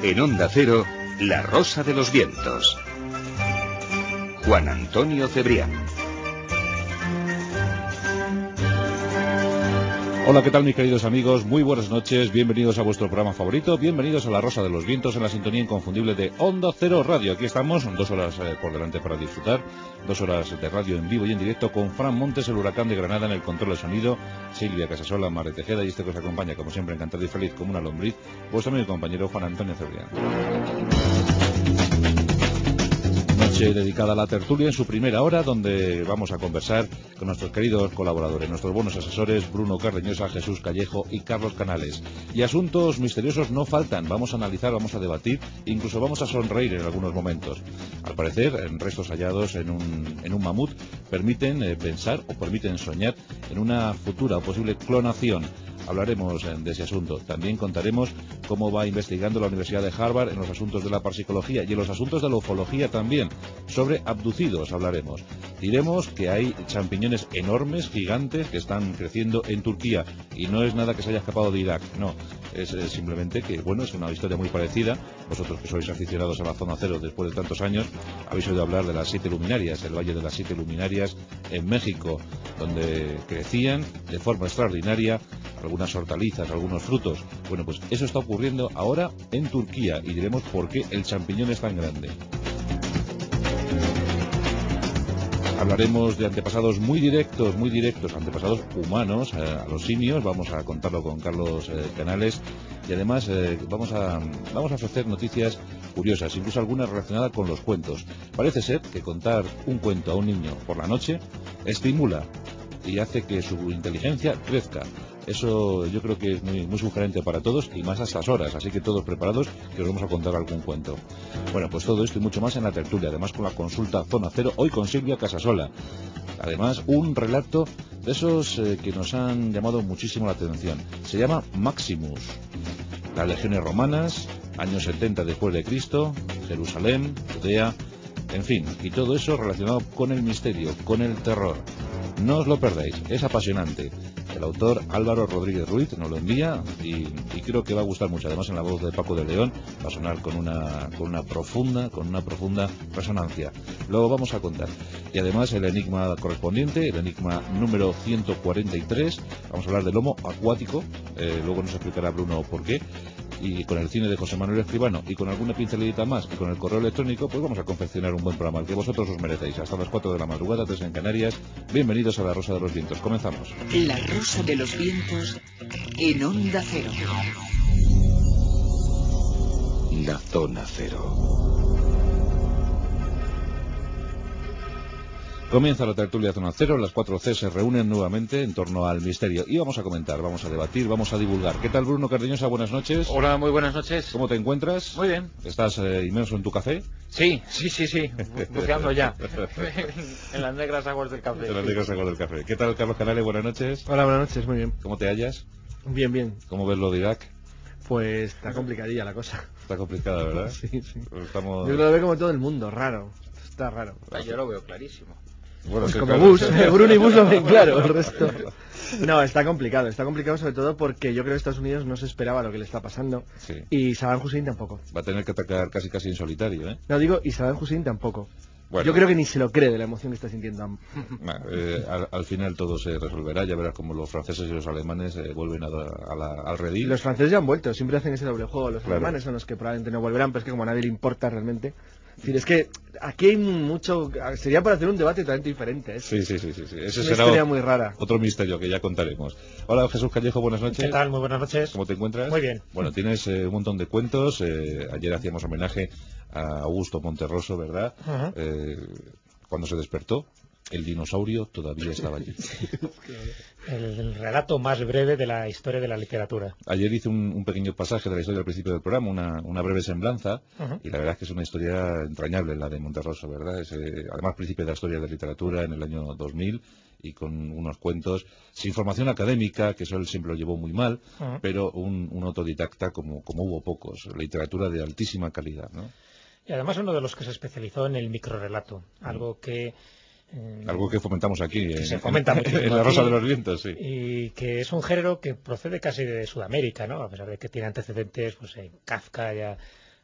En Onda Cero, La Rosa de los Vientos. Juan Antonio Cebrián. Hola, ¿qué tal mis queridos amigos? Muy buenas noches, bienvenidos a vuestro programa favorito, bienvenidos a La Rosa de los Vientos en la sintonía inconfundible de Onda Cero Radio. Aquí estamos, 2 horas por delante para disfrutar, 2 horas de radio en vivo y en directo con Fran Montes, el huracán de Granada en el control de sonido, Silvia Casasola, Mare Tejeda y este que os acompaña, como siempre, encantado y feliz como una lombriz, vuestro amigo y compañero Juan Antonio Cebrián. Noche dedicada a la tertulia en su primera hora, donde vamos a conversar con nuestros queridos colaboradores, nuestros buenos asesores Bruno Cardeñosa, Jesús Callejo y Carlos Canales. Y asuntos misteriosos no faltan, vamos a analizar, vamos a debatir, incluso vamos a sonreír en algunos momentos. Al parecer, restos hallados en un mamut permiten pensar o permiten soñar en una futura o posible clonación. Hablaremos de ese asunto. También contaremos cómo va investigando la Universidad de Harvard en los asuntos de la parapsicología y en los asuntos de la ufología también. Sobre abducidos hablaremos. Diremos que hay champiñones enormes, gigantes, que están creciendo en Turquía. Y no es nada que se haya escapado de Irak, no. Es simplemente que, bueno, es una historia muy parecida. Vosotros que sois aficionados a la zona cero después de tantos años, habéis oído hablar de las 7 luminarias, el Valle de las 7 Luminarias en México, donde crecían de forma extraordinaria algunas hortalizas, algunos frutos. Bueno, pues eso está ocurriendo ahora en Turquía y diremos por qué el champiñón es tan grande. Hablaremos de antepasados muy directos, antepasados humanos, a los simios. Vamos a contarlo con Carlos Canales y además vamos a ofrecer noticias curiosas, incluso algunas relacionadas con los cuentos. Parece ser que contar un cuento a un niño por la noche estimula y hace que su inteligencia crezca. Eso yo creo que es muy sugerente para todos y más a estas horas, así que todos preparados que os vamos a contar algún cuento. Bueno, pues todo esto y mucho más en la tertulia, además con la consulta Zona Cero, hoy con Silvia Casasola. Además, un relato de esos que nos han llamado muchísimo la atención. Se llama Maximus. Las legiones romanas, años 70 después de Cristo, Jerusalén, Judea, en fin, y todo eso relacionado con el misterio, con el terror. No os lo perdáis, es apasionante. El autor Álvaro Rodríguez Ruiz nos lo envía y creo que va a gustar mucho. Además, en la voz de Paco de León va a sonar con una profunda resonancia. Luego vamos a contar. Y además el enigma correspondiente, el enigma número 143. Vamos a hablar del lomo acuático. Luego nos explicará Bruno por qué. Y con el cine de José Manuel Escribano y con alguna pinceladita más y con el correo electrónico, pues vamos a confeccionar un buen programa, el que vosotros os merecéis. Hasta las 4 de la madrugada, 3 en Canarias. Bienvenidos a La Rosa de los Vientos. Comenzamos. La Rosa de los Vientos en Onda Cero. La Zona Cero. Comienza la tertulia Zona Cero, las 4C se reúnen nuevamente en torno al misterio y vamos a comentar, vamos a debatir, vamos a divulgar. ¿Qué tal, Bruno Cardeñosa? Buenas noches. Hola, muy buenas noches. ¿Cómo te encuentras? Muy bien. ¿Estás inmerso en tu café? Sí, buceando ya en las negras aguas del café. En las negras aguas del café. ¿Qué tal, Carlos Canales? Buenas noches. Hola, buenas noches, muy bien. ¿Cómo te hallas? Bien. ¿Cómo ves lo de Irak? Pues está complicadilla la cosa. Está complicada, ¿verdad? Sí. Estamos... Yo lo veo como todo el mundo, raro. Está raro. Yo lo veo clarísimo. Bueno, pues como Bush, Bruno y Bush lo ven claro, el resto. No, está complicado sobre todo porque yo creo que Estados Unidos no se esperaba lo que le está pasando. Sí. Y Saddam Hussein tampoco. Va a tener que atacar casi en solitario, ¿eh? No, digo, y Saddam Hussein tampoco. Bueno. Yo creo que ni se lo cree de la emoción que está sintiendo. Al final todo se resolverá, ya verás como los franceses y los alemanes vuelven al redil. Los franceses ya han vuelto, siempre hacen ese doble juego. Los alemanes son los que probablemente no volverán, pero es que como a nadie le importa realmente. Es decir, es que aquí hay mucho... Sería para hacer un debate totalmente diferente, ¿eh? Sí. Ese será una historia muy rara. Otro misterio que ya contaremos. Hola, Jesús Callejo, buenas noches. ¿Qué tal? Muy buenas noches. ¿Cómo te encuentras? Muy bien. Bueno, tienes un montón de cuentos. Ayer hacíamos homenaje a Augusto Monterroso, ¿verdad? Uh-huh. Cuando se despertó, el dinosaurio todavía estaba allí. El relato más breve de la historia de la literatura. Ayer hice un pequeño pasaje de la historia al principio del programa, una breve semblanza, uh-huh. Y la verdad es que es una historia entrañable la de Monterroso, ¿verdad? Además, principio de la historia de la literatura en el año 2000 y con unos cuentos sin formación académica, que eso él siempre lo llevó muy mal, uh-huh. Pero un autodidacta como hubo pocos, literatura de altísima calidad, ¿no? Y además uno de los que se especializó en el microrrelato, algo que fomentamos aquí, se fomenta mucho en La Rosa de los Vientos, sí. Y que es un género que procede casi de Sudamérica, ¿no? A pesar de que tiene antecedentes pues en Kafka, ya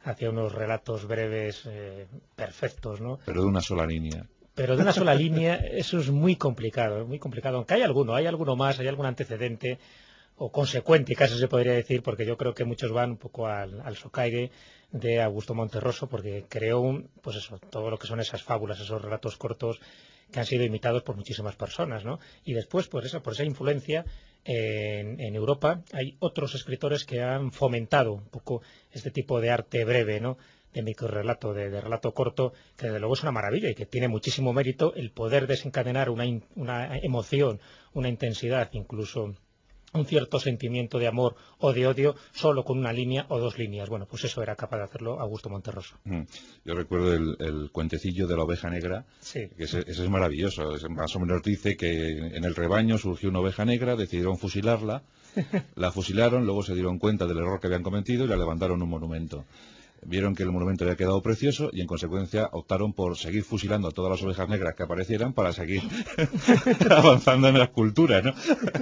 hacía unos relatos breves perfectos, ¿no? Pero de una sola línea. Pero de una sola línea, eso es muy complicado, muy complicado. Aunque hay alguno más, hay algún antecedente o consecuente, casi se podría decir, porque yo creo que muchos van un poco al socaire de Augusto Monterroso, porque creó pues eso, todo lo que son esas fábulas, esos relatos cortos que han sido imitados por muchísimas personas, ¿no? Y después, por esa influencia, en Europa hay otros escritores que han fomentado un poco este tipo de arte breve, ¿no? De microrrelato, de relato corto, que desde luego es una maravilla y que tiene muchísimo mérito el poder desencadenar una emoción, una intensidad, incluso un cierto sentimiento de amor o de odio solo con una línea o dos líneas. Bueno, pues eso era capaz de hacerlo Augusto Monterroso. Yo recuerdo el cuentecillo de la oveja negra, sí. Que ese es maravilloso. Más o menos dice que en el rebaño surgió una oveja negra, decidieron fusilarla, la fusilaron, luego se dieron cuenta del error que habían cometido y la levantaron un monumento. Vieron que el monumento había quedado precioso y en consecuencia optaron por seguir fusilando a todas las ovejas negras que aparecieran para seguir avanzando en la escultura, ¿no?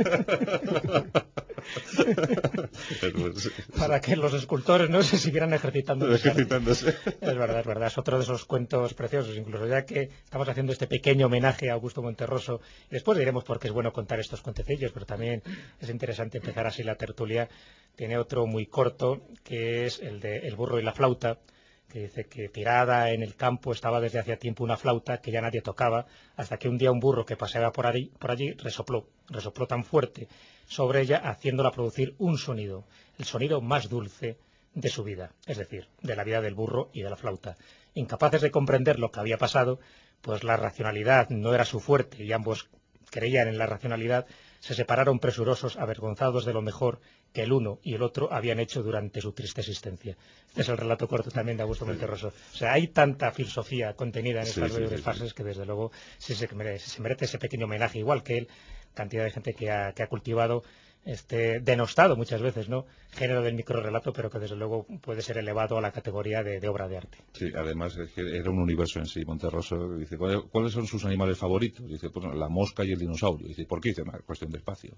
Para que los escultores no se siguieran ejercitándose. Es verdad, es otro de esos cuentos preciosos, incluso ya que estamos haciendo este pequeño homenaje a Augusto Monterroso, y después diremos por qué es bueno contar estos cuentecillos, pero también es interesante empezar así la tertulia. Tiene otro muy corto, que es el de El burro y la flauta, que dice que tirada en el campo estaba desde hacía tiempo una flauta que ya nadie tocaba, hasta que un día un burro que paseaba por allí resopló tan fuerte sobre ella, haciéndola producir un sonido, el sonido más dulce de su vida, es decir, de la vida del burro y de la flauta. Incapaces de comprender lo que había pasado, pues la racionalidad no era su fuerte y ambos creían en la racionalidad, se separaron presurosos, avergonzados de lo mejor que el uno y el otro habían hecho durante su triste existencia. Este es el relato corto también de Augusto Monterroso. O sea, hay tanta filosofía contenida en estas breves frases que desde luego se merece ese pequeño homenaje, igual que él, cantidad de gente que ha cultivado este denostado muchas veces, ¿no?, género del microrrelato, pero que desde luego puede ser elevado a la categoría de obra de arte. Sí, además es que era un universo en sí. Monterroso dice, ¿cuáles son sus animales favoritos? Dice, pues la mosca y el dinosaurio. Dice, ¿por qué? Dice, una cuestión de espacio.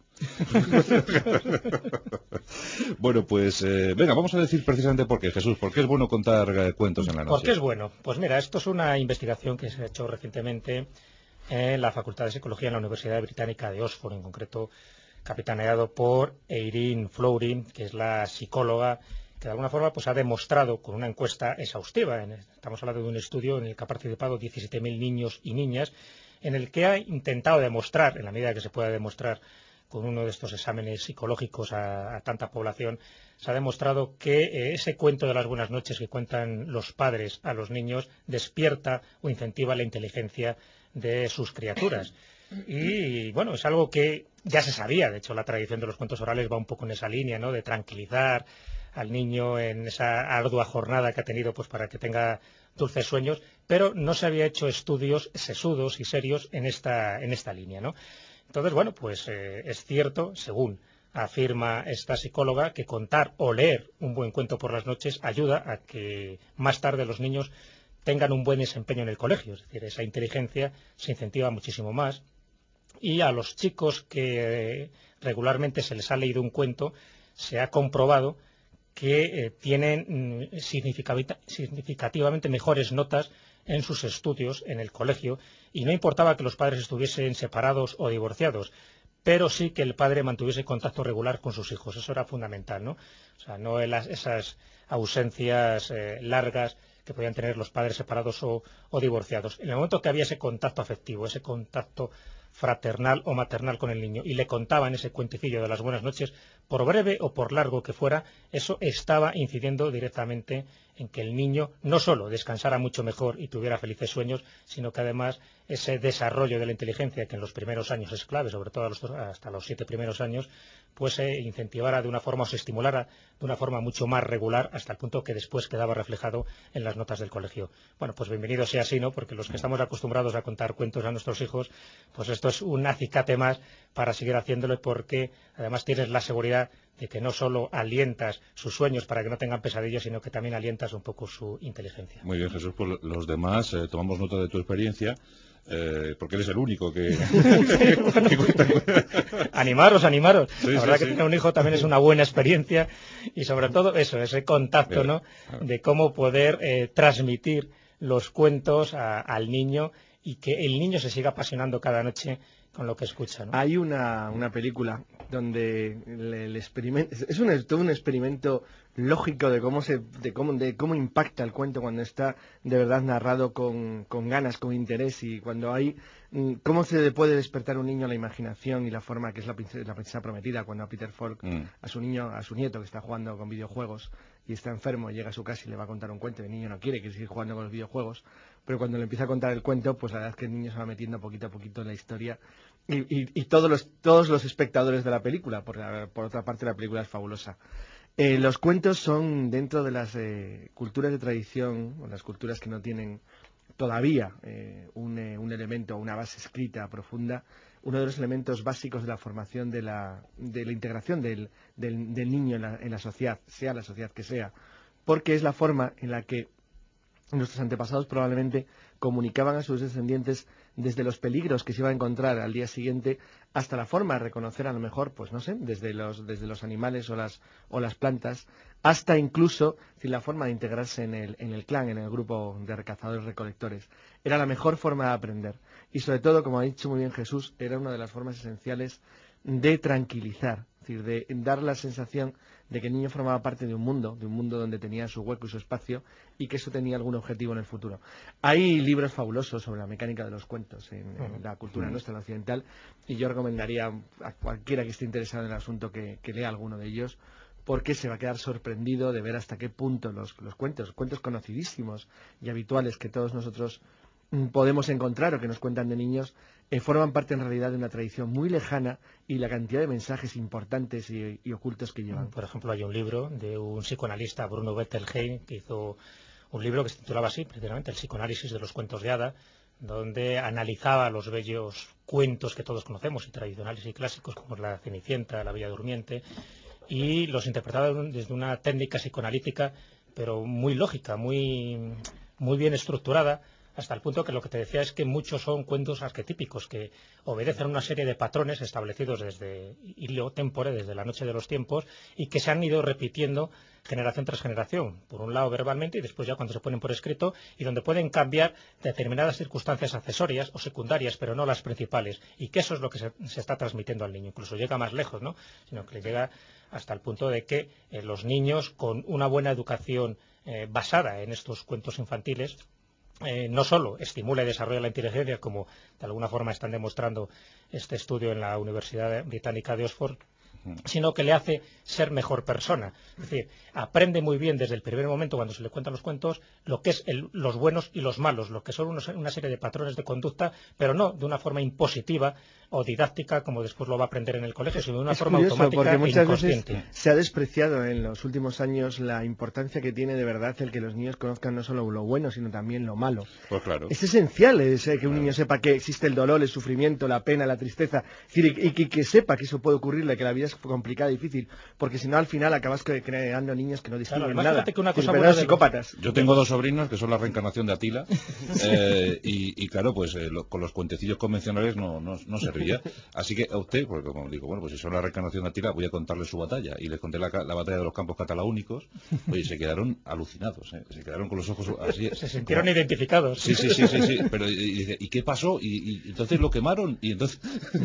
Bueno, pues venga, vamos a decir precisamente por qué, Jesús, ¿por qué es bueno contar cuentos en la noche? ¿Por qué es bueno? Pues mira, esto es una investigación que se ha hecho recientemente en la Facultad de Psicología en la Universidad Británica de Oxford, en concreto capitaneado por Erin Flowry, que es la psicóloga que de alguna forma pues ha demostrado con una encuesta exhaustiva, estamos hablando de un estudio en el que ha participado 17.000 niños y niñas, en el que ha intentado demostrar, en la medida que se pueda demostrar con uno de estos exámenes psicológicos a tanta población, se ha demostrado que ese cuento de las buenas noches que cuentan los padres a los niños despierta o incentiva la inteligencia de sus criaturas. Y bueno, es algo que ya se sabía. De hecho, la tradición de los cuentos orales va un poco en esa línea, ¿no?, de tranquilizar al niño en esa ardua jornada que ha tenido pues para que tenga dulces sueños, pero no se había hecho estudios sesudos y serios en esta línea, ¿no? Entonces, bueno, pues es cierto, según afirma esta psicóloga, que contar o leer un buen cuento por las noches ayuda a que más tarde los niños tengan un buen desempeño en el colegio, es decir, esa inteligencia se incentiva muchísimo más. Y a los chicos que regularmente se les ha leído un cuento, se ha comprobado que tienen significativamente mejores notas en sus estudios en el colegio, y no importaba que los padres estuviesen separados o divorciados, pero sí que el padre mantuviese contacto regular con sus hijos. Eso era fundamental, ¿no? O sea, no esas ausencias largas que podían tener los padres separados o divorciados. En el momento que había ese contacto afectivo, ese contacto fraternal o maternal con el niño, y le contaban ese cuentecillo de las buenas noches, por breve o por largo que fuera, eso estaba incidiendo directamente en que el niño no solo descansara mucho mejor y tuviera felices sueños, sino que además ese desarrollo de la inteligencia, que en los primeros años es clave, sobre todo hasta los 7 primeros años, pues se incentivara de una forma o se estimulara de una forma mucho más regular, hasta el punto que después quedaba reflejado en las notas del colegio. Bueno, pues bienvenido sea así, ¿no?, porque los que estamos acostumbrados a contar cuentos a nuestros hijos, pues esto esto es un acicate más para seguir haciéndolo, porque además tienes la seguridad de que no solo alientas sus sueños para que no tengan pesadillas, sino que también alientas un poco su inteligencia. Muy bien, Jesús, pues los demás tomamos nota de tu experiencia, porque eres el único que... Animaros. Sí, La verdad sí, que tener un hijo también es una buena experiencia, y sobre todo eso, ese contacto, ¿no?, de cómo poder transmitir los cuentos al niño y que el niño se siga apasionando cada noche con lo que escucha, ¿no? Hay una película donde el experimento es todo un experimento lógico de cómo impacta el cuento cuando está de verdad narrado con ganas, con interés, y cuando hay cómo se le puede despertar un niño la imaginación y la forma que es la princesa prometida, cuando a Peter Falk, a su nieto que está jugando con videojuegos y está enfermo, llega a su casa y le va a contar un cuento, y el niño no quiere seguir jugando con los videojuegos, pero cuando le empieza a contar el cuento, pues la verdad es que el niño se va metiendo poquito a poquito en la historia, y todos los espectadores de la película. Por otra parte, la película es fabulosa. Los cuentos son, dentro de las culturas de tradición, o las culturas que no tienen todavía un elemento, una base escrita profunda, uno de los elementos básicos de la formación de la integración del niño en la sociedad, sea la sociedad que sea, porque es la forma en la que nuestros antepasados probablemente comunicaban a sus descendientes desde los peligros que se iba a encontrar al día siguiente hasta la forma de reconocer, a lo mejor, pues no sé, desde los animales o las plantas, hasta incluso la forma de integrarse en el clan, en el grupo de cazadores-recolectores. Era la mejor forma de aprender. Y sobre todo, como ha dicho muy bien Jesús, era una de las formas esenciales de tranquilizar, es decir, de dar la sensación de que el niño formaba parte de un mundo donde tenía su hueco y su espacio, y que eso tenía algún objetivo en el futuro. Hay libros fabulosos sobre la mecánica de los cuentos en la cultura nuestra, en la occidental, y yo recomendaría a cualquiera que esté interesado en el asunto que lea alguno de ellos, porque se va a quedar sorprendido de ver hasta qué punto los cuentos conocidísimos y habituales que todos nosotros podemos encontrar o que nos cuentan de niños, forman parte en realidad de una tradición muy lejana, y la cantidad de mensajes importantes y ocultos que llevan. Por ejemplo, hay un libro de un psicoanalista, Bruno Bettelheim, que hizo un libro que se titulaba así, precisamente, El psicoanálisis de los cuentos de hada, donde analizaba los bellos cuentos que todos conocemos, y tradicionales y clásicos, como La Cenicienta, La Bella Durmiente, y los interpretaba desde una técnica psicoanalítica, pero muy lógica, muy bien estructurada, hasta el punto que lo que te decía es que muchos son cuentos arquetípicos que obedecen una serie de patrones establecidos desde illo tempore, desde la noche de los tiempos, y que se han ido repitiendo generación tras generación, por un lado verbalmente y después ya cuando se ponen por escrito, y donde pueden cambiar determinadas circunstancias accesorias o secundarias, pero no las principales, y que eso es lo que se está transmitiendo al niño. Incluso llega más lejos, ¿no?, sino que le llega hasta el punto de que los niños, con una buena educación basada en estos cuentos infantiles, no solo estimula y desarrolla la inteligencia, como de alguna forma están demostrando este estudio en la Universidad Británica de Oxford, sino que le hace ser mejor persona. Es decir, aprende muy bien desde el primer momento, cuando se le cuentan los cuentos, lo que es los buenos y los malos, lo que son una serie de patrones de conducta, pero no de una forma impositiva o didáctica, como después lo va a aprender en el colegio, sino de una forma curioso, automática porque muchas e inconsciente. veces se ha despreciado en los últimos años la importancia que tiene de verdad el que los niños conozcan no solo lo bueno, sino también lo malo. Pues claro. Es esencial que un niño sepa que existe el dolor, el sufrimiento, la pena, la tristeza, y que sepa que eso puede ocurrirle, que la vida es complicada y difícil, porque si no al final acabas creando niños que no distinguen nada, que una cosa verdaderos psicópatas. Yo tengo dos sobrinos que son la reencarnación de Atila, y claro, pues con los cuentecillos convencionales no servía. Así que a usted, porque como digo, bueno, pues si son la reencarnación de Atila, voy a contarles su batalla. Y les conté la batalla de los campos catalaúnicos. Oye, se quedaron alucinados, se quedaron con los ojos así. Se sintieron identificados. Sí. Pero ¿y qué pasó? Y entonces lo quemaron, y entonces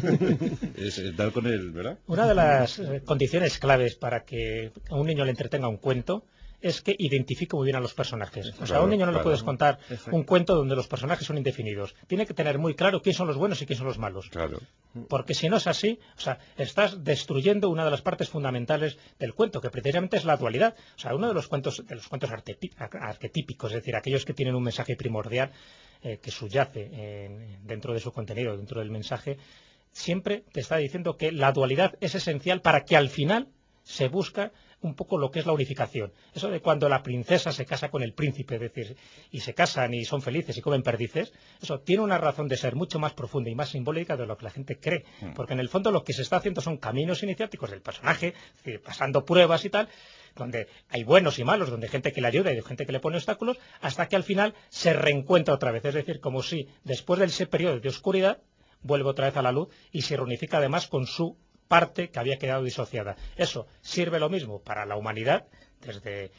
es dar con él, ¿verdad? Una de las condiciones claves para que a un niño le entretenga un cuento es que identifique muy bien a los personajes. O sea, a un niño no le puedes contar un cuento donde los personajes son indefinidos. Tiene que tener muy claro quién son los buenos y quién son los malos. Claro. Porque si no es así, o sea, estás destruyendo una de las partes fundamentales del cuento, que precisamente es la dualidad. O sea, uno de los cuentos arquetípicos, es decir, aquellos que tienen un mensaje primordial que subyace dentro de su contenido, dentro del mensaje, siempre te está diciendo que la dualidad es esencial para que al final se busca un poco lo que es la unificación. Eso de cuando la princesa se casa con el príncipe, es decir, y se casan y son felices y comen perdices, eso tiene una razón de ser mucho más profunda y más simbólica de lo que la gente cree. Porque en el fondo lo que se está haciendo son caminos iniciáticos del personaje, es decir, pasando pruebas y tal, donde hay buenos y malos, donde hay gente que le ayuda y hay gente que le pone obstáculos, hasta que al final se reencuentra otra vez. Es decir, como si después de ese periodo de oscuridad vuelve otra vez a la luz y se reunifica además con su parte que había quedado disociada. Eso sirve lo mismo para la humanidad, desde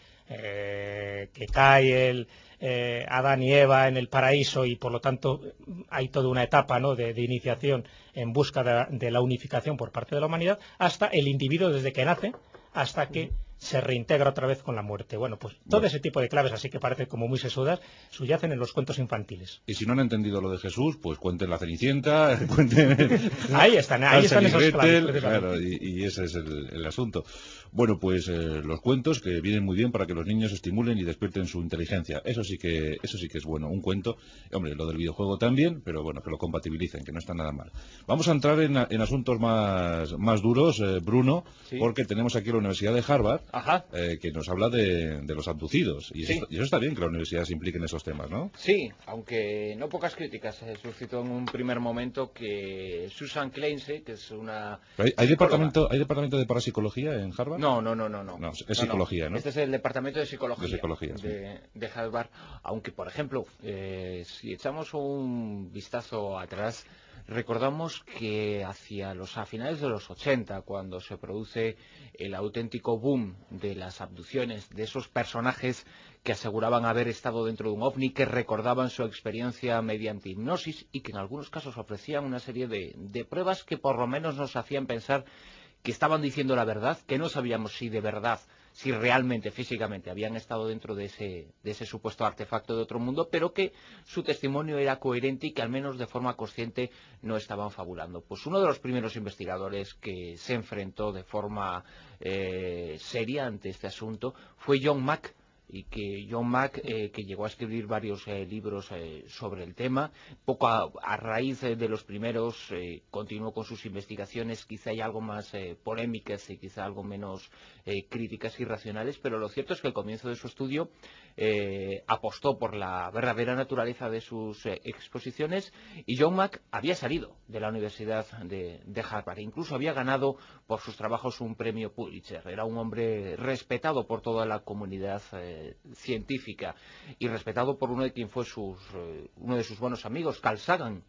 que cae Adán y Eva en el paraíso y por lo tanto hay toda una etapa, ¿no?, de iniciación en busca de la unificación por parte de la humanidad, hasta el individuo desde que nace hasta que se reintegra otra vez con la muerte. Bueno, pues todo ese tipo de claves, así que parece como muy sesudas, subyacen en los cuentos infantiles. Y si no han entendido lo de Jesús, pues cuenten la Cenicienta, cuenten... ahí están esas claves. Claro, y ese es el asunto. Bueno, pues los cuentos que vienen muy bien para que los niños estimulen y despierten su inteligencia. Eso sí que es bueno, un cuento. Hombre, lo del videojuego también, pero bueno, que lo compatibilicen, que no está nada mal. Vamos a entrar en asuntos más duros, Bruno, ¿sí? Porque tenemos aquí la Universidad de Harvard, que nos habla de los abducidos. Y eso está bien que la universidad se implique en esos temas, ¿no? Sí, aunque no pocas críticas suscitó en un primer momento que Susan Clancy, que es una... ¿Hay departamento de parapsicología en Harvard? No, es psicología, ¿no? Este es el departamento de psicología sí. de Harvard, aunque por ejemplo, si echamos un vistazo atrás, recordamos que a finales de los 80, cuando se produce el auténtico boom de las abducciones, de esos personajes que aseguraban haber estado dentro de un ovni, que recordaban su experiencia mediante hipnosis y que en algunos casos ofrecían una serie de pruebas que por lo menos nos hacían pensar que estaban diciendo la verdad, que no sabíamos si de verdad, si realmente, físicamente, habían estado dentro de ese supuesto artefacto de otro mundo, pero que su testimonio era coherente y que al menos de forma consciente no estaban fabulando. Pues uno de los primeros investigadores que se enfrentó de forma seria ante este asunto fue John Mack, y que John Mack, que llegó a escribir varios libros sobre el tema, poco a raíz de los primeros continuó con sus investigaciones, quizá hay algo más polémicas y quizá algo menos críticas y racionales, pero lo cierto es que al comienzo de su estudio apostó por la verdadera naturaleza de sus exposiciones, y John Mack había salido de la Universidad de Harvard, e incluso había ganado por sus trabajos un premio Pulitzer. Era un hombre respetado por toda la comunidad científica y respetado por uno de sus buenos amigos, Carl Sagan,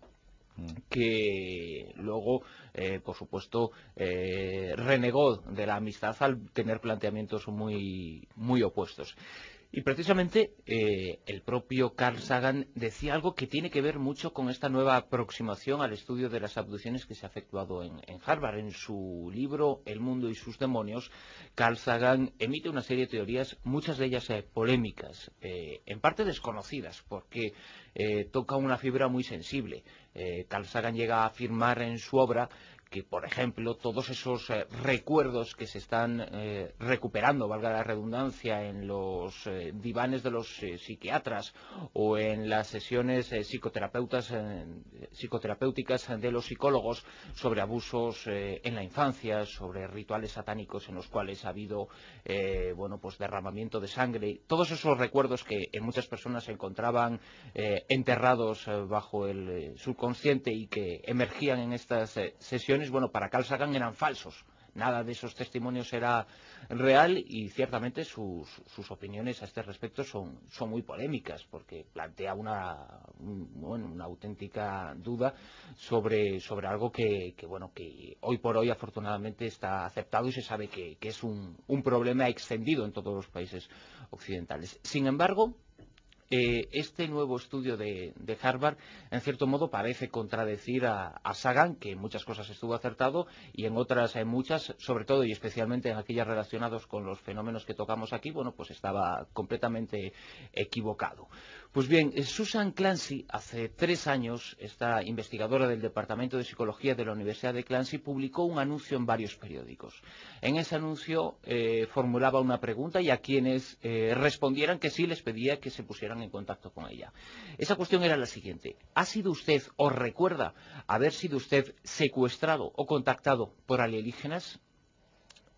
que luego, por supuesto, renegó de la amistad al tener planteamientos muy, muy opuestos. Y precisamente el propio Carl Sagan decía algo que tiene que ver mucho con esta nueva aproximación al estudio de las abducciones que se ha efectuado en Harvard. En su libro El mundo y sus demonios, Carl Sagan emite una serie de teorías, muchas de ellas polémicas, en parte desconocidas, porque toca una fibra muy sensible. Carl Sagan llega a afirmar en su obra que, por ejemplo, todos esos recuerdos que se están recuperando, valga la redundancia, en los divanes de los psiquiatras o en las sesiones psicoterapéuticas de los psicólogos sobre abusos en la infancia, sobre rituales satánicos en los cuales ha habido pues derramamiento de sangre, todos esos recuerdos que en muchas personas se encontraban enterrados bajo el subconsciente y que emergían en estas sesiones, bueno, para Carl Sagan eran falsos. Nada de esos testimonios era real, y ciertamente sus opiniones a este respecto son muy polémicas, porque plantea una auténtica duda sobre algo que hoy por hoy afortunadamente está aceptado y se sabe que es un problema extendido en todos los países occidentales. Sin embargo, este nuevo estudio de Harvard, en cierto modo, parece contradecir a Sagan, que en muchas cosas estuvo acertado y en otras muchas, sobre todo y especialmente en aquellas relacionadas con los fenómenos que tocamos aquí, bueno, pues estaba completamente equivocado. Pues bien, Susan Clancy, hace 3 años, esta investigadora del Departamento de Psicología de la Universidad de Clancy, publicó un anuncio en varios periódicos. En ese anuncio formulaba una pregunta, y a quienes respondieran que sí les pedía que se pusieran en contacto con ella. Esa cuestión era la siguiente: ¿ha sido usted o recuerda haber sido usted secuestrado o contactado por alienígenas?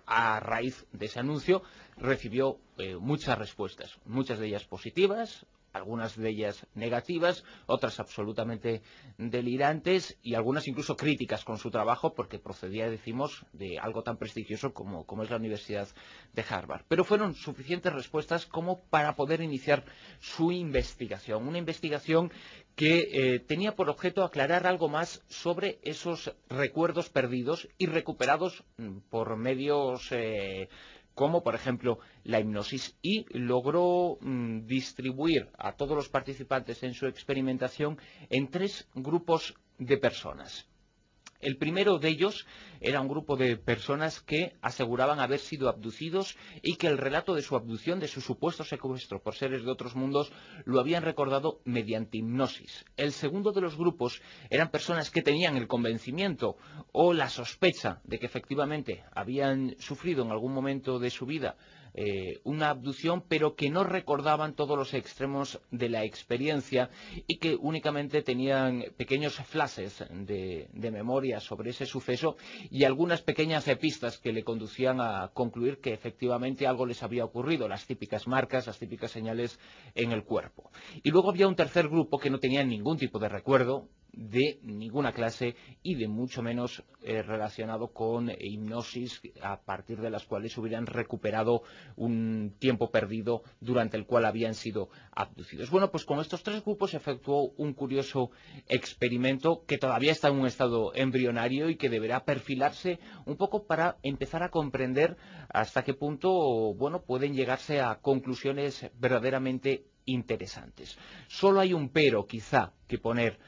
a raíz de ese anuncio recibió muchas respuestas, muchas de ellas positivas, algunas de ellas negativas, otras absolutamente delirantes y algunas incluso críticas con su trabajo porque procedía, decimos, de algo tan prestigioso como es la Universidad de Harvard. Pero fueron suficientes respuestas como para poder iniciar su investigación, una investigación que tenía por objeto aclarar algo más sobre esos recuerdos perdidos y recuperados por medios como por ejemplo la hipnosis, y logró distribuir a todos los participantes en su experimentación en 3 grupos de personas. El primero de ellos era un grupo de personas que aseguraban haber sido abducidos y que el relato de su abducción, de su supuesto secuestro por seres de otros mundos, lo habían recordado mediante hipnosis. El segundo de los grupos eran personas que tenían el convencimiento o la sospecha de que efectivamente habían sufrido en algún momento de su vida una abducción, pero que no recordaban todos los extremos de la experiencia y que únicamente tenían pequeños flashes de memoria sobre ese suceso y algunas pequeñas pistas que le conducían a concluir que efectivamente algo les había ocurrido, las típicas marcas, las típicas señales en el cuerpo. Y luego había un tercer grupo que no tenía ningún tipo de recuerdo de ninguna clase y de mucho menos relacionado con hipnosis, a partir de las cuales hubieran recuperado un tiempo perdido durante el cual habían sido abducidos. Bueno, pues con estos 3 grupos se efectuó un curioso experimento que todavía está en un estado embrionario y que deberá perfilarse un poco para empezar a comprender hasta qué punto, bueno, pueden llegarse a conclusiones verdaderamente interesantes. Solo hay un pero, quizá, que poner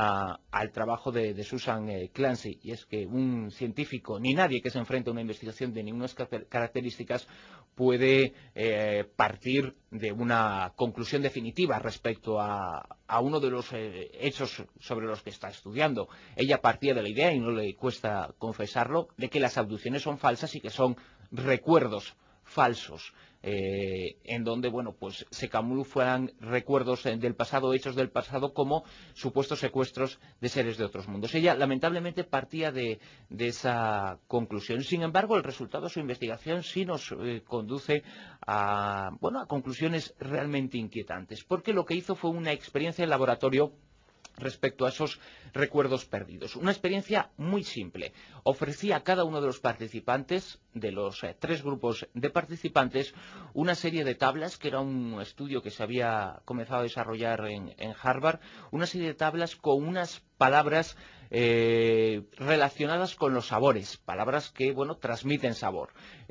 al trabajo de Susan Clancy, y es que un científico, ni nadie que se enfrente a una investigación de ninguna características, puede partir de una conclusión definitiva respecto a uno de los hechos sobre los que está estudiando. Ella partía de la idea, y no le cuesta confesarlo, de que las abducciones son falsas y que son recuerdos falsos, en donde, bueno, pues se camuflan recuerdos del pasado, hechos del pasado, como supuestos secuestros de seres de otros mundos. Ella lamentablemente partía de esa conclusión. Sin embargo, el resultado de su investigación sí nos conduce a conclusiones realmente inquietantes, porque lo que hizo fue una experiencia en laboratorio respecto a esos recuerdos perdidos. Una experiencia muy simple. Ofrecía a cada uno de los participantes, de los 3 grupos de participantes, una serie de tablas, que era un estudio que se había comenzado a desarrollar en Harvard, una serie de tablas con unas palabras relacionadas con los sabores, palabras que, bueno, transmiten sabor,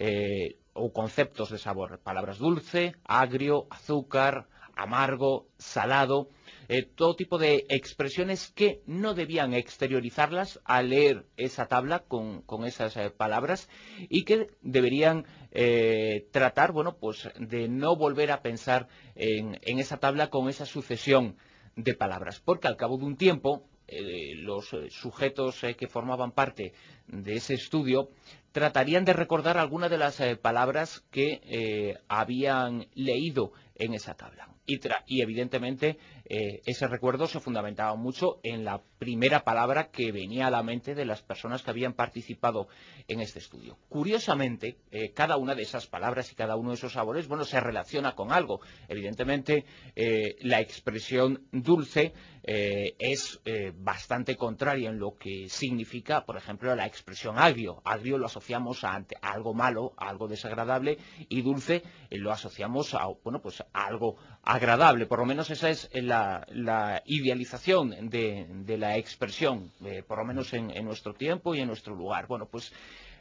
o conceptos de sabor, palabras dulce, agrio, azúcar, amargo, salado, todo tipo de expresiones que no debían exteriorizarlas al leer esa tabla con esas palabras, y que deberían tratar, bueno, pues de no volver a pensar en esa tabla con esa sucesión de palabras, porque al cabo de un tiempo los sujetos que formaban parte de ese estudio tratarían de recordar algunas de las palabras que habían leído en esa tabla. Y evidentemente ese recuerdo se fundamentaba mucho en la primera palabra que venía a la mente de las personas que habían participado en este estudio. Curiosamente, cada una de esas palabras y cada uno de esos sabores, bueno, se relaciona con algo. Evidentemente, la expresión dulce es bastante contraria en lo que significa, por ejemplo, la expresión agrio. Agrio lo asociamos a algo malo, a algo desagradable, y dulce lo asociamos a, bueno, pues a algo agradable. Por lo menos esa es la idealización de la expresión, por lo menos en nuestro tiempo y en nuestro lugar. Bueno, pues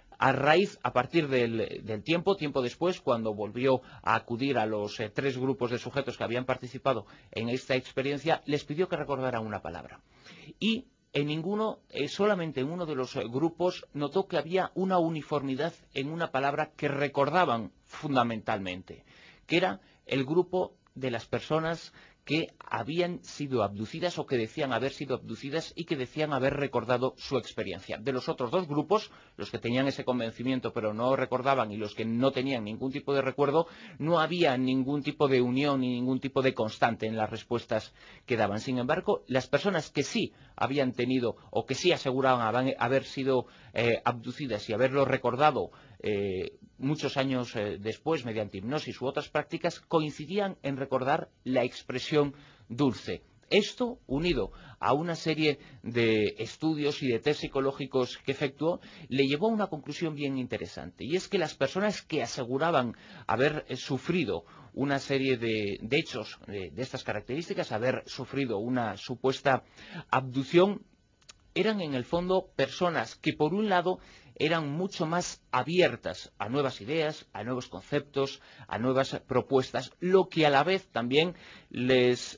a partir del tiempo después, cuando volvió a acudir a los 3 grupos de sujetos que habían participado en esta experiencia, les pidió que recordaran una palabra. Y solamente en uno de los grupos notó que había una uniformidad en una palabra que recordaban fundamentalmente, que era el grupo de las personas que habían sido abducidas o que decían haber sido abducidas y que decían haber recordado su experiencia. De los otros dos grupos, los que tenían ese convencimiento pero no recordaban y los que no tenían ningún tipo de recuerdo, no había ningún tipo de unión ni ningún tipo de constante en las respuestas que daban. Sin embargo, las personas que sí habían tenido o que sí aseguraban haber sido abducidas y haberlo recordado muchos años después, mediante hipnosis u otras prácticas, coincidían en recordar la expresión dulce. Esto, unido a una serie de estudios y de test psicológicos que efectuó, le llevó a una conclusión bien interesante. Y es que las personas que aseguraban haber sufrido una serie de hechos de estas características, haber sufrido una supuesta abducción, eran en el fondo personas que, por un lado, eran mucho más abiertas a nuevas ideas, a nuevos conceptos, a nuevas propuestas, lo que a la vez también les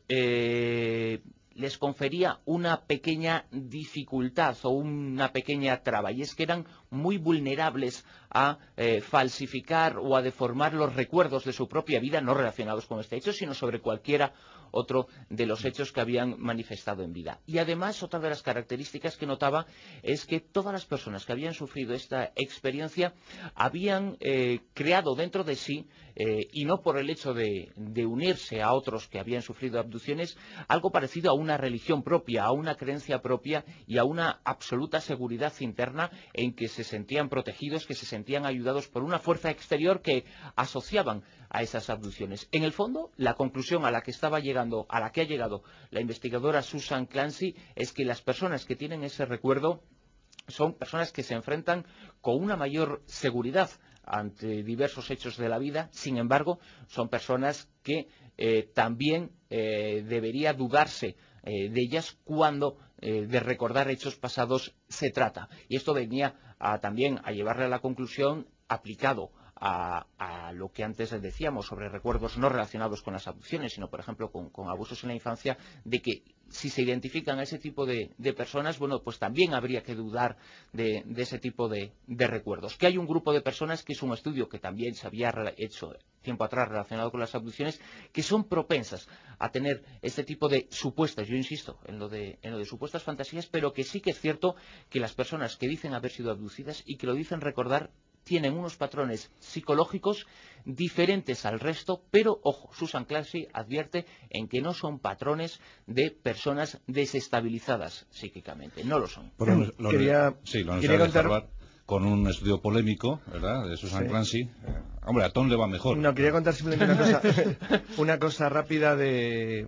confería una pequeña dificultad o una pequeña traba, y es que eran muy vulnerables a falsificar o a deformar los recuerdos de su propia vida, no relacionados con este hecho, sino sobre cualquiera otro de los hechos que habían manifestado en vida. Y además, otra de las características que notaba es que todas las personas que habían sufrido esta experiencia habían creado dentro de sí, y no por el hecho de unirse a otros que habían sufrido abducciones, algo parecido a una religión propia, a una creencia propia y a una absoluta seguridad interna en que se sentían protegidos, que se sentían ayudados por una fuerza exterior que asociaban a esas abducciones. En el fondo, la conclusión a la que ha llegado la investigadora Susan Clancy es que las personas que tienen ese recuerdo son personas que se enfrentan con una mayor seguridad ante diversos hechos de la vida. Sin embargo, son personas que también debería dudarse de ellas cuando de recordar hechos pasados se trata. Y esto venía también a llevarle a la conclusión, aplicado a lo que antes decíamos sobre recuerdos no relacionados con las abducciones, sino, por ejemplo, con abusos en la infancia, de que si se identifican a ese tipo de personas, bueno, pues también habría que dudar de ese tipo de recuerdos. Que hay un grupo de personas, que es un estudio que también se había hecho tiempo atrás relacionado con las abducciones, que son propensas a tener este tipo de supuestas, yo insisto en lo de supuestas fantasías, pero que sí que es cierto que las personas que dicen haber sido abducidas y que lo dicen recordar tienen unos patrones psicológicos diferentes al resto, pero, ojo, Susan Clancy advierte en que no son patrones de personas desestabilizadas psíquicamente, no lo son. Bueno, Quería contar con un estudio polémico, ¿verdad?, de Susan Clancy. Hombre, a Tom le va mejor. No, quería contar simplemente una cosa rápida de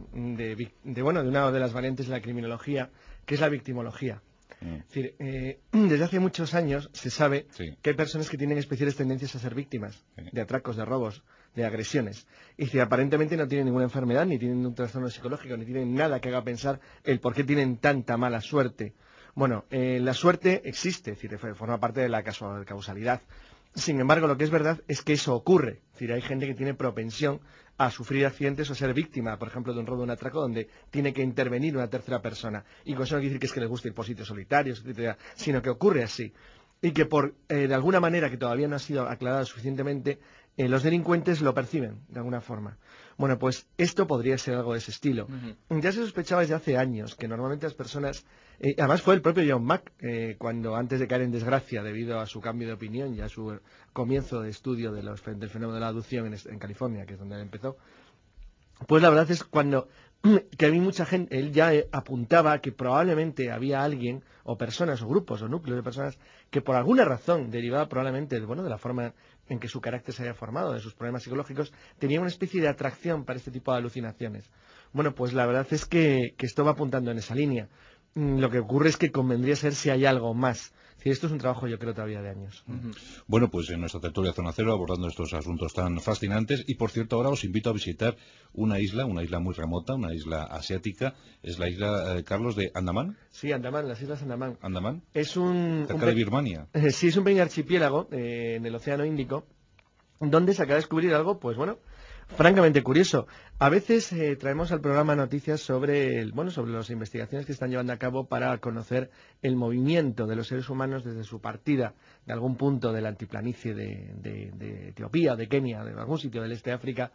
una de las variantes de la criminología, que es la victimología. Es decir, desde hace muchos años se sabe que hay personas que tienen especiales tendencias a ser víctimas de atracos, de robos, de agresiones. Y si aparentemente no tienen ninguna enfermedad, ni tienen un trastorno psicológico, ni tienen nada que haga pensar el por qué tienen tanta mala suerte. Bueno, la suerte existe, es decir, forma parte de la causalidad. Sin embargo, lo que es verdad es que eso ocurre. Es decir, hay gente que tiene propensión a sufrir accidentes o ser víctima, por ejemplo, de un robo o un atraco donde tiene que intervenir una tercera persona. Y con eso no quiere decir que es que les guste ir por sitios solitarios, etcétera, sino que ocurre así. Y que de alguna manera, que todavía no ha sido aclarada suficientemente, los delincuentes lo perciben de alguna forma. Bueno, pues esto podría ser algo de ese estilo. Ya se sospechaba desde hace años que normalmente las personas... además fue el propio John Mack, cuando antes de caer en desgracia debido a su cambio de opinión y a su comienzo de estudio del fenómeno de la abducción en California, que es donde él empezó, pues la verdad es que había mucha gente, él ya apuntaba que probablemente había alguien, o personas, o grupos, o núcleos de personas, que por alguna razón, derivada probablemente de la forma en que su carácter se haya formado, de sus problemas psicológicos, tenía una especie de atracción para este tipo de alucinaciones. Bueno, pues la verdad es que esto va apuntando en esa línea. Lo que ocurre es que convendría saber si hay algo más. Sí, esto es un trabajo, yo creo, todavía de años. Bueno, pues en nuestra tertulia Zona Cero, abordando estos asuntos tan fascinantes. Y por cierto, ahora os invito a visitar una isla muy remota, una isla asiática. Es la isla, Carlos, de Andamán. Sí, Andamán, las islas Andamán. ¿Andamán? Es cerca de Birmania. Sí, es un pequeño archipiélago en el Océano Índico, donde se acaba de descubrir algo, pues bueno, francamente curioso. A veces traemos al programa noticias sobre las investigaciones que están llevando a cabo para conocer el movimiento de los seres humanos desde su partida de algún punto de la altiplanicie de Etiopía, de Kenia, de algún sitio del este de África,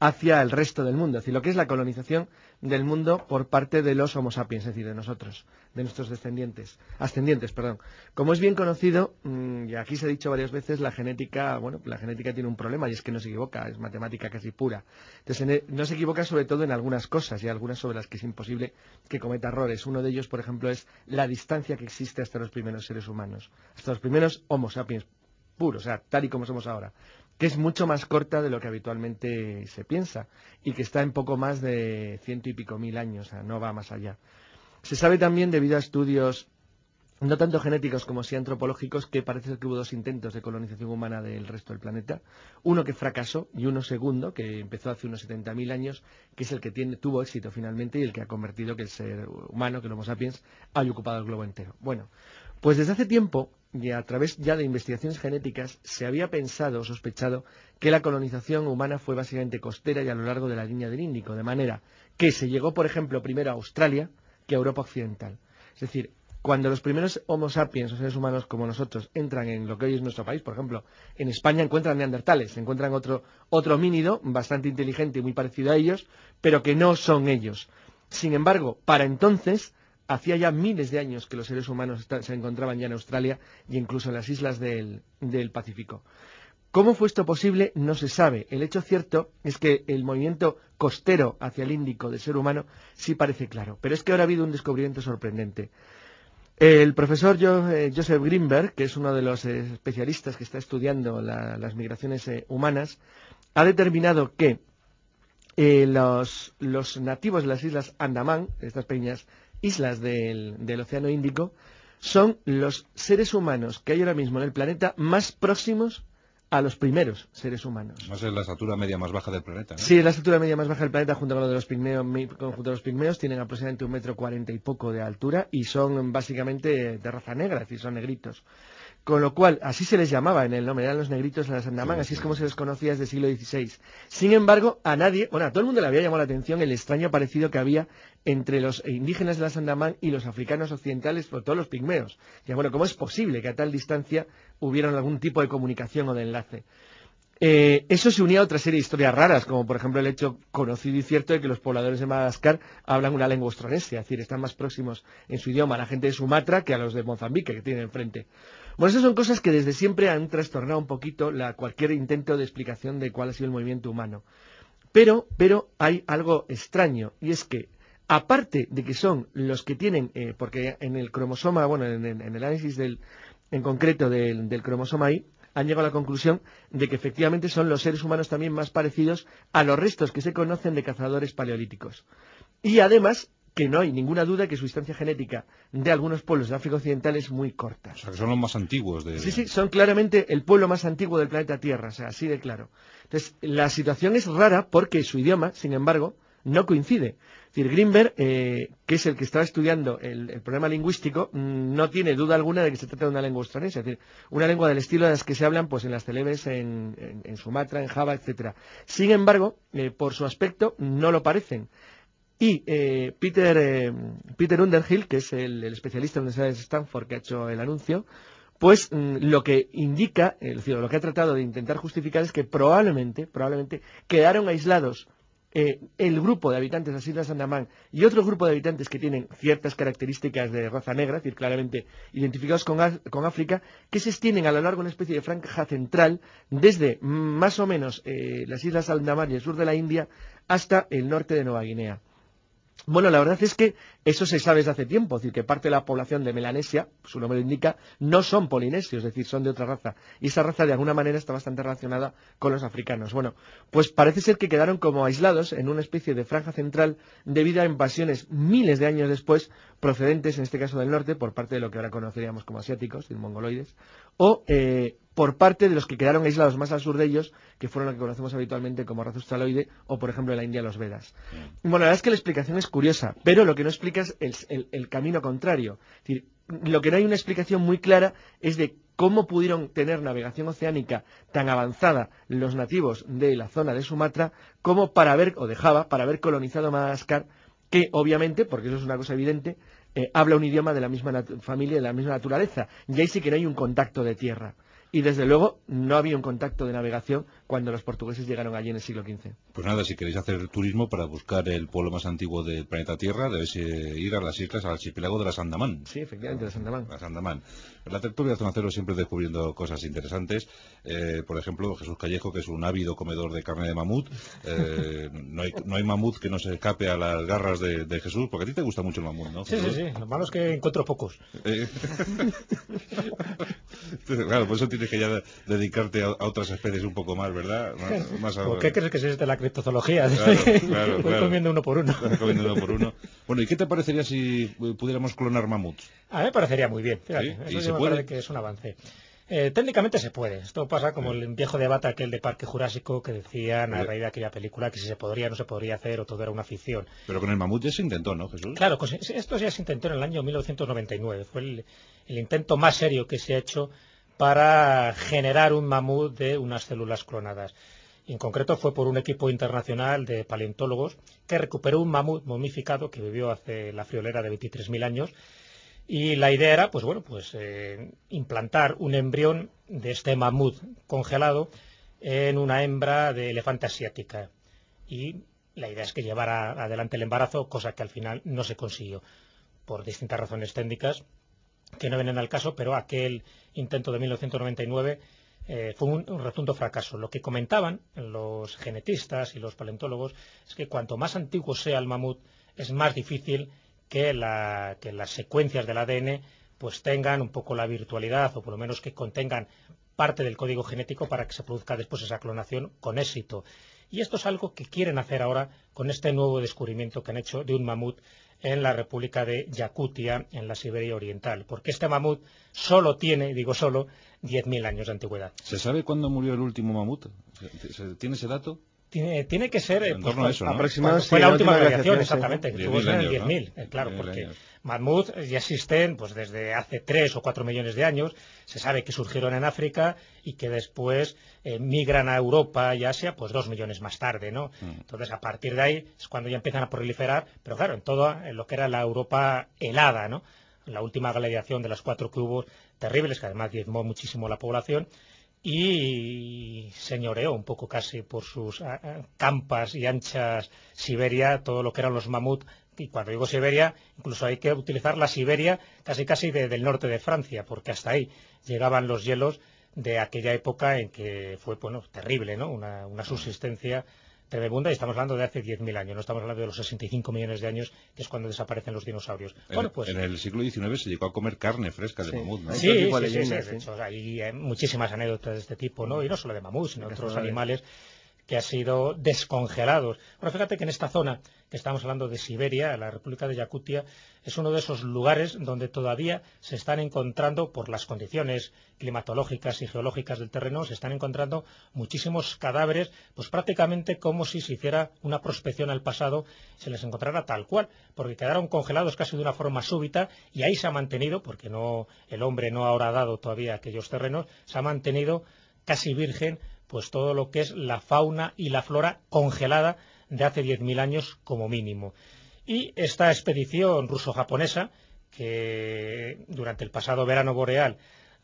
hacia el resto del mundo, es decir, lo que es la colonización del mundo por parte de los Homo sapiens, es decir, de nosotros, de nuestros ascendientes. Como es bien conocido, y aquí se ha dicho varias veces, la genética tiene un problema, y es que no se equivoca, es matemática casi pura. Entonces, no se equivoca sobre todo en algunas cosas, y algunas sobre las que es imposible que cometa errores. Uno de ellos, por ejemplo, es la distancia que existe hasta los primeros seres humanos, hasta los primeros Homo sapiens puros, o sea, tal y como somos ahora, que es mucho más corta de lo que habitualmente se piensa y que está en poco más de 100 y pico mil años, o sea, no va más allá. Se sabe también, debido a estudios no tanto genéticos como sí antropológicos, que parece ser que hubo 2 intentos de colonización humana del resto del planeta, uno que fracasó y uno segundo, que empezó hace unos 70.000 años, que es el que tuvo éxito finalmente y el que ha convertido que el ser humano, que el Homo sapiens, haya ocupado el globo entero. Bueno, pues desde hace tiempo, y a través ya de investigaciones genéticas, se había pensado o sospechado que la colonización humana fue básicamente costera y a lo largo de la línea del Índico, de manera que se llegó, por ejemplo, primero a Australia que a Europa occidental. Es decir, cuando los primeros Homo sapiens, o seres humanos como nosotros, entran en lo que hoy es nuestro país, por ejemplo, en España encuentran neandertales, encuentran otro homínido bastante inteligente y muy parecido a ellos, pero que no son ellos. Sin embargo, para entonces, hacía ya miles de años que los seres humanos se encontraban ya en Australia y incluso en las islas del Pacífico. ¿Cómo fue esto posible? No se sabe. El hecho cierto es que el movimiento costero hacia el Índico del ser humano sí parece claro. Pero es que ahora ha habido un descubrimiento sorprendente. El profesor Joseph Greenberg, que es uno de los especialistas que está estudiando las migraciones humanas, ha determinado que los nativos de las islas Andamán, estas pequeñas islas del Océano Índico, son los seres humanos que hay ahora mismo en el planeta más próximos a los primeros seres humanos. Va a ser la estatura media más baja del planeta, ¿no? Sí, es la estatura media más baja del planeta junto con lo de los pigmeos. Tienen aproximadamente 1,40 m y poco de altura y son básicamente de raza negra, es decir, son negritos. Con lo cual, así se les llamaba en el nombre, eran los negritos de las Andamán, así es como se les conocía desde el siglo XVI. Sin embargo, a todo el mundo le había llamado la atención el extraño parecido que había entre los indígenas de las Andamán y los africanos occidentales, por todos los pigmeos. Y bueno, ¿cómo es posible que a tal distancia hubiera algún tipo de comunicación o de enlace? Eso se unía a otra serie de historias raras, como por ejemplo el hecho conocido y cierto de que los pobladores de Madagascar hablan una lengua austronesia, es decir, están más próximos en su idioma a la gente de Sumatra que a los de Mozambique que tienen enfrente. Bueno, esas son cosas que desde siempre han trastornado un poquito cualquier intento de explicación de cuál ha sido el movimiento humano. Pero hay algo extraño, y es que, aparte de que son los que tienen, porque en el cromosoma, en el análisis en concreto del cromosoma Y, han llegado a la conclusión de que efectivamente son los seres humanos también más parecidos a los restos que se conocen de cazadores paleolíticos. Y además, que no hay ninguna duda que su distancia genética de algunos pueblos de África Occidental es muy corta. O sea, que son los más antiguos. Sí, son claramente el pueblo más antiguo del planeta Tierra, o sea, así de claro. Entonces, la situación es rara porque su idioma, sin embargo, no coincide. Es decir, Greenberg, que es el que estaba estudiando el problema lingüístico, no tiene duda alguna de que se trata de una lengua austronesia, es decir, una lengua del estilo de las que se hablan pues en las celebes en Sumatra, en Java, etcétera. Sin embargo, por su aspecto, no lo parecen. Y Peter Underhill, que es el especialista de la Universidad de Stanford que ha hecho el anuncio, pues lo que indica, es decir, lo que ha tratado de intentar justificar es que probablemente quedaron aislados el grupo de habitantes de las Islas Andamán y otro grupo de habitantes que tienen ciertas características de raza negra, es decir, claramente identificados con África, que se extienden a lo largo de una especie de franja central desde más o menos las Islas Andamán y el sur de la India hasta el norte de Nueva Guinea. Bueno, la verdad es que eso se sabe desde hace tiempo, es decir, que parte de la población de Melanesia, su nombre lo indica, no son polinesios, es decir, son de otra raza. Y esa raza de alguna manera está bastante relacionada con los africanos. Bueno, pues parece ser que quedaron como aislados en una especie de franja central debido a invasiones miles de años después, procedentes en este caso del norte, por parte de lo que ahora conoceríamos como asiáticos, y mongoloides, o por parte de los que quedaron aislados más al sur de ellos, que fueron lo que conocemos habitualmente como raza australoide, o por ejemplo en la India los Vedas. Bueno, la verdad es que la explicación es curiosa, pero lo que no explica es el camino contrario. Es decir, lo que no hay una explicación muy clara es de cómo pudieron tener navegación oceánica tan avanzada los nativos de la zona de Sumatra como para haber colonizado Madagascar, que obviamente, porque eso es una cosa evidente, habla un idioma de la misma familia, de la misma naturaleza, y ahí sí que no hay un contacto de tierra. y desde luego no había un contacto de navegación cuando los portugueses llegaron allí en el siglo XV. Pues nada, si queréis hacer turismo para buscar el pueblo más antiguo del planeta Tierra, debéis ir a las islas, al archipiélago de las Andamán. Sí, efectivamente, las Andamán. Las Andamán. La tertulia de Zona Cero siempre descubriendo cosas interesantes. Por ejemplo, Jesús Callejo, que es un ávido comedor de carne de mamut. No hay mamut que no se escape a las garras de Jesús, porque a ti te gusta mucho el mamut, ¿no? Sí, lo malo es que encuentro pocos. Claro, por eso tienes que ya dedicarte a otras especies un poco más, ¿verdad? ¿Por qué crees que es de la criptozoología? Claro. Voy comiendo uno por uno. Bueno, ¿y qué te parecería si pudiéramos clonar mamuts? A mí me parecería muy bien, fíjate, ¿Sí? eso me parece que es un avance. Técnicamente se puede. Esto pasa como el viejo debate aquel de Parque Jurásico que decían a raíz de aquella película que si se podría o no se podría hacer o todo era una ficción. Pero con el mamut ya se intentó, ¿no, Jesús? Claro, esto ya se intentó en el año 1999. Fue el intento más serio que se ha hecho para generar un mamut de unas células clonadas. En concreto fue por un equipo internacional de paleontólogos que recuperó un mamut momificado que vivió hace la friolera de 23.000 años. Y la idea era, implantar un embrión de este mamut congelado en una hembra de elefante asiática. Y la idea es que llevara adelante el embarazo, cosa que al final no se consiguió, por distintas razones técnicas que no vienen al caso, pero aquel intento de 1999 fue un rotundo fracaso. Lo que comentaban los genetistas y los paleontólogos es que cuanto más antiguo sea el mamut, es más difícil que las secuencias del ADN pues tengan un poco la virtualidad o por lo menos que contengan parte del código genético para que se produzca después esa clonación con éxito. Y esto es algo que quieren hacer ahora con este nuevo descubrimiento que han hecho de un mamut en la República de Yakutia, en la Siberia Oriental, porque este mamut solo tiene, 10.000 años de antigüedad. ¿Se sabe cuándo murió el último mamut? ¿Tiene ese dato? Tiene que ser en torno a eso, ¿no? Aproximadamente. Fue la última gladiación, exactamente, que 10.000 estuvo en el años, 10.000, ¿no? claro, 10.000 porque años. mamuts ya existen pues desde hace 3 o 4 millones de años. Se sabe que surgieron en África y que después migran a Europa y Asia pues 2 millones más tarde, ¿no? Entonces, a partir de ahí es cuando ya empiezan a proliferar, pero claro, en lo que era la Europa helada, ¿no? La última gladiación de las 4 que hubo, terribles, que además diezmó muchísimo la población, y señoreó un poco casi por sus campas y anchas Siberia, todo lo que eran los mamut. Y cuando digo Siberia, incluso hay que utilizar la Siberia casi del norte de Francia, porque hasta ahí llegaban los hielos de aquella época en que fue terrible, ¿no? Una subsistencia tremenda, y estamos hablando de hace 10.000 años, no estamos hablando de los 65 millones de años, que es cuando desaparecen los dinosaurios. En el siglo XIX se llegó a comer carne fresca de mamut, ¿no? Sí. De hecho, hay muchísimas anécdotas de este tipo, ¿no? Y no solo de mamut, sino de otros animales que han sido descongelados. Bueno, fíjate que en esta zona que estamos hablando de Siberia, la República de Yakutia, es uno de esos lugares donde todavía se están encontrando, por las condiciones climatológicas y geológicas del terreno, se están encontrando muchísimos cadáveres, pues prácticamente como si se hiciera una prospección al pasado, se les encontrara tal cual, porque quedaron congelados casi de una forma súbita, y ahí se ha mantenido, porque el hombre no ha horadado todavía aquellos terrenos, se ha mantenido casi virgen pues todo lo que es la fauna y la flora congelada de hace 10.000 años como mínimo. Y esta expedición ruso-japonesa, que durante el pasado verano boreal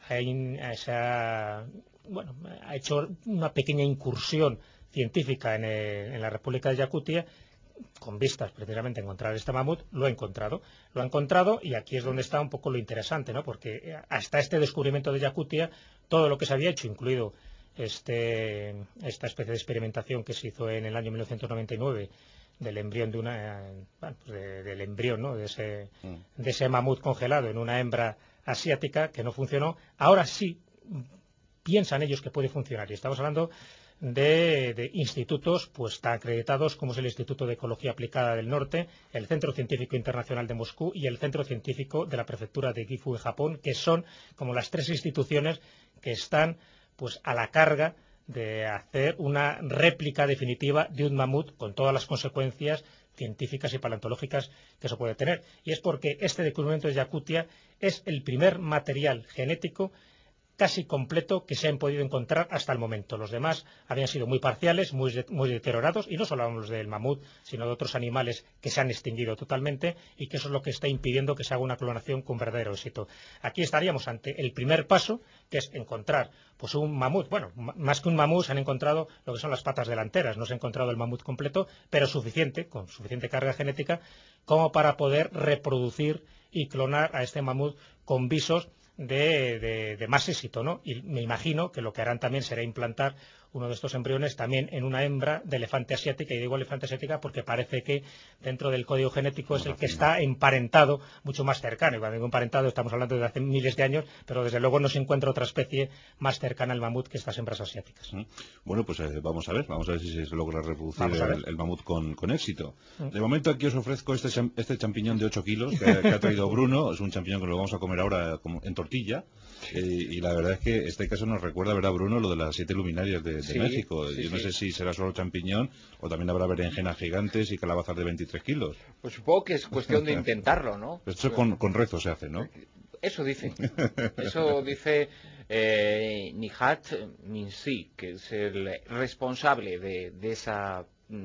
ha hecho una pequeña incursión científica en la República de Yakutia, con vistas precisamente a encontrar este mamut, lo ha encontrado, y aquí es donde está un poco lo interesante, ¿no? Porque hasta este descubrimiento de Yakutia, todo lo que se había hecho, incluido esta especie de experimentación que se hizo en el año 1999 del embrión del embrión, ¿no? de ese mamut congelado en una hembra asiática, que no funcionó. Ahora sí piensan ellos que puede funcionar, y estamos hablando de institutos pues tan acreditados como es el Instituto de Ecología Aplicada del Norte, el Centro Científico Internacional de Moscú y el Centro Científico de la Prefectura de Gifu en Japón, que son como las 3 instituciones que están pues a la carga de hacer una réplica definitiva de un mamut, con todas las consecuencias científicas y paleontológicas que eso puede tener. Y es porque este descubrimiento de Yakutia es el primer material genético casi completo que se han podido encontrar hasta el momento. Los demás habían sido muy parciales, muy deteriorados, y no solo hablamos del mamut, sino de otros animales que se han extinguido totalmente, y que eso es lo que está impidiendo que se haga una clonación con verdadero éxito. Aquí estaríamos ante el primer paso, que es encontrar pues un mamut. Bueno, más que un mamut se han encontrado lo que son las patas delanteras, no se ha encontrado el mamut completo, pero suficiente, con suficiente carga genética, como para poder reproducir y clonar a este mamut con visos de más éxito, ¿no? Y me imagino que lo que harán también será implantar uno de estos embriones también en una hembra de elefante asiática, y digo elefante asiática porque parece que dentro del código genético es el que está emparentado, mucho más cercano. Y cuando digo emparentado estamos hablando de hace miles de años, pero desde luego no se encuentra otra especie más cercana al mamut que estas hembras asiáticas. Bueno, pues vamos a ver si se logra reproducir el mamut con éxito. De momento aquí os ofrezco este champiñón de 8 kilos que ha traído Bruno. Es un champiñón que lo vamos a comer ahora en tortilla, y la verdad es que este caso nos recuerda, ¿verdad, Bruno?, lo de las 7 luminarias de México. Yo no sé si será solo champiñón o también habrá berenjenas gigantes y calabazas de 23 kilos. Pues supongo que es cuestión de intentarlo, ¿no? Esto con rezo se hace, ¿no? Eso dice Nihat Minsi, que es el responsable de esa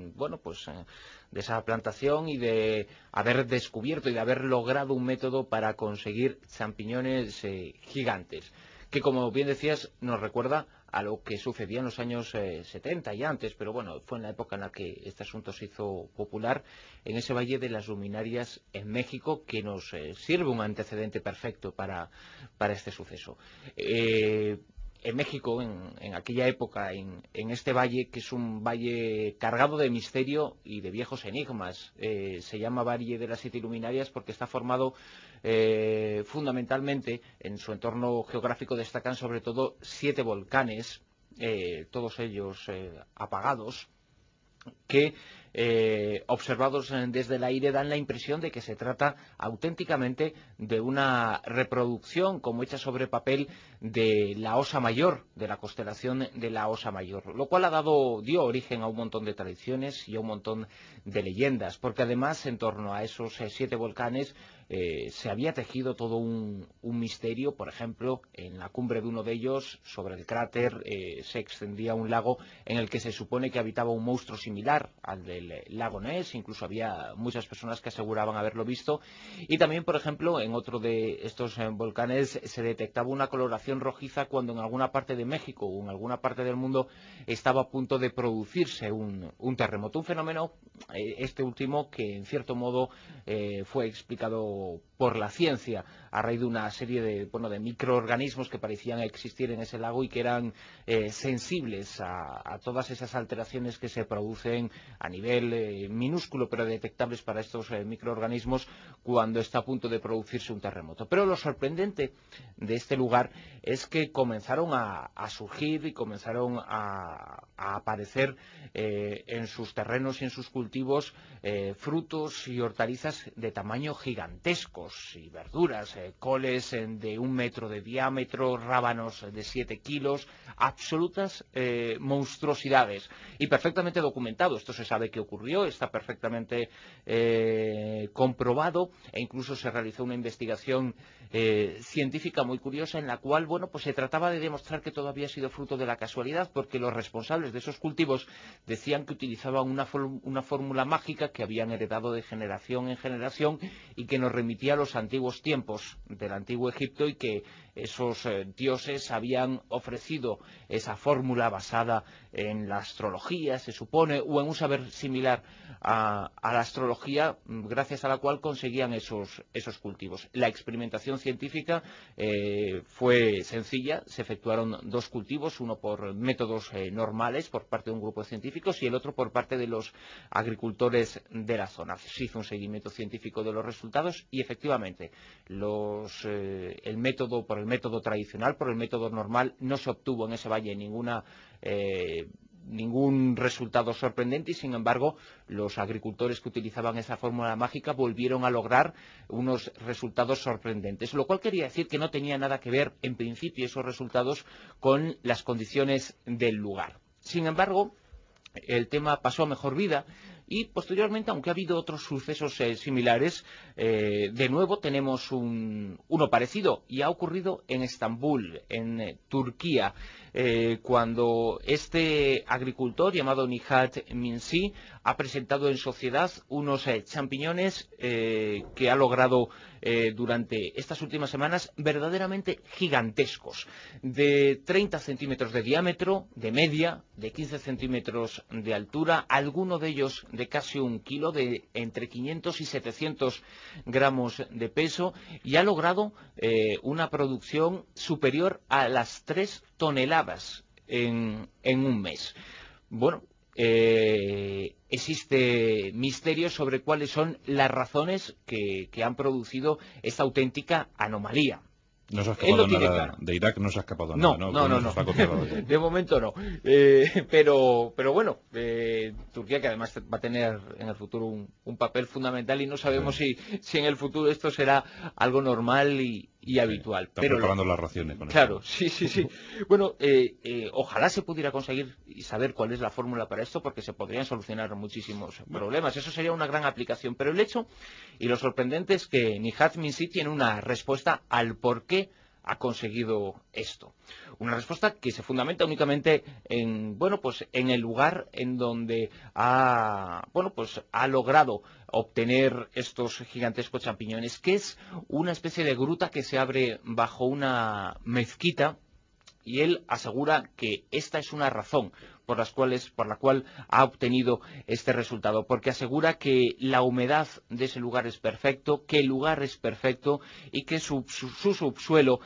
de esa plantación y de haber descubierto y de haber logrado un método para conseguir champiñones gigantes, que, como bien decías, nos recuerda a lo que sucedía en los años 70 y antes, pero bueno, fue en la época en la que este asunto se hizo popular, en ese Valle de las Luminarias en México, que nos sirve un antecedente perfecto para este suceso. En México, en aquella época, en este valle, que es un valle cargado de misterio y de viejos enigmas, se llama Valle de las Siete Luminarias porque está formado fundamentalmente, en su entorno geográfico destacan sobre todo 7 volcanes, todos ellos apagados, que observados desde el aire dan la impresión de que se trata auténticamente de una reproducción, como hecha sobre papel, de la Osa Mayor, de la constelación de la Osa Mayor, lo cual dio origen a un montón de tradiciones y a un montón de leyendas, porque además en torno a esos 7 volcanes se había tejido todo un misterio. Por ejemplo, en la cumbre de uno de ellos, sobre el cráter, se extendía un lago en el que se supone que habitaba un monstruo similar al del lago Ness. Incluso había muchas personas que aseguraban haberlo visto. Y también, por ejemplo, en otro de estos volcanes se detectaba una coloración rojiza cuando en alguna parte de México o en alguna parte del mundo estaba a punto de producirse un terremoto. Un fenómeno, este último, que en cierto modo fue explicado por la ciencia a raíz de una serie de microorganismos que parecían existir en ese lago y que eran sensibles a todas esas alteraciones que se producen a nivel minúsculo, pero detectables para estos microorganismos cuando está a punto de producirse un terremoto. Pero lo sorprendente de este lugar es que comenzaron a surgir y comenzaron a aparecer en sus terrenos y en sus cultivos frutos y hortalizas de tamaño gigantescos, y verduras, coles de 1 metro de diámetro, rábanos de 7 kilos, absolutas monstruosidades, y perfectamente documentado. Esto se sabe que ocurrió, está perfectamente comprobado, e incluso se realizó una investigación científica muy curiosa en la cual, pues se trataba de demostrar que todo había sido fruto de la casualidad, porque los responsables de esos cultivos decían que utilizaban una fórmula mágica que habían heredado de generación en generación y que nos remitía a los antiguos tiempos del antiguo Egipto, y que esos dioses habían ofrecido esa fórmula basada en la astrología, se supone, o en un saber similar a la astrología, gracias a la cual conseguían esos cultivos. La experimentación científica fue sencilla. Se efectuaron 2 cultivos, uno por métodos normales por parte de un grupo de científicos y el otro por parte de los agricultores de la zona. Se hizo un seguimiento científico de los resultados y efectivamente por el método tradicional, por el método normal, no se obtuvo en ese valle ningún resultado sorprendente, y sin embargo los agricultores que utilizaban esa fórmula mágica volvieron a lograr unos resultados sorprendentes, lo cual quería decir que no tenía nada que ver en principio esos resultados con las condiciones del lugar. Sin embargo, el tema pasó a mejor vida y posteriormente, aunque ha habido otros sucesos similares, de nuevo tenemos uno parecido, y ha ocurrido en Estambul, en Turquía, cuando este agricultor llamado Nihat Minsi ha presentado en sociedad unos champiñones que ha logrado durante estas últimas semanas verdaderamente gigantescos, de 30 centímetros de diámetro, de media, de 15 centímetros de altura, alguno de ellos de casi 1 kilo, de entre 500 y 700 gramos de peso, y ha logrado una producción superior a las 3 toneladas en un mes. Bueno, existe misterio sobre cuáles son las razones que han producido esta auténtica anomalía. No se ha escapado nada claro. de Irak, no se ha escapado No, nada, no. De momento no. Pero bueno, Turquía, que además va a tener en el futuro un papel fundamental, y no sabemos si en el futuro esto será algo normal y habitual. Están preparando las raciones con claro, esto. sí. Bueno, ojalá se pudiera conseguir y saber cuál es la fórmula para esto, porque se podrían solucionar muchísimos problemas. Eso sería una gran aplicación. Pero el hecho y lo sorprendente es que Nihat Minsi tiene una respuesta al por qué ha conseguido esto. Una respuesta que se fundamenta únicamente en el lugar en donde ha logrado obtener estos gigantescos champiñones, que es una especie de gruta que se abre bajo una mezquita, y él asegura que esta es una razón por la cual ha obtenido este resultado, porque asegura que la humedad de ese lugar es perfecto, que el lugar es perfecto, y que su subsuelo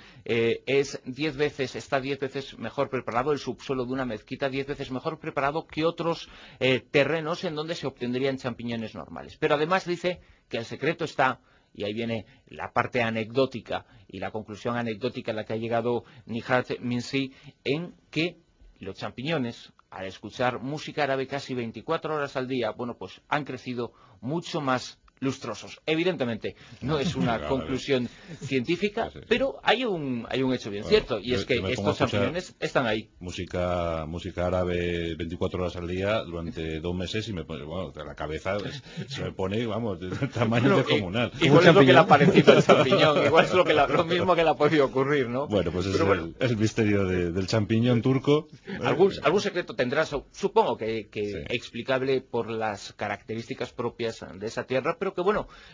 está 10 veces mejor preparado, el subsuelo de una mezquita 10 veces mejor preparado que otros terrenos en donde se obtendrían champiñones normales. Pero además dice que el secreto está, y ahí viene la parte anecdótica y la conclusión anecdótica a la que ha llegado Nihat Minsi, en que los champiñones, al escuchar música árabe casi 24 horas al día, pues han crecido mucho más lustrosos. Evidentemente no es una conclusión científica, pero hay un hecho bien cierto, y es que estos champiñones están ahí. Música árabe 24 horas al día durante 2 meses, y me pone, la cabeza se me pone, del tamaño descomunal. Igual es lo que le ha parecido al champiñón, igual es lo mismo que le ha podido ocurrir, ¿no? Bueno, pues es el misterio del champiñón turco. Algún secreto tendrá, supongo que explicable por las características propias de esa tierra, pero que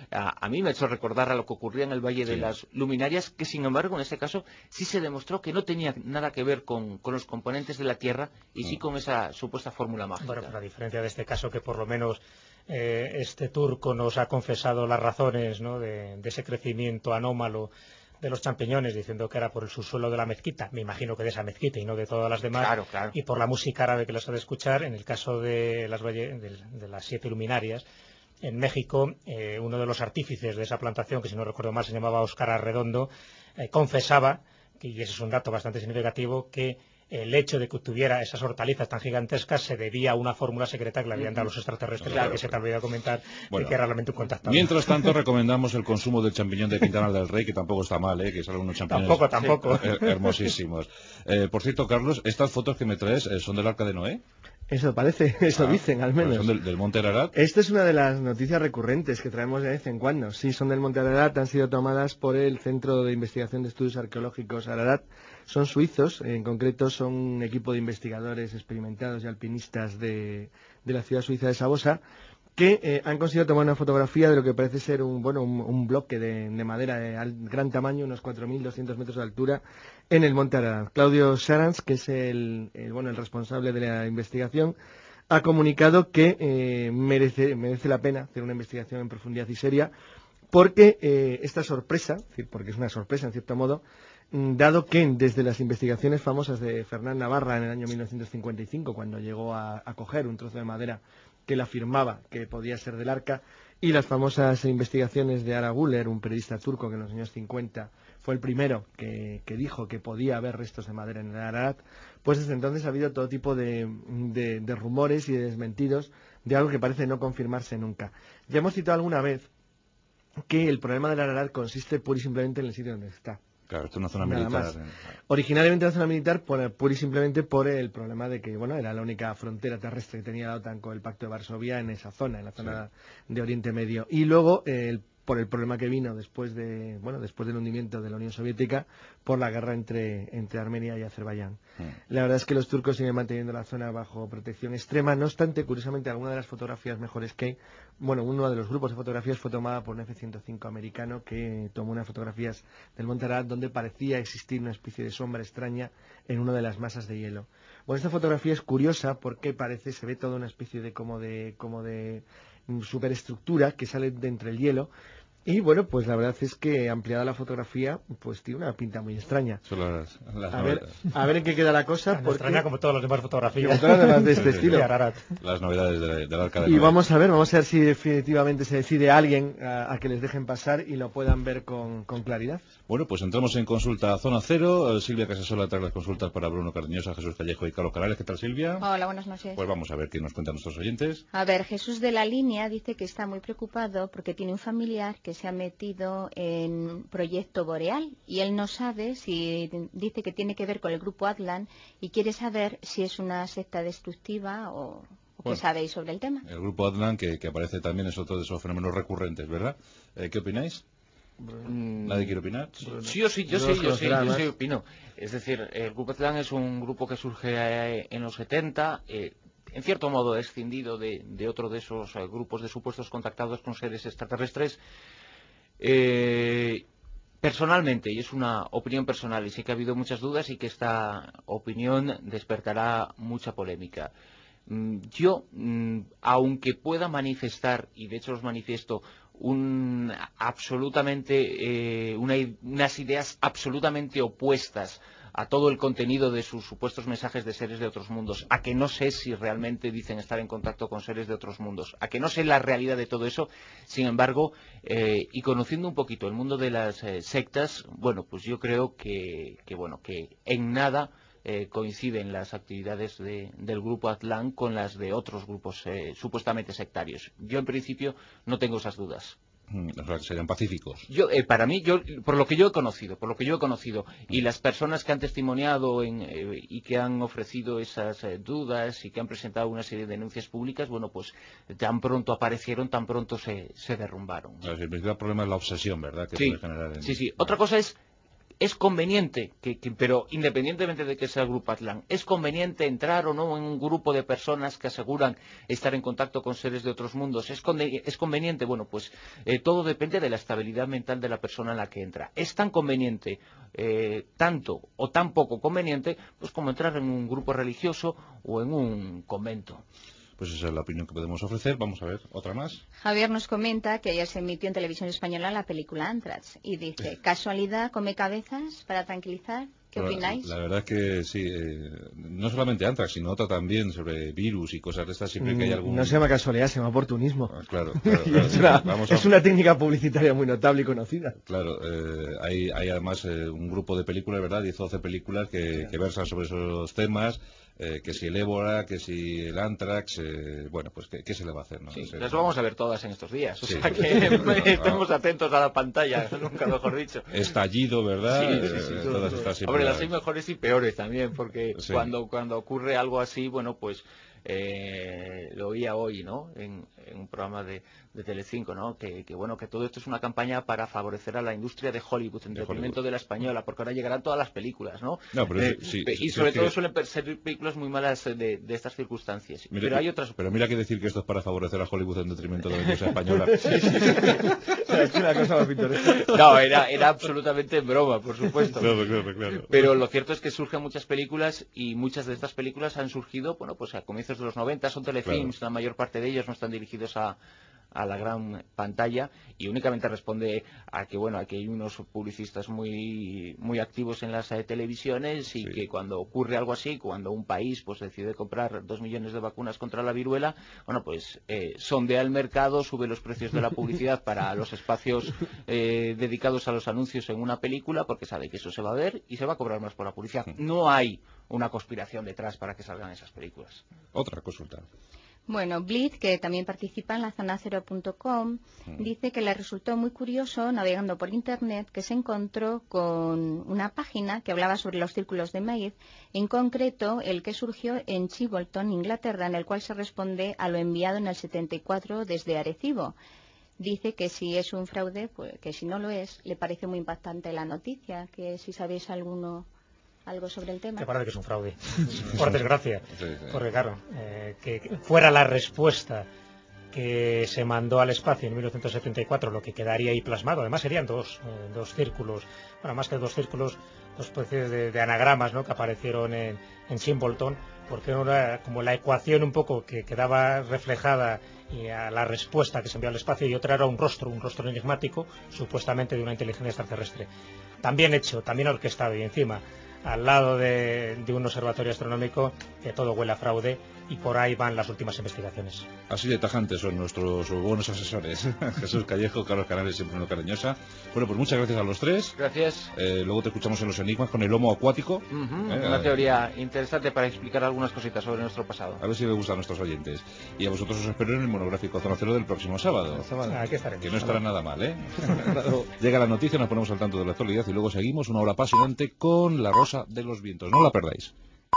a mí me ha hecho recordar a lo que ocurría en el Valle de las Luminarias, que sin embargo en este caso sí se demostró que no tenía nada que ver con los componentes de la Tierra, y sí con esa supuesta fórmula mágica. Bueno, pero a diferencia de este caso, que por lo menos este turco nos ha confesado las razones, ¿no?, de ese crecimiento anómalo de los champiñones, diciendo que era por el subsuelo de la mezquita, me imagino que de esa mezquita y no de todas las demás, claro. Y por la música árabe que les ha de escuchar. En el caso de las 7 luminarias en México, uno de los artífices de esa plantación, que si no recuerdo mal se llamaba Óscar Arredondo, confesaba, y ese es un dato bastante significativo, que el hecho de que tuviera esas hortalizas tan gigantescas se debía a una fórmula secreta que le habían dado los extraterrestres, que se te olvidó comentar, y que era realmente un contacto. Mientras tanto, recomendamos el consumo del champiñón de Quintana del Rey, que tampoco está mal, que salen unos champiñones tampoco. Hermosísimos. Por cierto, Carlos, estas fotos que me traes son del Arca de Noé. Eso parece, eso dicen al menos. ¿Son del Monte Ararat? Esta es una de las noticias recurrentes que traemos de vez en cuando. Sí, son del Monte Ararat, han sido tomadas por el Centro de Investigación de Estudios Arqueológicos Ararat. Son suizos, en concreto son un equipo de investigadores experimentados y alpinistas de la ciudad suiza de Sabosa, que han conseguido tomar una fotografía de lo que parece ser un bloque de madera de gran tamaño, unos 4.200 metros de altura, en el Monte Ararat. Claudio Sarans, que es el responsable de la investigación, ha comunicado que merece la pena hacer una investigación en profundidad y seria, porque esta sorpresa, porque es una sorpresa en cierto modo, dado que desde las investigaciones famosas de Fernán Navarra en el año 1955, cuando llegó a coger un trozo de madera que él afirmaba que podía ser del Arca, y las famosas investigaciones de Ara Güler, un periodista turco que en los años 50 fue el primero que dijo que podía haber restos de madera en el Ararat, pues desde entonces ha habido todo tipo de rumores y de desmentidos de algo que parece no confirmarse nunca. Ya hemos citado alguna vez que el problema del Ararat consiste pura y simplemente en el sitio donde está. Claro, esto es una zona Nada militar. más. Originalmente una zona militar pura y simplemente por el problema de que, bueno, era la única frontera terrestre que tenía la OTAN con el Pacto de Varsovia en esa zona, en la zona de Oriente Medio. Y luego, por el problema que vino después del hundimiento de la Unión Soviética, por la guerra entre Armenia y Azerbaiyán. La verdad es que los turcos siguen manteniendo la zona bajo protección extrema. No obstante, curiosamente, alguna de las fotografías mejores que hay, uno de los grupos de fotografías fue tomada por un F-105 americano que tomó unas fotografías del Monte Ararat donde parecía existir una especie de sombra extraña en una de las masas de hielo. Bueno, esta fotografía es curiosa porque se ve toda una especie de como de superestructura que sale de entre el hielo. Y bueno, pues la verdad es que ampliada la fotografía, pues tiene una pinta muy extraña. Son las a ver en qué queda la cosa. Tan extraña como todas las demás fotografías. Como todas las demás de este estilo. Las novedades del Arca de Y Noé. vamos a ver si definitivamente se decide alguien a que les dejen pasar y lo puedan ver con claridad. Bueno, pues entramos en consulta Zona Cero. Silvia Casasola trae las consultas para Bruno Cardeñosa, Jesús Callejo y Carlos Canales. ¿Qué tal, Silvia? Hola, buenas noches. Pues vamos a ver qué nos cuentan nuestros oyentes. A ver, Jesús de la Línea dice que está muy preocupado porque tiene un familiar que se ha metido en Proyecto Boreal y él no sabe si dice que tiene que ver con el grupo Atlan y quiere saber si es una secta destructiva o qué sabéis sobre el tema. El grupo Atlan, que aparece también, es otro de esos fenómenos recurrentes, ¿verdad? ¿Qué opináis? ¿Nadie quiere opinar? Yo sí opino. Es decir, el Grupo Atlan es un grupo que surge en los 70, en cierto modo escindido de otro de esos grupos de supuestos contactados con seres extraterrestres. Personalmente, y es una opinión personal, y sé que ha habido muchas dudas y que esta opinión despertará mucha polémica. Yo, aunque pueda manifestar, y de hecho los manifiesto, unas ideas absolutamente opuestas a todo el contenido de sus supuestos mensajes de seres de otros mundos, a que no sé si realmente dicen estar en contacto con seres de otros mundos, a que no sé la realidad de todo eso, sin embargo, y conociendo un poquito el mundo de las sectas, bueno, pues yo creo que en nada coinciden las actividades del grupo Atlan con las de otros grupos supuestamente sectarios. Yo en principio no tengo esas dudas. O sea, que serían pacíficos. Para mí, por lo que yo he conocido, y las personas que han testimoniado y que han ofrecido esas dudas y que han presentado una serie de denuncias públicas, bueno, pues tan pronto aparecieron, tan pronto se derrumbaron. El principal problema es la obsesión, ¿verdad? Que puede generar Sí. Otra cosa es conveniente, pero independientemente de que sea el Grupo Atlan, ¿es conveniente entrar o no en un grupo de personas que aseguran estar en contacto con seres de otros mundos? ¿Es conveniente? Bueno, pues todo depende de la estabilidad mental de la persona en la que entra. Es tan conveniente, tanto o tan poco conveniente, pues como entrar en un grupo religioso o en un convento. Pues esa es la opinión que podemos ofrecer. Vamos a ver, otra más. Javier nos comenta que ayer se emitió en televisión española la película Anthrax y dice, ¿casualidad come cabezas para tranquilizar? ¿Qué opináis? La verdad es que sí, no solamente Anthrax, sino otra también sobre virus y cosas de estas, siempre que hay algún... No se llama casualidad, se llama oportunismo. Claro. Es una técnica publicitaria muy notable y conocida. Claro, hay además un grupo de películas, ¿verdad? 10 o 12 películas que versan sobre esos temas. Que si el ébola, que si el Anthrax, bueno, pues ¿qué se le va a hacer? ¿No? Sí, las vamos a ver todas en estos días, o sea que estemos atentos a la pantalla, nunca mejor dicho. Estallido, ¿verdad? Sí. Todas estas Hombre, las hay mejores y peores también, porque cuando ocurre algo así, bueno, pues lo oía hoy, ¿no? En un programa de Telecinco, ¿no? Que todo esto es una campaña para favorecer a la industria de Hollywood, entretenimiento de la española, porque ahora llegarán todas las películas, ¿no? Y sobre todo suelen ser películas muy malas de estas circunstancias. Pero hay otras. Pero mira que decir que esto es para favorecer a Hollywood en detrimento de la industria española. Es una cosa más pintoresca. No, era absolutamente broma, por supuesto. Claro. Pero lo cierto es que surgen muchas películas y muchas de estas películas han surgido, bueno, pues a comienzos de los 90, son telefilms, la mayor parte de ellos no están dirigidos a la gran pantalla y únicamente responde a que hay unos publicistas muy activos en las televisiones y que cuando ocurre algo así, cuando un país pues decide comprar 2 millones de vacunas contra la viruela, bueno, pues sondea el mercado, sube los precios de la publicidad para los espacios dedicados a los anuncios en una película porque sabe que eso se va a ver y se va a cobrar más por la publicidad. No hay una conspiración detrás para que salgan esas películas. Otra consulta. Bueno, Blitz, que también participa en la zonacero.com, dice que le resultó muy curioso, navegando por Internet, que se encontró con una página que hablaba sobre los círculos de maíz, en concreto el que surgió en Chilbolton, Inglaterra, en el cual se responde a lo enviado en el 74 desde Arecibo. Dice que si es un fraude, pues que si no lo es, le parece muy impactante la noticia, que si sabéis algo sobre el tema. Que parece que es un fraude, por desgracia, porque claro, que fuera la respuesta que se mandó al espacio en 1974, lo que quedaría ahí plasmado, además serían dos círculos, bueno, más que dos círculos, dos especies de anagramas, ¿no?, que aparecieron en Chilbolton, porque era como la ecuación un poco que quedaba reflejada y a la respuesta que se envió al espacio, y otra era un rostro enigmático, supuestamente de una inteligencia extraterrestre. También hecho, también orquestado, y encima al lado de un observatorio astronómico, que todo huele a fraude, y por ahí van las últimas investigaciones. Así de tajantes son nuestros buenos asesores. Jesús Callejo, Carlos Canales y Bruno Cariñosa. Bueno, pues muchas gracias a los tres. Gracias. Luego te escuchamos en los enigmas con el lomo acuático. Una teoría interesante para explicar algunas cositas sobre nuestro pasado. A ver si le gusta a nuestros oyentes. Y a vosotros os espero en el monográfico Zona Cero del próximo sábado. Aquí estaremos. Que no estará nada mal, ¿eh? Llega la noticia, nos ponemos al tanto de la actualidad y luego seguimos una hora apasionante con La Rosa de los Vientos. No la perdáis.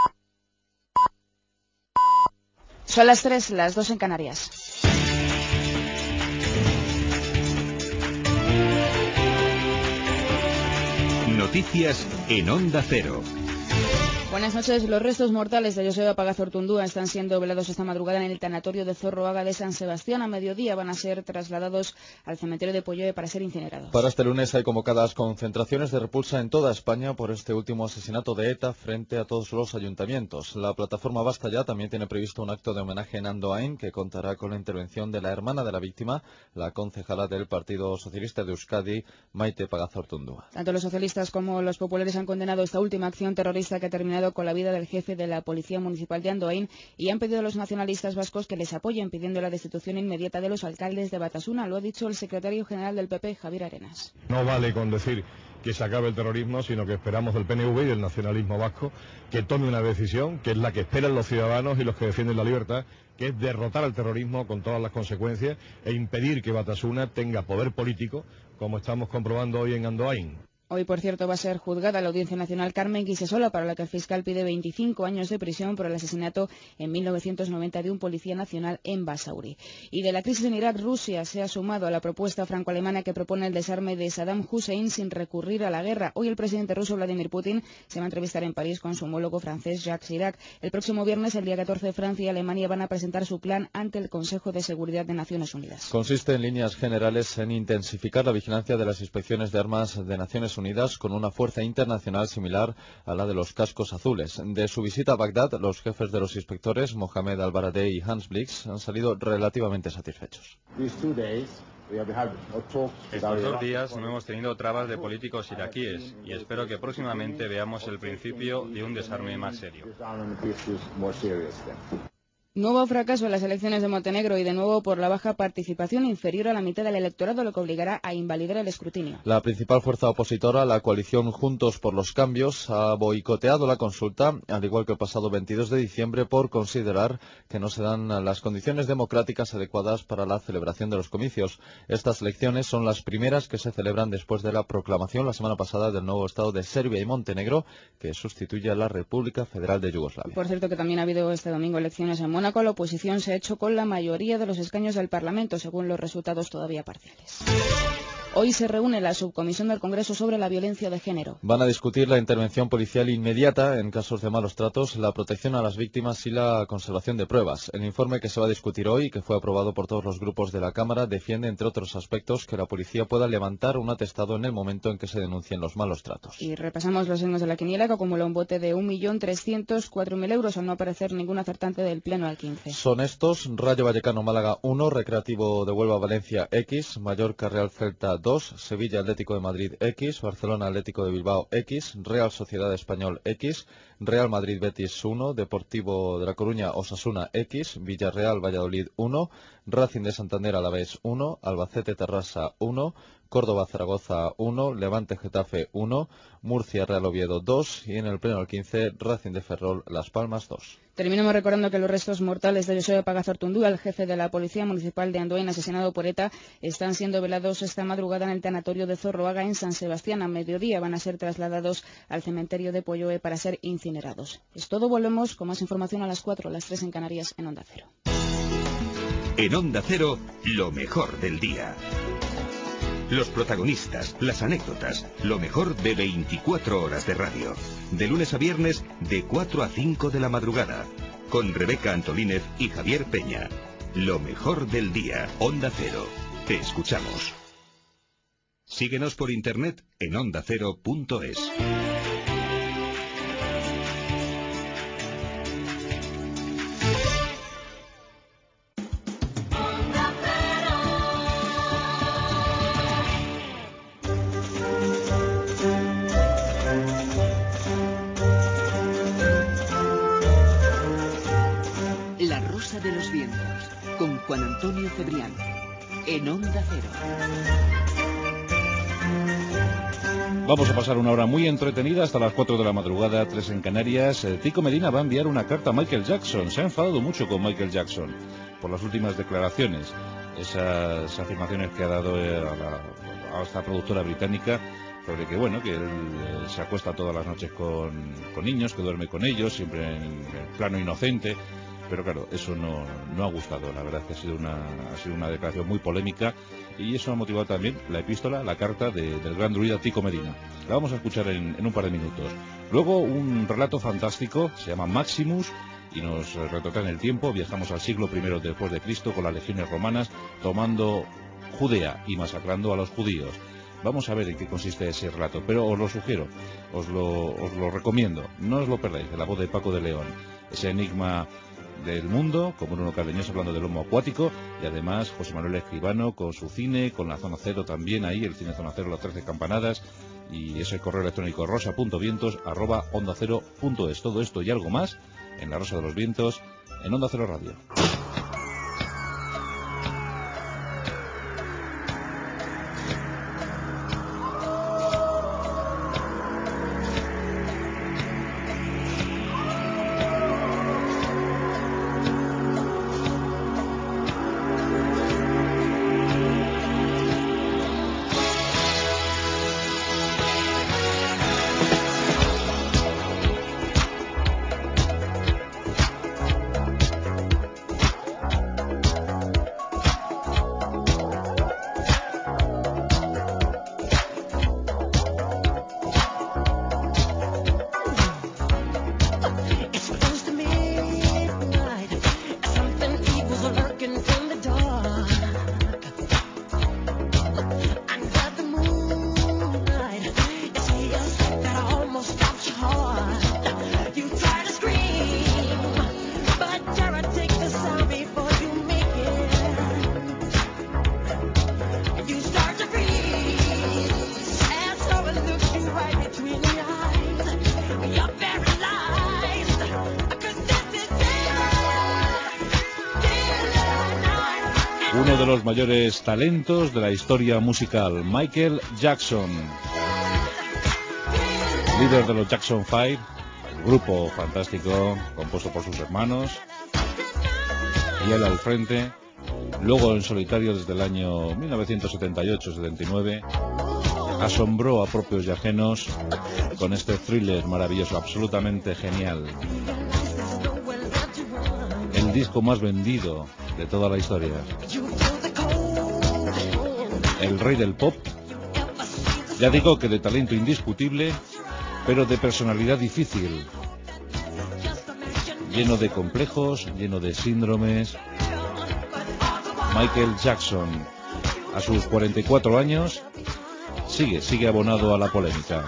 Son las 3, las 2 en Canarias. Noticias en Onda Cero. Buenas noches. Los restos mortales de Joseba Pagazortundúa están siendo velados esta madrugada en el tanatorio de Zorroaga de San Sebastián. A mediodía van a ser trasladados al cementerio de Polloe para ser incinerados. Para este lunes hay convocadas concentraciones de repulsa en toda España por este último asesinato de ETA frente a todos los ayuntamientos. La plataforma Basta Ya también tiene previsto un acto de homenaje en Andoain que contará con la intervención de la hermana de la víctima, la concejala del Partido Socialista de Euskadi, Maite Pagazortundúa. Tanto los socialistas como los populares han condenado esta última acción terrorista que ha terminado con la vida del jefe de la Policía Municipal de Andoain y han pedido a los nacionalistas vascos que les apoyen pidiendo la destitución inmediata de los alcaldes de Batasuna. Lo ha dicho el secretario general del PP, Javier Arenas. No vale con decir que se acabe el terrorismo, sino que esperamos del PNV y del nacionalismo vasco que tome una decisión que es la que esperan los ciudadanos y los que defienden la libertad, que es derrotar al terrorismo con todas las consecuencias e impedir que Batasuna tenga poder político, como estamos comprobando hoy en Andoain. Hoy, por cierto, va a ser juzgada la Audiencia Nacional Carmen Guisesola, para la que el fiscal pide 25 años de prisión por el asesinato en 1990 de un policía nacional en Basauri. Y de la crisis en Irak, Rusia se ha sumado a la propuesta franco-alemana que propone el desarme de Saddam Hussein sin recurrir a la guerra. Hoy el presidente ruso Vladimir Putin se va a entrevistar en París con su homólogo francés Jacques Chirac. El próximo viernes, el día 14, Francia y Alemania van a presentar su plan ante el Consejo de Seguridad de Naciones Unidas. Consiste en líneas generales en intensificar la vigilancia de las inspecciones de armas de Naciones Unidas con una fuerza internacional similar a la de los cascos azules. De su visita a Bagdad, los jefes de los inspectores, Mohamed Al-Baradei y Hans Blix, han salido relativamente satisfechos. Estos 2 días no hemos tenido trabas de políticos iraquíes y espero que próximamente veamos el principio de un desarme más serio. Nuevo fracaso en las elecciones de Montenegro y de nuevo por la baja participación inferior a la mitad del electorado, lo que obligará a invalidar el escrutinio. La principal fuerza opositora, la coalición Juntos por los Cambios, ha boicoteado la consulta, al igual que el pasado 22 de diciembre, por considerar que no se dan las condiciones democráticas adecuadas para la celebración de los comicios. Estas elecciones son las primeras que se celebran después de la proclamación la semana pasada del nuevo Estado de Serbia y Montenegro, que sustituye a la República Federal de Yugoslavia. Por cierto, que también ha habido este domingo elecciones en Mónaco. La oposición se ha hecho con la mayoría de los escaños del Parlamento, según los resultados todavía parciales. Hoy se reúne la subcomisión del Congreso sobre la violencia de género. Van a discutir la intervención policial inmediata en casos de malos tratos, la protección a las víctimas y la conservación de pruebas. El informe que se va a discutir hoy, que fue aprobado por todos los grupos de la Cámara, defiende, entre otros aspectos, que la policía pueda levantar un atestado en el momento en que se denuncien los malos tratos. Y repasamos los signos de la quiniela, que acumula un bote de 1.304.000 euros, al no aparecer ningún acertante del Pleno al 15. Son estos: Rayo Vallecano Málaga 1, Recreativo de Huelva Valencia X, Mallorca Real Celta 2, Sevilla Atlético de Madrid X, Barcelona Atlético de Bilbao X, Real Sociedad Español X, Real Madrid Betis 1, Deportivo de La Coruña Osasuna X, Villarreal Valladolid 1, Racing de Santander Alavés 1, Albacete Terrassa 1, Córdoba-Zaragoza 1, Levante-Getafe 1, Murcia-Real Oviedo 2 y en el pleno del 15, Racing de Ferrol-Las Palmas 2. Terminamos recordando que los restos mortales de Joseba Pagazortundúa, el jefe de la Policía Municipal de Andoain, asesinado por ETA, están siendo velados esta madrugada en el tanatorio de Zorroaga, en San Sebastián. A mediodía van a ser trasladados al cementerio de Polloe para ser incinerados. Es todo, volvemos con más información a las 4, las 3 en Canarias, en Onda Cero. En Onda Cero, lo mejor del día. Los protagonistas, las anécdotas, lo mejor de 24 horas de radio. De lunes a viernes, de 4 a 5 de la madrugada. Con Rebeca Antolínez y Javier Peña. Lo mejor del día. Onda Cero. Te escuchamos. Síguenos por internet en ondacero.es. La Rosa de los Vientos, con Juan Antonio Cebrián, en Onda Cero. Vamos a pasar una hora muy entretenida hasta las 4 de la madrugada, 3 en Canarias. Tico Medina va a enviar una carta a Michael Jackson. Se ha enfadado mucho con Michael Jackson por las últimas declaraciones, esas afirmaciones que ha dado a esta productora británica sobre que, bueno, que él se acuesta todas las noches con niños, que duerme con ellos, siempre en plano inocente. Pero claro, eso no ha gustado. La verdad es que ha sido una declaración muy polémica y eso ha motivado también la epístola, la carta del gran druida Tico Medina. La vamos a escuchar en un par de minutos. Luego un relato fantástico, se llama Maximus y nos retrata en el tiempo. Viajamos al siglo I después de Cristo con las legiones romanas tomando Judea y masacrando a los judíos. Vamos a ver en qué consiste ese relato, pero os lo sugiero, os lo recomiendo, no os lo perdáis, de la voz de Paco de León, ese enigma del mundo, como Bruno Cardeñosa hablando del homo acuático, y además José Manuel Escribano con su cine, con la Zona Cero también ahí, el cine Zona Cero, las 13 campanadas, y ese correo electrónico rosa.vientos@ondacero.es. Todo esto y algo más en La Rosa de los Vientos, en Onda Cero Radio. Uno de los mayores talentos de la historia musical, Michael Jackson, líder de los Jackson 5, el grupo fantástico compuesto por sus hermanos, y él al frente, luego en solitario desde el año 1978-79, asombró a propios y ajenos con este thriller maravilloso, absolutamente genial. El disco más vendido de toda la historia. El rey del pop. Ya digo que de talento indiscutible, pero de personalidad difícil. Lleno de complejos, lleno de síndromes. Michael Jackson, a sus 44 años, sigue abonado a la polémica.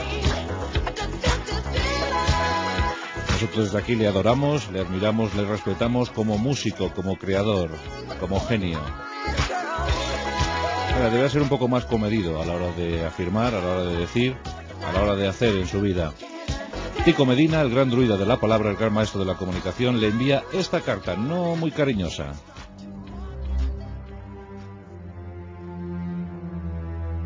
Nosotros desde aquí le adoramos, le admiramos, le respetamos como músico, como creador, como genio. Pero debe ser un poco más comedido a la hora de afirmar, a la hora de decir, a la hora de hacer en su vida. Tico Medina, el gran druida de la palabra, el gran maestro de la comunicación, le envía esta carta, no muy cariñosa.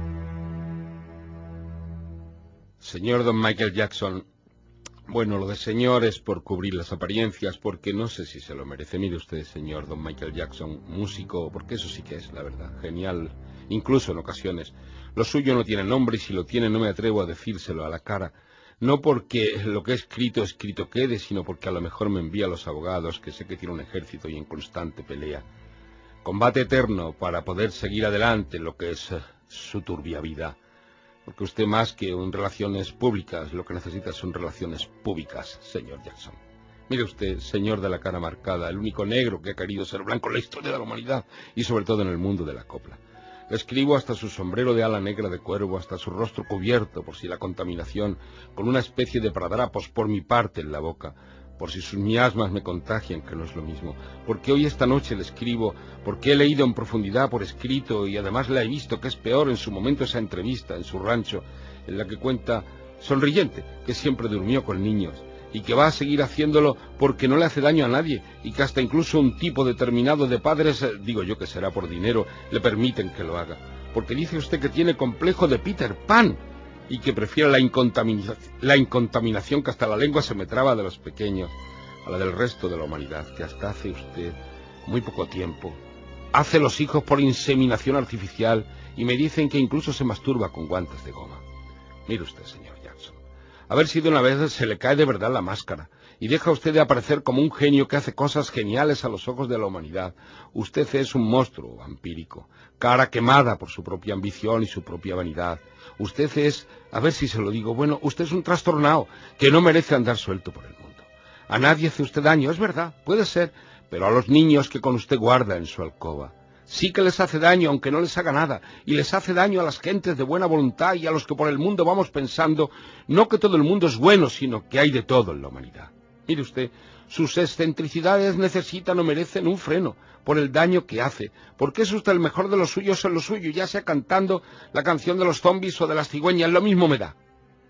señor don Michael Jackson, bueno, lo de señor es por cubrir las apariencias, porque no sé si se lo merece. Mire usted, señor don Michael Jackson, músico, porque eso sí que es, la verdad, genial, incluso en ocasiones. Lo suyo no tiene nombre y si lo tiene no me atrevo a decírselo a la cara. No porque lo que he escrito quede, sino porque a lo mejor me envía a los abogados, que sé que tiene un ejército y en constante pelea. Combate eterno para poder seguir adelante lo que es su turbia vida. Porque usted más que relaciones públicas, lo que necesita son relaciones públicas, señor Jackson. Mire usted, señor de la cara marcada, el único negro que ha querido ser blanco en la historia de la humanidad y sobre todo en el mundo de la copla. Le escribo hasta su sombrero de ala negra de cuervo, hasta su rostro cubierto por si la contaminación, con una especie de paradrapos por mi parte en la boca, por si sus miasmas me contagian, que no es lo mismo, porque hoy esta noche le escribo, porque he leído en profundidad por escrito y además la he visto, que es peor en su momento esa entrevista en su rancho, en la que cuenta, sonriente, que siempre durmió con niños y que va a seguir haciéndolo porque no le hace daño a nadie y que hasta incluso un tipo determinado de padres, digo yo que será por dinero, le permiten que lo haga, porque dice usted que tiene complejo de Peter Pan y que prefiere la incontaminación que hasta la lengua se me traba de los pequeños, a la del resto de la humanidad, que hasta hace usted muy poco tiempo hace los hijos por inseminación artificial y me dicen que incluso se masturba con guantes de goma. Mire usted, señor Jackson, a ver si de una vez se le cae de verdad la máscara y deja usted de aparecer como un genio que hace cosas geniales a los ojos de la humanidad. Usted es un monstruo vampírico, cara quemada por su propia ambición y su propia vanidad. Usted es, a ver si se lo digo, bueno, usted es un trastornado que no merece andar suelto por el mundo. A nadie hace usted daño, es verdad, puede ser, pero a los niños que con usted guarda en su alcoba sí que les hace daño, aunque no les haga nada, y les hace daño a las gentes de buena voluntad y a los que por el mundo vamos pensando, no que todo el mundo es bueno, sino que hay de todo en la humanidad. Mire usted, sus excentricidades necesitan o merecen un freno por el daño que hace, porque es usted el mejor de los suyos en lo suyo, ya sea cantando la canción de los zombies o de las cigüeñas, lo mismo me da.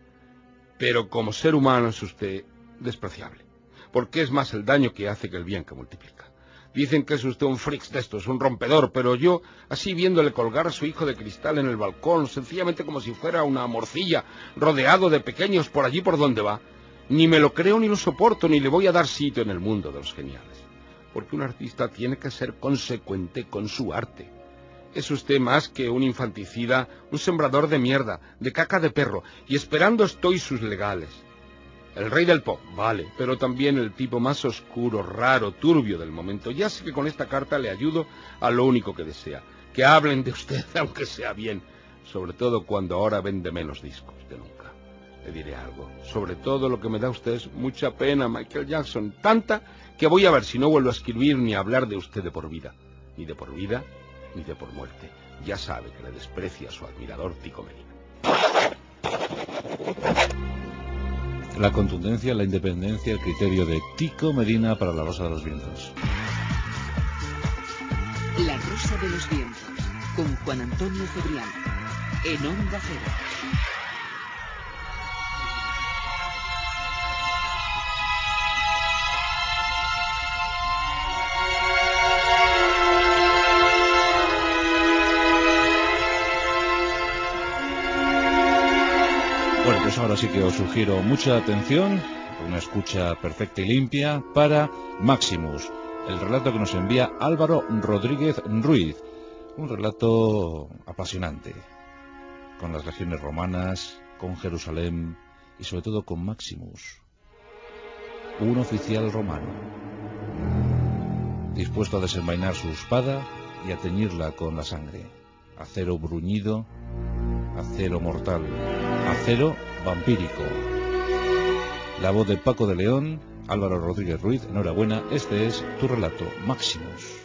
Pero como ser humano es usted despreciable, porque es más el daño que hace que el bien que multiplica. Dicen que es usted un frix de estos, un rompedor, pero yo, así viéndole colgar a su hijo de cristal en el balcón, sencillamente como si fuera una morcilla, rodeado de pequeños por allí por donde va, ni me lo creo ni lo soporto, ni le voy a dar sitio en el mundo de los geniales. Porque un artista tiene que ser consecuente con su arte. Es usted más que un infanticida, un sembrador de mierda, de caca de perro, y esperando estoy sus legales. El rey del pop, vale, pero también el tipo más oscuro, raro, turbio del momento. Ya sé que con esta carta le ayudo a lo único que desea, que hablen de usted, aunque sea bien, sobre todo cuando ahora vende menos discos de nunca. Le diré algo, sobre todo lo que me da usted es mucha pena, Michael Jackson, tanta que voy a ver si no vuelvo a escribir ni a hablar de usted de por vida, ni de por vida, ni de por muerte. Ya sabe que le desprecia a su admirador Tico Medina. La contundencia, la independencia, el criterio de Tico Medina para La Rosa de los Vientos. La Rosa de los Vientos, con Juan Antonio Cebrián, en Onda Cero. Bueno, pues ahora sí que os sugiero mucha atención, una escucha perfecta y limpia para Maximus, el relato que nos envía Álvaro Rodríguez Ruiz, un relato apasionante, con las legiones romanas, con Jerusalén y sobre todo con Maximus, un oficial romano, dispuesto a desenvainar su espada y a teñirla con la sangre, acero bruñido, acero mortal, acero vampírico. La voz de Paco de León, Álvaro Rodríguez Ruiz, enhorabuena, este es tu relato, Maximus.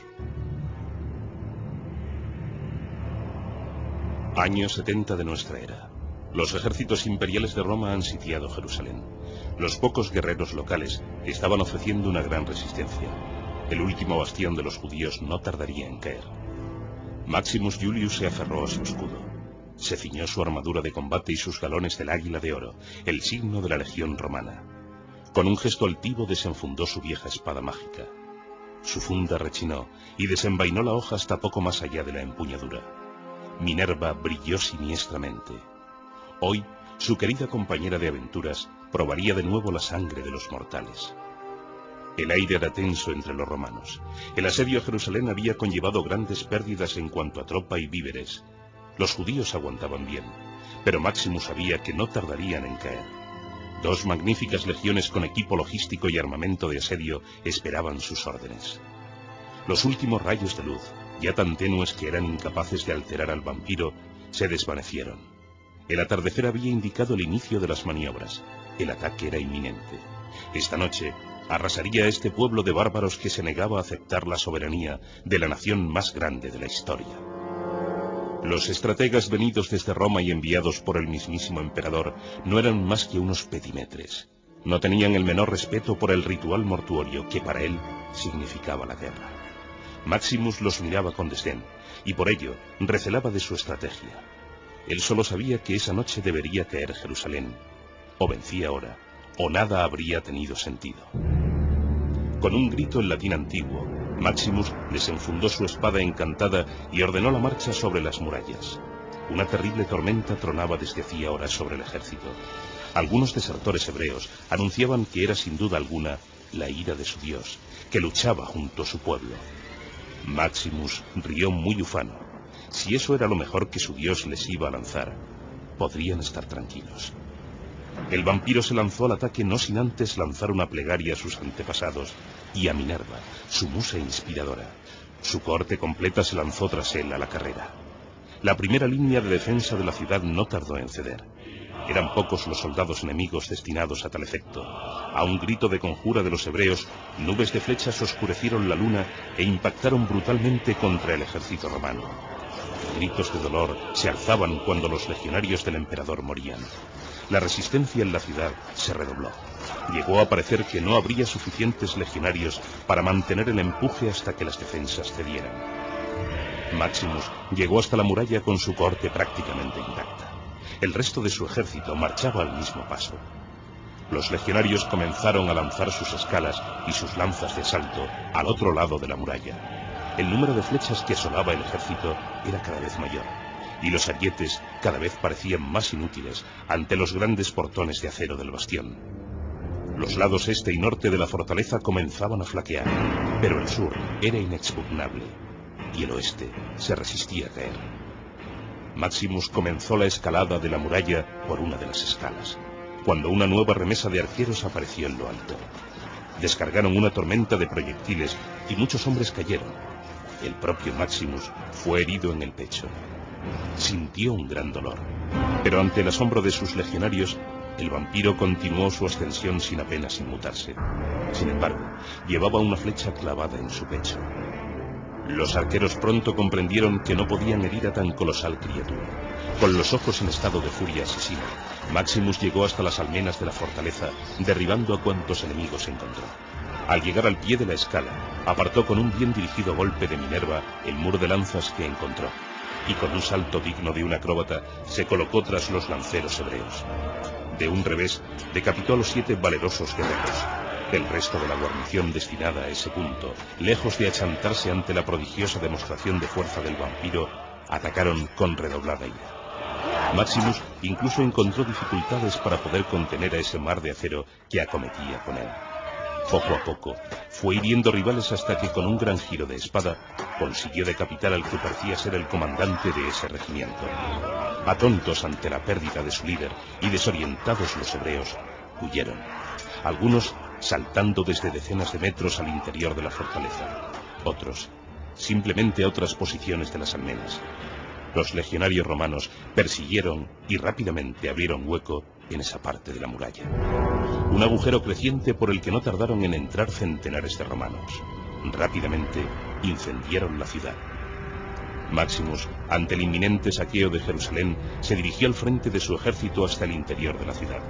Año 70 de nuestra era. Los ejércitos imperiales de Roma han sitiado Jerusalén. Los pocos guerreros locales estaban ofreciendo una gran resistencia. El último bastión de los judíos no tardaría en caer. Maximus Julius se aferró a su escudo. Se ciñó su armadura de combate y sus galones del águila de oro, el signo de la legión romana. Con un gesto altivo desenfundó su vieja espada mágica. Su funda rechinó y desenvainó la hoja hasta poco más allá de la empuñadura. Minerva brilló siniestramente. Hoy su querida compañera de aventuras probaría de nuevo la sangre de los mortales. El aire era tenso entre los romanos. El asedio a Jerusalén había conllevado grandes pérdidas en cuanto a tropa y víveres. Los judíos aguantaban bien, pero Maximus sabía que no tardarían en caer. 2 magníficas legiones con equipo logístico y armamento de asedio esperaban sus órdenes. Los últimos rayos de luz, ya tan tenues que eran incapaces de alterar al vampiro, se desvanecieron. El atardecer había indicado el inicio de las maniobras. El ataque era inminente. Esta noche arrasaría a este pueblo de bárbaros que se negaba a aceptar la soberanía de la nación más grande de la historia. Los estrategas venidos desde Roma y enviados por el mismísimo emperador no eran más que unos petimetres. No tenían el menor respeto por el ritual mortuorio que para él significaba la guerra. Maximus los miraba con desdén y por ello recelaba de su estrategia. Él solo sabía que esa noche debería caer Jerusalén. O vencía ahora, o nada habría tenido sentido. Con un grito en latín antiguo, Maximus desenfundó su espada encantada y ordenó la marcha sobre las murallas. Una terrible tormenta tronaba desde hacía horas sobre el ejército. Algunos desertores hebreos anunciaban que era sin duda alguna la ira de su Dios, que luchaba junto a su pueblo. Maximus rió muy ufano. Si eso era lo mejor que su Dios les iba a lanzar, podrían estar tranquilos. El vampiro se lanzó al ataque no sin antes lanzar una plegaria a sus antepasados y a Minerva, su musa inspiradora. Su cohorte completa se lanzó tras él a la carrera. La primera línea de defensa de la ciudad no tardó en ceder. Eran pocos los soldados enemigos destinados a tal efecto. A un grito de conjura de los hebreos, nubes de flechas oscurecieron la luna e impactaron brutalmente contra el ejército romano. Gritos de dolor se alzaban cuando los legionarios del emperador morían. La resistencia en la ciudad se redobló. Llegó a parecer que no habría suficientes legionarios para mantener el empuje hasta que las defensas cedieran. Maximus llegó hasta la muralla con su cohorte prácticamente intacta. El resto de su ejército marchaba al mismo paso. Los legionarios comenzaron a lanzar sus escalas y sus lanzas de asalto al otro lado de la muralla. El número de flechas que asolaba el ejército era cada vez mayor, y los arietes cada vez parecían más inútiles ante los grandes portones de acero del bastión. Los lados este y norte de la fortaleza comenzaban a flaquear, pero el sur era inexpugnable, y el oeste se resistía a caer. Maximus comenzó la escalada de la muralla por una de las escalas, cuando una nueva remesa de arqueros apareció en lo alto. Descargaron una tormenta de proyectiles y muchos hombres cayeron. El propio Maximus fue herido en el pecho. Sintió un gran dolor, pero ante el asombro de sus legionarios, el vampiro continuó su ascensión sin apenas inmutarse. Sin embargo, llevaba una flecha clavada en su pecho. Los arqueros pronto comprendieron que no podían herir a tan colosal criatura. Con los ojos en estado de furia asesina, Maximus llegó hasta las almenas de la fortaleza, derribando a cuantos enemigos encontró. Al llegar al pie de la escala, apartó con un bien dirigido golpe de Minerva el muro de lanzas que encontró, y con un salto digno de un acróbata se colocó tras los lanceros hebreos. De un revés, decapitó a los 7 valerosos guerreros. El resto de la guarnición destinada a ese punto, lejos de achantarse ante la prodigiosa demostración de fuerza del vampiro, atacaron con redoblada ira. Maximus incluso encontró dificultades para poder contener a ese mar de acero que acometía con él. Poco a poco, fue hiriendo rivales hasta que con un gran giro de espada consiguió decapitar al que parecía ser el comandante de ese regimiento. Atónitos ante la pérdida de su líder y desorientados los hebreos, huyeron. Algunos saltando desde decenas de metros al interior de la fortaleza, otros simplemente a otras posiciones de las almenas. Los legionarios romanos persiguieron y rápidamente abrieron hueco en esa parte de la muralla. Un agujero creciente por el que no tardaron en entrar centenares de romanos. Rápidamente incendiaron la ciudad. Maximus, ante el inminente saqueo de Jerusalén, se dirigió al frente de su ejército hasta el interior de la ciudad.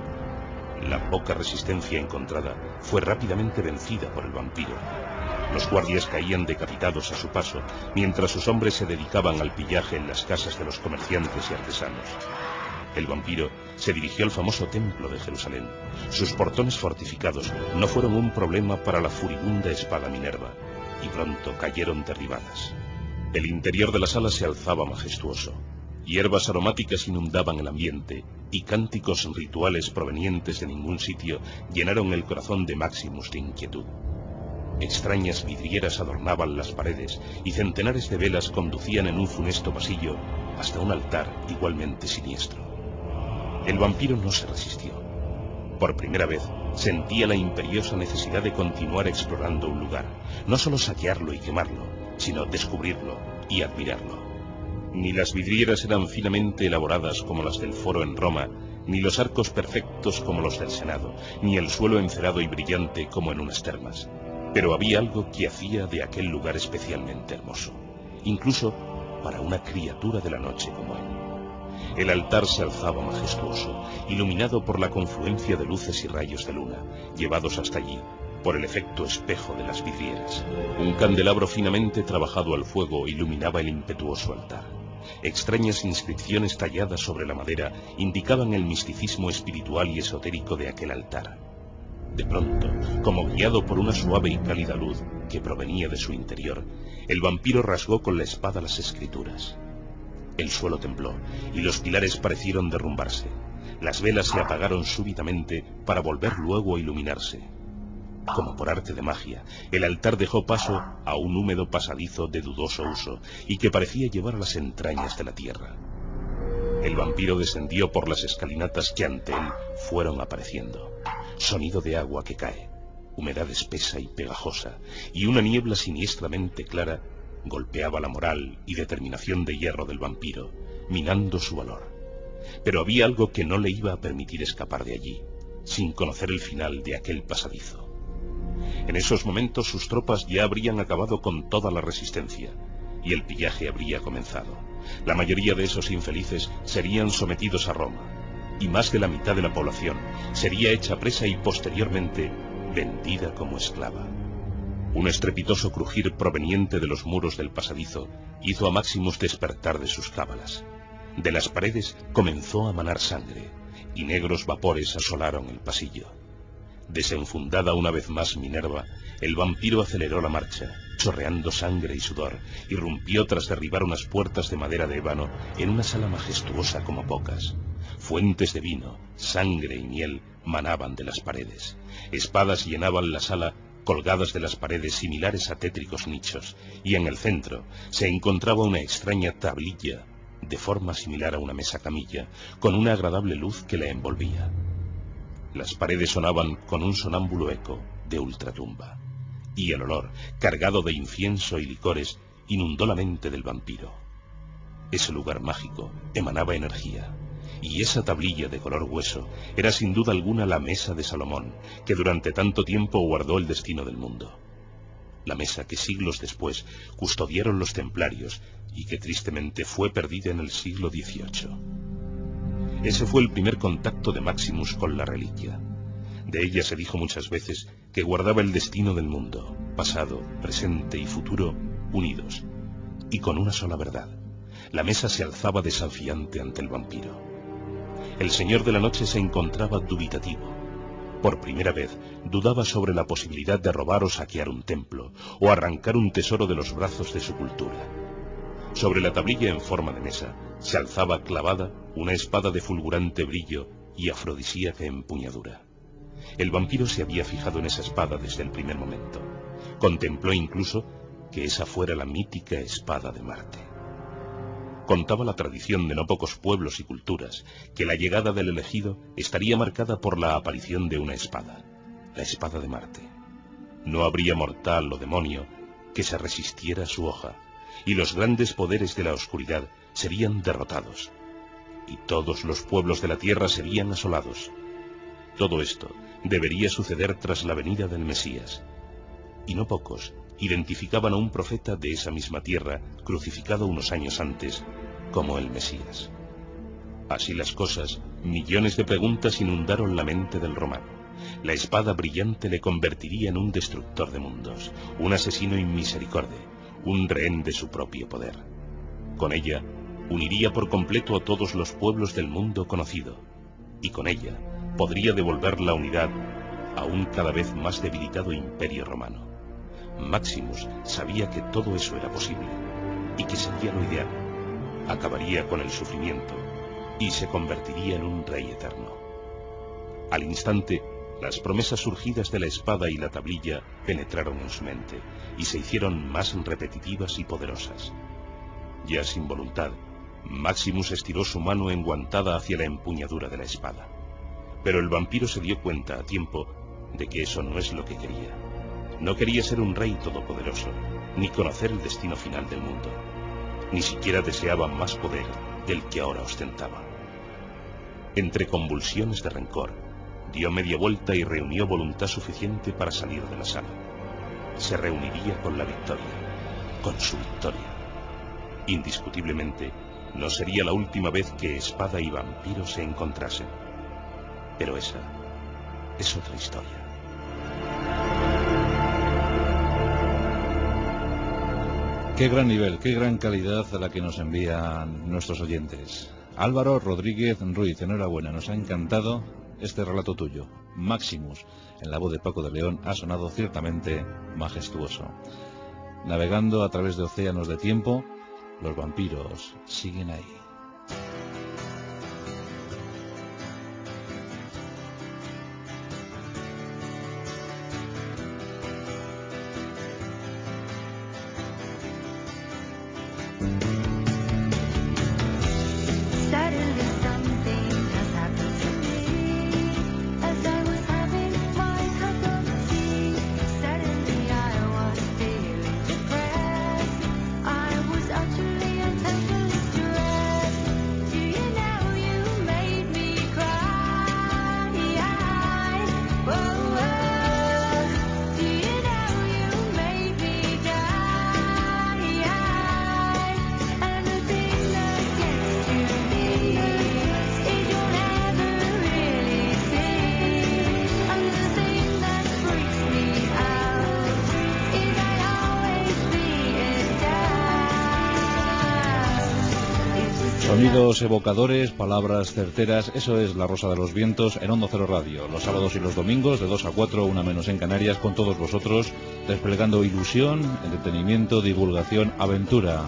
La poca resistencia encontrada fue rápidamente vencida por el vampiro. Los guardias caían decapitados a su paso, mientras sus hombres se dedicaban al pillaje en las casas de los comerciantes y artesanos. El vampiro se dirigió al famoso templo de Jerusalén. Sus portones fortificados no fueron un problema para la furibunda espada Minerva, y pronto cayeron derribadas. El interior de la sala se alzaba majestuoso. Hierbas aromáticas inundaban el ambiente y cánticos rituales provenientes de ningún sitio llenaron el corazón de Maximus de inquietud. Extrañas vidrieras adornaban las paredes y centenares de velas conducían en un funesto pasillo hasta un altar igualmente siniestro. El vampiro no se resistió. Por primera vez sentía la imperiosa necesidad de continuar explorando un lugar, no solo saquearlo y quemarlo, sino descubrirlo y admirarlo. Ni las vidrieras eran finamente elaboradas como las del Foro en Roma, ni los arcos perfectos como los del Senado, ni el suelo encerado y brillante como en unas termas. Pero había algo que hacía de aquel lugar especialmente hermoso, incluso para una criatura de la noche como él. El altar se alzaba majestuoso, iluminado por la confluencia de luces y rayos de luna, llevados hasta allí por el efecto espejo de las vidrieras. Un candelabro finamente trabajado al fuego iluminaba el impetuoso altar. Extrañas inscripciones talladas sobre la madera indicaban el misticismo espiritual y esotérico de aquel altar. De pronto, como guiado por una suave y cálida luz que provenía de su interior, el vampiro rasgó con la espada las escrituras. El suelo tembló y los pilares parecieron derrumbarse. Las velas se apagaron súbitamente para volver luego a iluminarse. Como por arte de magia, el altar dejó paso a un húmedo pasadizo de dudoso uso y que parecía llevar a las entrañas de la tierra. El vampiro descendió por las escalinatas que ante él fueron apareciendo. Sonido de agua que cae, humedad espesa y pegajosa, y una niebla siniestramente clara golpeaba la moral y determinación de hierro del vampiro, minando su valor. Pero había algo que no le iba a permitir escapar de allí, sin conocer el final de aquel pasadizo. En esos momentos sus tropas ya habrían acabado con toda la resistencia, y el pillaje habría comenzado. La mayoría de esos infelices serían sometidos a Roma, y más de la mitad de la población sería hecha presa y posteriormente vendida como esclava. Un estrepitoso crujir proveniente de los muros del pasadizo hizo a Maximus despertar de sus cábalas. De las paredes comenzó a manar sangre, y negros vapores asolaron el pasillo. Desenfundada una vez más Minerva, el vampiro aceleró la marcha, chorreando sangre y sudor, irrumpió tras derribar unas puertas de madera de ébano en una sala majestuosa como pocas. Fuentes de vino, sangre y miel manaban de las paredes. Espadas llenaban la sala, colgadas de las paredes similares a tétricos nichos, y en el centro se encontraba una extraña tablilla, de forma similar a una mesa camilla, con una agradable luz que la envolvía. Las paredes sonaban con un sonámbulo eco de ultratumba, y el olor, cargado de incienso y licores, inundó la mente del vampiro. Ese lugar mágico emanaba energía, y esa tablilla de color hueso era sin duda alguna la mesa de Salomón, que durante tanto tiempo guardó el destino del mundo. La mesa que siglos después custodiaron los templarios y que tristemente fue perdida en el siglo XVIII. Ese fue el primer contacto de Maximus con la reliquia. De ella se dijo muchas veces que guardaba el destino del mundo, pasado, presente y futuro, unidos, y con una sola verdad. La mesa se alzaba desafiante ante el vampiro. El señor de la noche se encontraba dubitativo. Por primera vez dudaba sobre la posibilidad de robar o saquear un templo, o arrancar un tesoro de los brazos de su cultura. Sobre la tablilla en forma de mesa se alzaba clavada una espada de fulgurante brillo y afrodisíaca empuñadura. El vampiro se había fijado en esa espada desde el primer momento. Contempló incluso que esa fuera la mítica espada de Marte. Contaba la tradición de no pocos pueblos y culturas que la llegada del elegido estaría marcada por la aparición de una espada, la espada de Marte. No habría mortal o demonio que se resistiera a su hoja, y los grandes poderes de la oscuridad serían derrotados, y todos los pueblos de la tierra serían asolados. Todo esto debería suceder tras la venida del Mesías, y no pocos identificaban a un profeta de esa misma tierra, crucificado unos años antes, como el Mesías. Así las cosas, millones de preguntas inundaron la mente del romano. La espada brillante le convertiría en un destructor de mundos, un asesino inmisericorde, un rehén de su propio poder. Con ella, uniría por completo a todos los pueblos del mundo conocido, y con ella podría devolver la unidad a un cada vez más debilitado imperio romano. Maximus sabía que todo eso era posible, y que sería lo ideal. acabaría con el sufrimiento y se convertiría en un rey eterno. Al instante, las promesas surgidas de la espada y la tablilla penetraron en su mente y se hicieron más repetitivas y poderosas. Ya sin voluntad, Maximus estiró su mano enguantada hacia la empuñadura de la espada. Pero el vampiro se dio cuenta a tiempo de que eso no es lo que quería. No quería ser un rey todopoderoso, ni conocer el destino final del mundo. Ni siquiera deseaba más poder del que ahora ostentaba. Entre convulsiones de rencor, dio media vuelta y reunió voluntad suficiente para salir de la sala. Se reuniría con la victoria, con su victoria. Indiscutiblemente, no sería la última vez que espada y vampiro se encontrasen. Pero esa es otra historia. Qué gran nivel, qué gran calidad a la que nos envían nuestros oyentes. Álvaro Rodríguez Ruiz, enhorabuena, nos ha encantado este relato tuyo. Maximus, en la voz de Paco de León, ha sonado ciertamente majestuoso. Navegando a través de océanos de tiempo, los vampiros siguen ahí. Sonidos evocadores, palabras certeras, eso es La Rosa de los Vientos en Onda Cero Radio. Los sábados y los domingos de 2 a 4, 1 menos en Canarias, con todos vosotros, desplegando ilusión, entretenimiento, divulgación, aventura.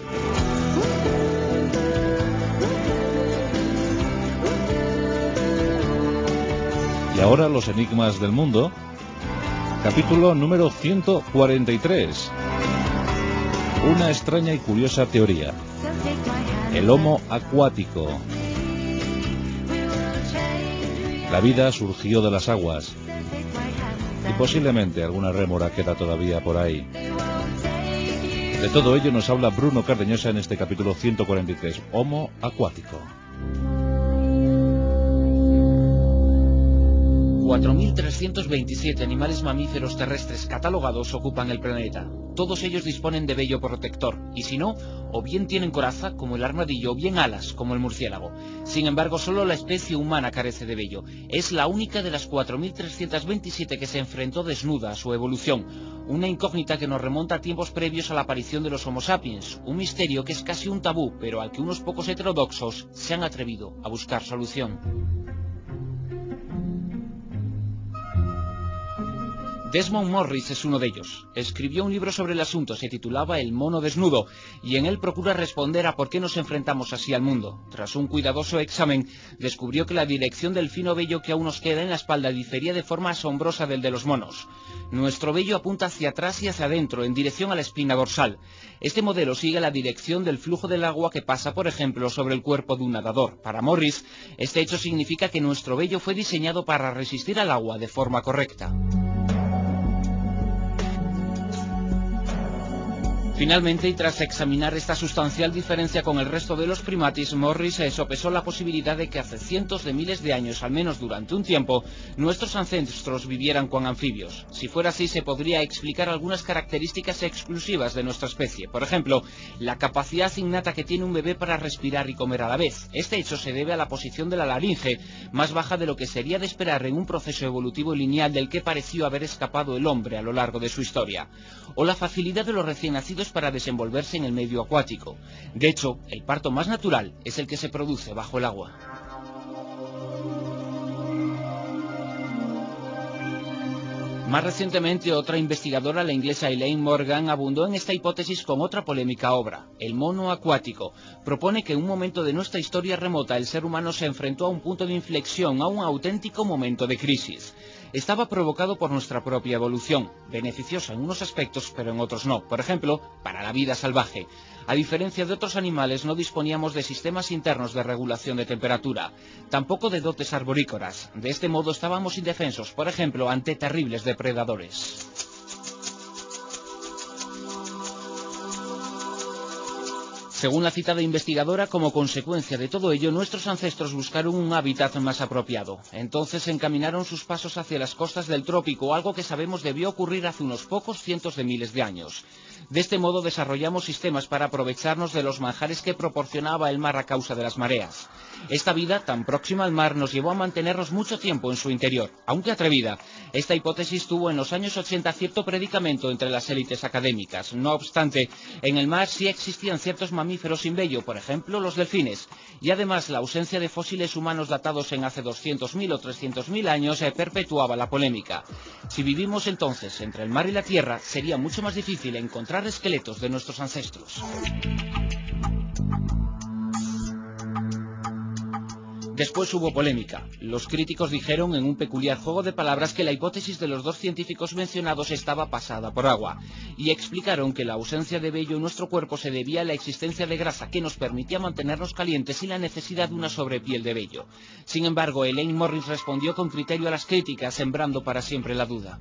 Y ahora los enigmas del mundo, capítulo número 143. Una extraña y curiosa teoría. El Homo acuático. La vida surgió de las aguas y posiblemente alguna rémora queda todavía por ahí. De todo ello nos habla Bruno Cardeñosa en este capítulo 143, Homo acuático. 4.327 animales mamíferos terrestres catalogados ocupan el planeta. Todos ellos disponen de vello protector, y si no, o bien tienen coraza, como el armadillo, o bien alas, como el murciélago. Sin embargo, solo la especie humana carece de vello. Es la única de las 4.327 que se enfrentó desnuda a su evolución. Una incógnita que nos remonta a tiempos previos a la aparición de los Homo sapiens. Un misterio que es casi un tabú, pero al que unos pocos heterodoxos se han atrevido a buscar solución. Desmond Morris es uno de ellos. Escribió un libro sobre el asunto, se titulaba El mono desnudo, y en él procura responder a por qué nos enfrentamos así al mundo. Tras un cuidadoso examen, descubrió que la dirección del fino vello que aún nos queda en la espalda difería de forma asombrosa del de los monos. Nuestro vello apunta hacia atrás y hacia adentro, en dirección a la espina dorsal. Este modelo sigue la dirección del flujo del agua que pasa, por ejemplo, sobre el cuerpo de un nadador. Para Morris, este hecho significa que nuestro vello fue diseñado para resistir al agua de forma correcta. Finalmente, y tras examinar esta sustancial diferencia con el resto de los primates, Morris sopesó la posibilidad de que hace cientos de miles de años, al menos durante un tiempo, nuestros ancestros vivieran con anfibios. Si fuera así, se podría explicar algunas características exclusivas de nuestra especie. Por ejemplo, la capacidad innata que tiene un bebé para respirar y comer a la vez. Este hecho se debe a la posición de la laringe, más baja de lo que sería de esperar en un proceso evolutivo lineal del que pareció haber escapado el hombre a lo largo de su historia. O la facilidad de los recién nacidos para desenvolverse en el medio acuático. De hecho, el parto más natural es el que se produce bajo el agua. Más recientemente, otra investigadora, la inglesa Elaine Morgan, abundó en esta hipótesis con otra polémica obra, El mono acuático. Propone que en un momento de nuestra historia remota el ser humano se enfrentó a un punto de inflexión, a un auténtico momento de crisis. Estaba provocado por nuestra propia evolución, beneficiosa en unos aspectos pero en otros no. Por ejemplo, para la vida salvaje. A diferencia de otros animales, no disponíamos de sistemas internos de regulación de temperatura, tampoco de dotes arborícolas. De este modo estábamos indefensos, por ejemplo, ante terribles depredadores. Según la citada investigadora, como consecuencia de todo ello, nuestros ancestros buscaron un hábitat más apropiado. Entonces encaminaron sus pasos hacia las costas del trópico, algo que sabemos debió ocurrir hace unos pocos cientos de miles de años. De este modo desarrollamos sistemas para aprovecharnos de los manjares que proporcionaba el mar a causa de las mareas. Esta vida tan próxima al mar nos llevó a mantenernos mucho tiempo en su interior. Aunque atrevida, esta hipótesis tuvo en los años 80 cierto predicamento entre las élites académicas. No obstante, en el mar sí existían ciertos mamíferos sin vello, por ejemplo los delfines, y además la ausencia de fósiles humanos datados en hace 200.000 o 300.000 años perpetuaba la polémica. Si vivimos entonces entre el mar y la tierra, sería mucho más difícil encontrar esqueletos de nuestros ancestros. Después hubo polémica. Los críticos dijeron en un peculiar juego de palabras que la hipótesis de los dos científicos mencionados estaba pasada por agua, y explicaron que la ausencia de vello en nuestro cuerpo se debía a la existencia de grasa que nos permitía mantenernos calientes sin la necesidad de una sobrepiel de vello. Sin embargo, Elaine Morris respondió con criterio a las críticas, sembrando para siempre la duda.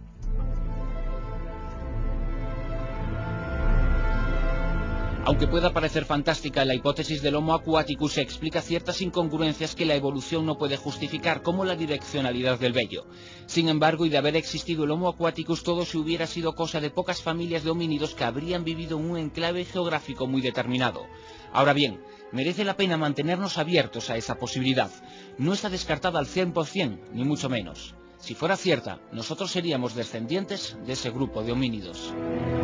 Aunque pueda parecer fantástica, la hipótesis del Homo aquaticus explica ciertas incongruencias que la evolución no puede justificar, como la direccionalidad del vello. Sin embargo, y de haber existido el Homo aquaticus, todo se hubiera sido cosa de pocas familias de homínidos que habrían vivido en un enclave geográfico muy determinado. Ahora bien, merece la pena mantenernos abiertos a esa posibilidad. No está descartada al 100%, ni mucho menos. Si fuera cierta, nosotros seríamos descendientes de ese grupo de homínidos.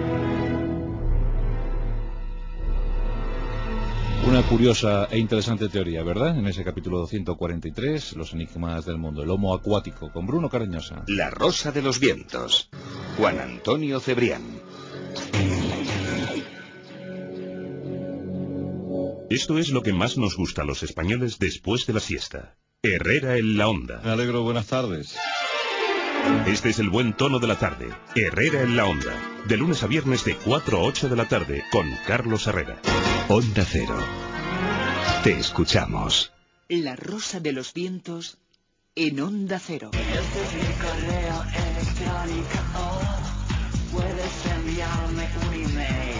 Una curiosa e interesante teoría, ¿verdad? En ese capítulo 143, Los enigmas del mundo, el Homo acuático, con Bruno Cardeñosa. La Rosa de los Vientos, Juan Antonio Cebrián. Esto es lo que más nos gusta a los españoles después de la siesta. Herrera en la Onda. Me alegro, buenas tardes. Este es el buen tono de la tarde. Herrera en la Onda. De lunes a viernes de 4 a 8 de la tarde con Carlos Herrera. Onda Cero. Te escuchamos. La Rosa de los Vientos en Onda Cero. Este es mi correo electrónico. Puedes enviarme un email.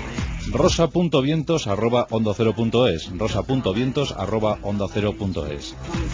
rosa.vientos@ondacero.es, rosa.vientos@ondacero.es.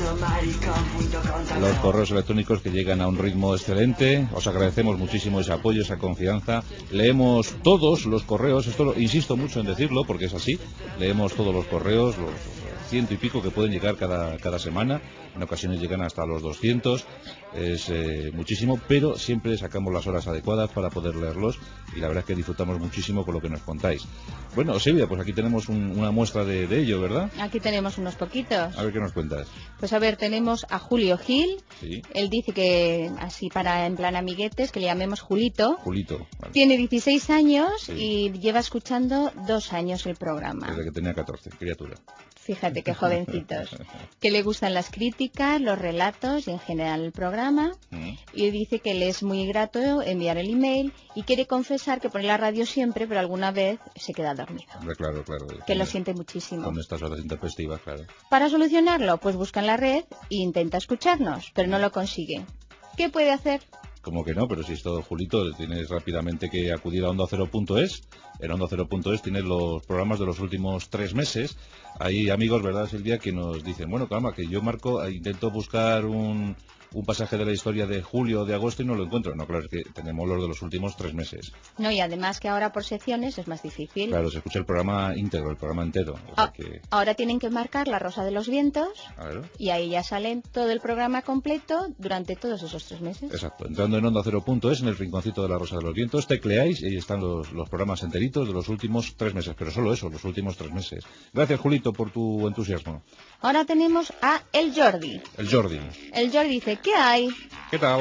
Los correos electrónicos que llegan a un ritmo excelente. Os agradecemos muchísimo ese apoyo, esa confianza. Leemos todos los correos, insisto mucho en decirlo porque es así. Leemos todos los correos, los 100 y pico que pueden llegar cada semana. En ocasiones llegan hasta los 200. Es muchísimo, pero siempre sacamos las horas adecuadas para poder leerlos y la verdad es que disfrutamos muchísimo con lo que nos contáis. Bueno, Silvia, pues aquí tenemos una muestra de ello, ¿verdad? Aquí tenemos unos poquitos. A ver qué nos cuentas. Pues a ver, tenemos a Julio Gil. Sí. Él dice que, así para en plan amiguetes, que le llamemos Julito. Julito. Vale. Tiene 16 años Sí. y lleva escuchando 2 años el programa. Desde que tenía 14, criatura. Fíjate qué jovencitos. Que le gustan las críticas, los relatos y en general el programa. Y dice que le es muy grato enviar el email y quiere confesar que pone la radio siempre, pero alguna vez se queda dormido. Claro. Que lo siente muchísimo. Con estas horas intempestivas, claro. Para solucionarlo, pues busca en la red e intenta escucharnos, pero no lo consigue. ¿Qué puede hacer? Como que no, pero si es todo Julito, tienes rápidamente que acudir a ondacero.es. En ondacero.es tienes los programas de los últimos 3 meses. Hay amigos, ¿verdad, Silvia?, que nos dicen, bueno, calma, que yo marco, intento buscar un pasaje de la historia de julio o de agosto y no lo encuentro. No, claro, es que tenemos los de los últimos 3 meses. No, y además que ahora por secciones es más difícil. Claro, se escucha el programa íntegro, el programa entero. O sea que... Ahora tienen que marcar La Rosa de los Vientos y ahí ya salen todo el programa completo durante todos esos 3 meses. Exacto, entrando en ondacero.es, en el rinconcito de La Rosa de los Vientos, tecleáis y ahí están los programas enteritos de los últimos 3 meses, pero solo eso, los últimos 3 meses. Gracias, Julito, por tu entusiasmo. Ahora tenemos a El Jordi. El Jordi. El Jordi dice, ¿qué hay? ¿Qué tal?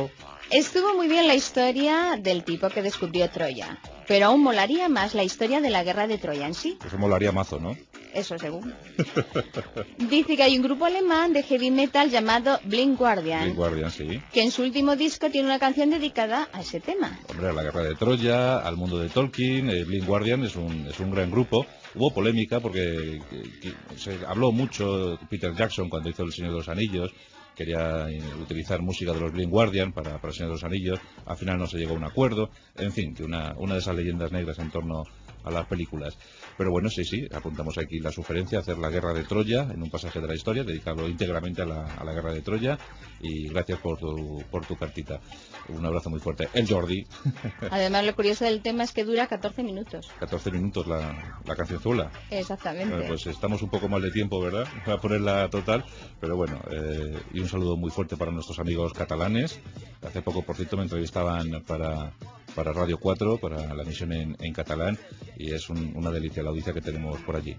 Estuvo muy bien la historia del tipo que descubrió Troya, pero aún molaría más la historia de la guerra de Troya en sí. Eso molaría mazo, ¿no? Eso según. Dice que hay un grupo alemán de heavy metal llamado Blind Guardian, Blind Guardian, sí. que en su último disco tiene una canción dedicada a ese tema. Hombre, a la guerra de Troya, al mundo de Tolkien. Blind Guardian es un gran grupo. Hubo polémica porque se habló mucho Peter Jackson cuando hizo El Señor de los Anillos. Quería utilizar música de los Blind Guardian para El Señor de los Anillos. Al final no se llegó a un acuerdo. En fin, que una de esas leyendas negras en torno a las películas. Pero bueno, sí, apuntamos aquí la sugerencia, hacer la guerra de Troya en un pasaje de la historia, dedicarlo íntegramente a la guerra de Troya. Y gracias por tu cartita. Un abrazo muy fuerte. El Jordi. Además, lo curioso del tema es que dura 14 minutos. 14 minutos la cancionzuela. Exactamente. Bueno, pues estamos un poco mal de tiempo, ¿verdad? Voy a ponerla total. Pero bueno, y un saludo muy fuerte para nuestros amigos catalanes. Hace poco, por cierto, me entrevistaban para Radio 4, para la emisión en catalán, y es una delicia la audiencia que tenemos por allí.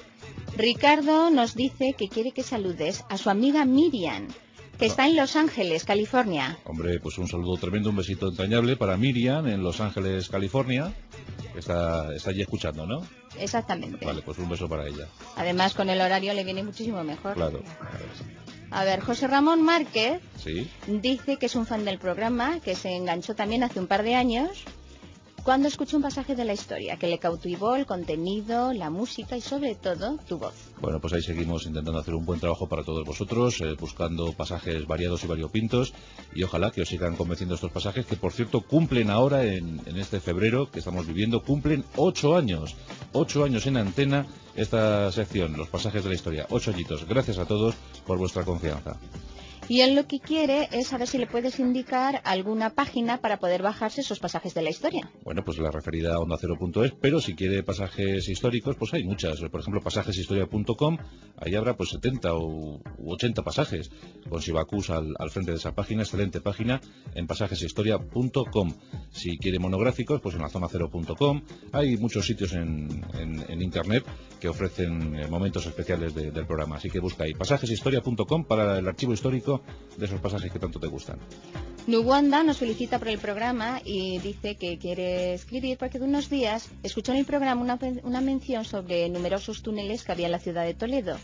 Ricardo nos dice que quiere que saludes a su amiga Miriam, que está en Los Ángeles, California. Hombre, pues un saludo tremendo, un besito entrañable para Miriam en Los Ángeles, California. Está allí escuchando, ¿no? Exactamente. Vale, pues un beso para ella. Además, con el horario le viene muchísimo mejor. Claro. A ver, José Ramón Márquez ¿Sí? dice que es un fan del programa, que se enganchó también hace un par de años, cuando escuchó un pasaje de la historia, que le cautivó el contenido, la música y sobre todo tu voz. Bueno, pues ahí seguimos intentando hacer un buen trabajo para todos vosotros, buscando pasajes variados y variopintos, y ojalá que os sigan convenciendo estos pasajes, que por cierto cumplen ahora en este febrero que estamos viviendo, cumplen 8 años. 8 años en antena esta sección, los pasajes de la historia. 8 añitos. Gracias a todos por vuestra confianza. Y él lo que quiere es saber si le puedes indicar alguna página para poder bajarse esos pasajes de la historia. Bueno, pues la referida a ondacero.es, pero si quiere pasajes históricos, pues hay muchas. Por ejemplo, pasajeshistoria.com, ahí habrá pues 70 u 80 pasajes, con Sibacus al frente de esa página, excelente página, en pasajeshistoria.com. Si quiere monográficos, pues en lazonacero.com. Hay muchos sitios en internet que ofrecen momentos especiales del programa, así que busca ahí pasajeshistoria.com para el archivo histórico de esos pasajes que tanto te gustan. Nuwanda nos felicita por el programa y dice que quiere escribir porque de unos días escuchó en el programa una mención sobre numerosos túneles que había en la ciudad de Toledo.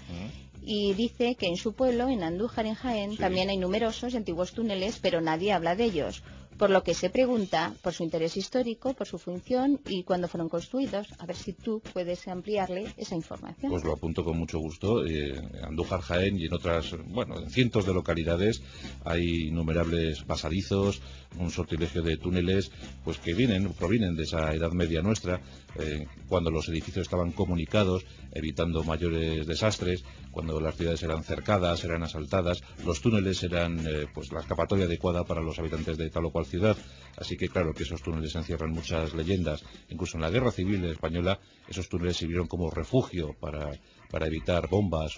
Y dice que en su pueblo, en Andújar, en Jaén, también hay numerosos y antiguos túneles, pero nadie habla de ellos. Por lo que se pregunta por su interés histórico, por su función y cuándo fueron construidos. A ver si tú puedes ampliarle esa información. Pues lo apunto con mucho gusto. Andújar, Jaén y en otras, bueno, en cientos de localidades hay innumerables pasadizos, un sortilegio de túneles, pues que provienen de esa Edad Media nuestra, cuando los edificios estaban comunicados, evitando mayores desastres, cuando las ciudades eran cercadas, eran asaltadas, los túneles eran pues la escapatoria adecuada para los habitantes de tal o cual ciudad. Así que claro que esos túneles encierran muchas leyendas. Incluso en la Guerra Civil Española esos túneles sirvieron como refugio para evitar bombas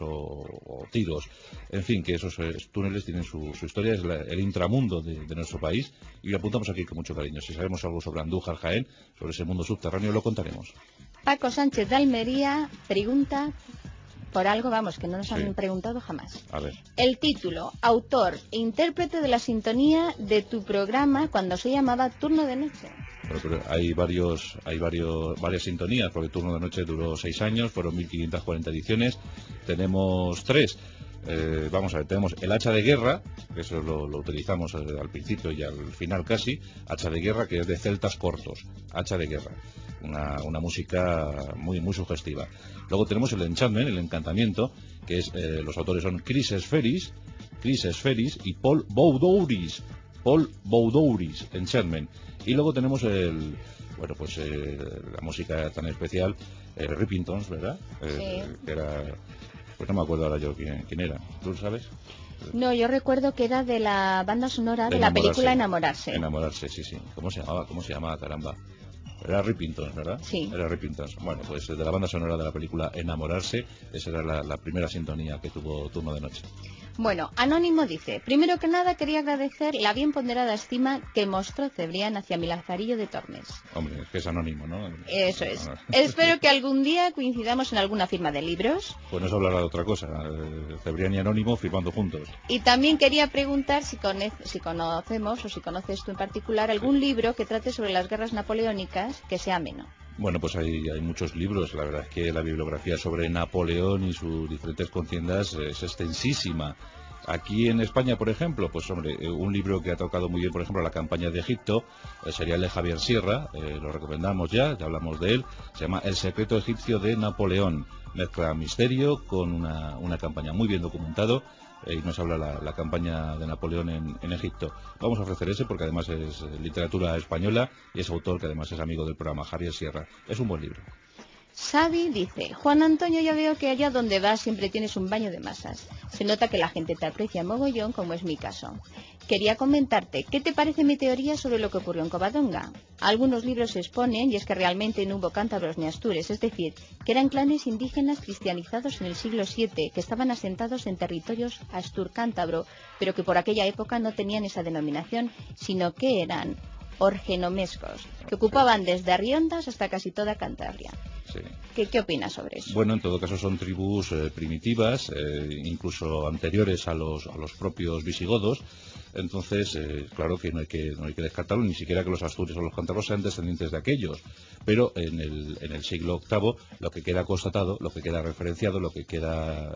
o tiros. En fin, que esos túneles tienen su historia, es el intramundo de nuestro país, y lo apuntamos aquí con mucho cariño. Si sabemos algo sobre Andújar, Jaén, sobre ese mundo subterráneo, lo contaremos. Paco Sánchez de Almería pregunta por algo, vamos, que no nos han preguntado jamás. A ver. El título, autor e intérprete de la sintonía de tu programa cuando se llamaba Turno de Noche. Bueno, pero hay varias sintonías, porque Turno de Noche duró 6 años, fueron 1540 ediciones, tenemos 3. Vamos a ver, tenemos el hacha de guerra, que eso lo utilizamos al principio y al final casi, hacha de guerra, que es de celtas cortos, hacha de guerra, una música muy muy sugestiva. Luego tenemos el enchantment, el encantamiento, que es los autores son Chris Esferis y Paul Boudouris, enchantment. Y luego tenemos la música tan especial, Rippingtons, ¿verdad? Que era, pues no me acuerdo ahora yo quién era. ¿Tú lo sabes? No, yo recuerdo que era de la banda sonora de la película Enamorarse. Enamorarse, sí. ¿Cómo se llamaba, caramba? Era Rippingtons, ¿verdad? Sí. Era Rippingtons. Bueno, pues de la banda sonora de la película Enamorarse, esa era la primera sintonía que tuvo Turno de Noche. Bueno, Anónimo dice, primero que nada quería agradecer la bien ponderada estima que mostró Cebrián hacia mi Lazarillo de Tormes. Hombre, es que es anónimo, ¿no? Eso es. Espero que algún día coincidamos en alguna firma de libros. Pues no se hablará de otra cosa. Cebrián y Anónimo firmando juntos. Y también quería preguntar si conocemos, o si conoces tú en particular, algún libro que trate sobre las guerras napoleónicas que sea ameno. Bueno, pues hay muchos libros. La verdad es que la bibliografía sobre Napoleón y sus diferentes contiendas es extensísima. Aquí en España, por ejemplo, pues hombre, un libro que ha tocado muy bien, por ejemplo, la campaña de Egipto, sería el de Javier Sierra, lo recomendamos ya hablamos de él, se llama El secreto egipcio de Napoleón. Mezcla misterio con una campaña muy bien documentado, y nos habla la campaña de Napoleón en Egipto. Vamos a ofrecer ese porque además es literatura española y es autor que además es amigo del programa, Javier Sierra. Es un buen libro. Xavi dice, Juan Antonio, ya veo que allá donde vas siempre tienes un baño de masas. Se nota que la gente te aprecia mogollón, como es mi caso. Quería comentarte, ¿qué te parece mi teoría sobre lo que ocurrió en Covadonga? Algunos libros se exponen, y es que realmente no hubo cántabros ni astures, es decir, que eran clanes indígenas cristianizados en el siglo VII, que estaban asentados en territorios astur-cántabro, pero que por aquella época no tenían esa denominación, sino que eran orgenomescos, que ocupaban desde Arriondas hasta casi toda Cantabria. Sí. ¿Qué opinas sobre eso? Bueno, en todo caso son tribus primitivas, incluso anteriores a los propios visigodos. Entonces, claro que no hay que descartarlo, ni siquiera que los asturias o los cántabros sean descendientes de aquellos. Pero en el siglo VIII lo que queda constatado, lo que queda referenciado, lo que queda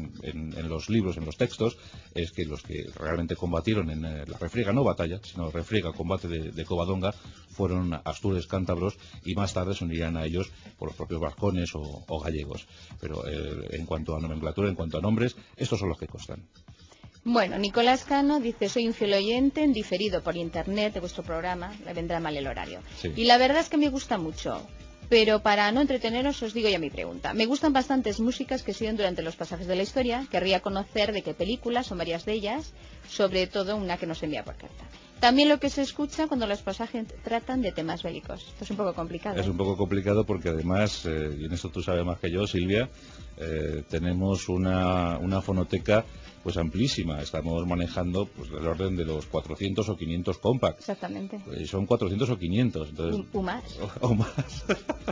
en los libros, en los textos, es que los que realmente combatieron en la refriega, no batalla, sino refriega, combate de Covadonga, fueron astures cántabros y más tarde se unirían a ellos por los propios vascones o gallegos. Pero en cuanto a nomenclatura, en cuanto a nombres, estos son los que constan. Bueno, Nicolás Cano dice, soy un fiel oyente en diferido por internet de vuestro programa, le vendrá mal el horario. Sí. Y la verdad es que me gusta mucho, pero para no entreteneros os digo ya mi pregunta. Me gustan bastantes músicas que siguen durante los pasajes de la historia, querría conocer de qué películas, son varias de ellas, sobre todo una que nos envía por carta. También lo que se escucha cuando los pasajes tratan de temas bélicos. Esto es un poco complicado. Es un poco complicado porque además, y en esto tú sabes más que yo, Silvia, tenemos una fonoteca pues amplísima. Estamos manejando pues del orden de los 400 o 500 compacts. Exactamente. Son 400 o 500. Entonces, o más. O más.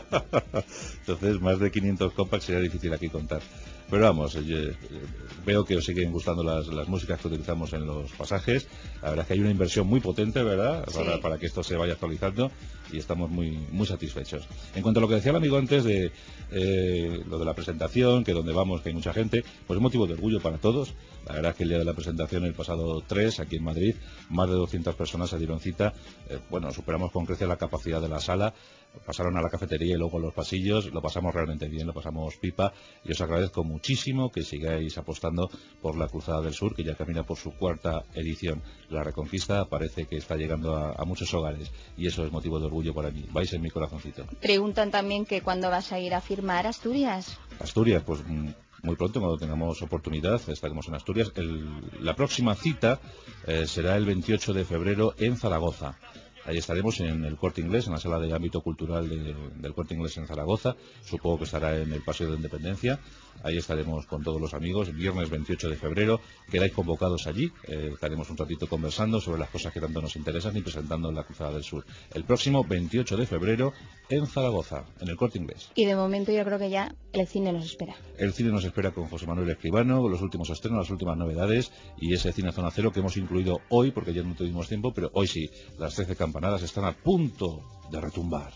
Entonces, más de 500 compacts sería difícil aquí contar. Pero vamos, veo que os siguen gustando las músicas que utilizamos en los pasajes. La verdad es que hay una inversión muy potente, ¿verdad? Sí. Para que esto se vaya actualizando y estamos muy satisfechos. En cuanto a lo que decía el amigo antes de lo de la presentación, que donde vamos, que hay mucha gente, pues es motivo de orgullo para todos. La verdad es que el día de la presentación, el pasado 3, aquí en Madrid, más de 200 personas se dieron cita. Bueno, superamos con creces la capacidad de la sala. Pasaron a la cafetería y luego a los pasillos. Lo pasamos realmente bien, lo pasamos pipa. Y os agradezco muchísimo que sigáis apostando por la Cruzada del Sur, que ya camina por su 4ª edición. La Reconquista parece que está llegando a muchos hogares y eso es motivo de orgullo para mí. Vais en mi corazoncito. Preguntan también que cuándo vas a ir a firmar Asturias. Asturias, pues muy pronto, cuando tengamos oportunidad, estaremos en Asturias. La próxima cita será el 28 de febrero en Zaragoza. Ahí estaremos en el Corte Inglés, en la sala de ámbito cultural del Corte Inglés en Zaragoza. Supongo que estará en el Paseo de Independencia. Ahí estaremos con todos los amigos, viernes 28 de febrero. Quedáis convocados allí. Estaremos un ratito conversando sobre las cosas que tanto nos interesan y presentando la Cruzada del Sur. El próximo 28 de febrero en Zaragoza, en el Corte Inglés. Y de momento yo creo que ya el cine nos espera. El cine nos espera con José Manuel Escribano, los últimos estrenos, las últimas novedades y ese Cine Zona Cero que hemos incluido hoy, porque ya no tuvimos tiempo, pero hoy sí, las 13 campanadas están a punto de retumbar.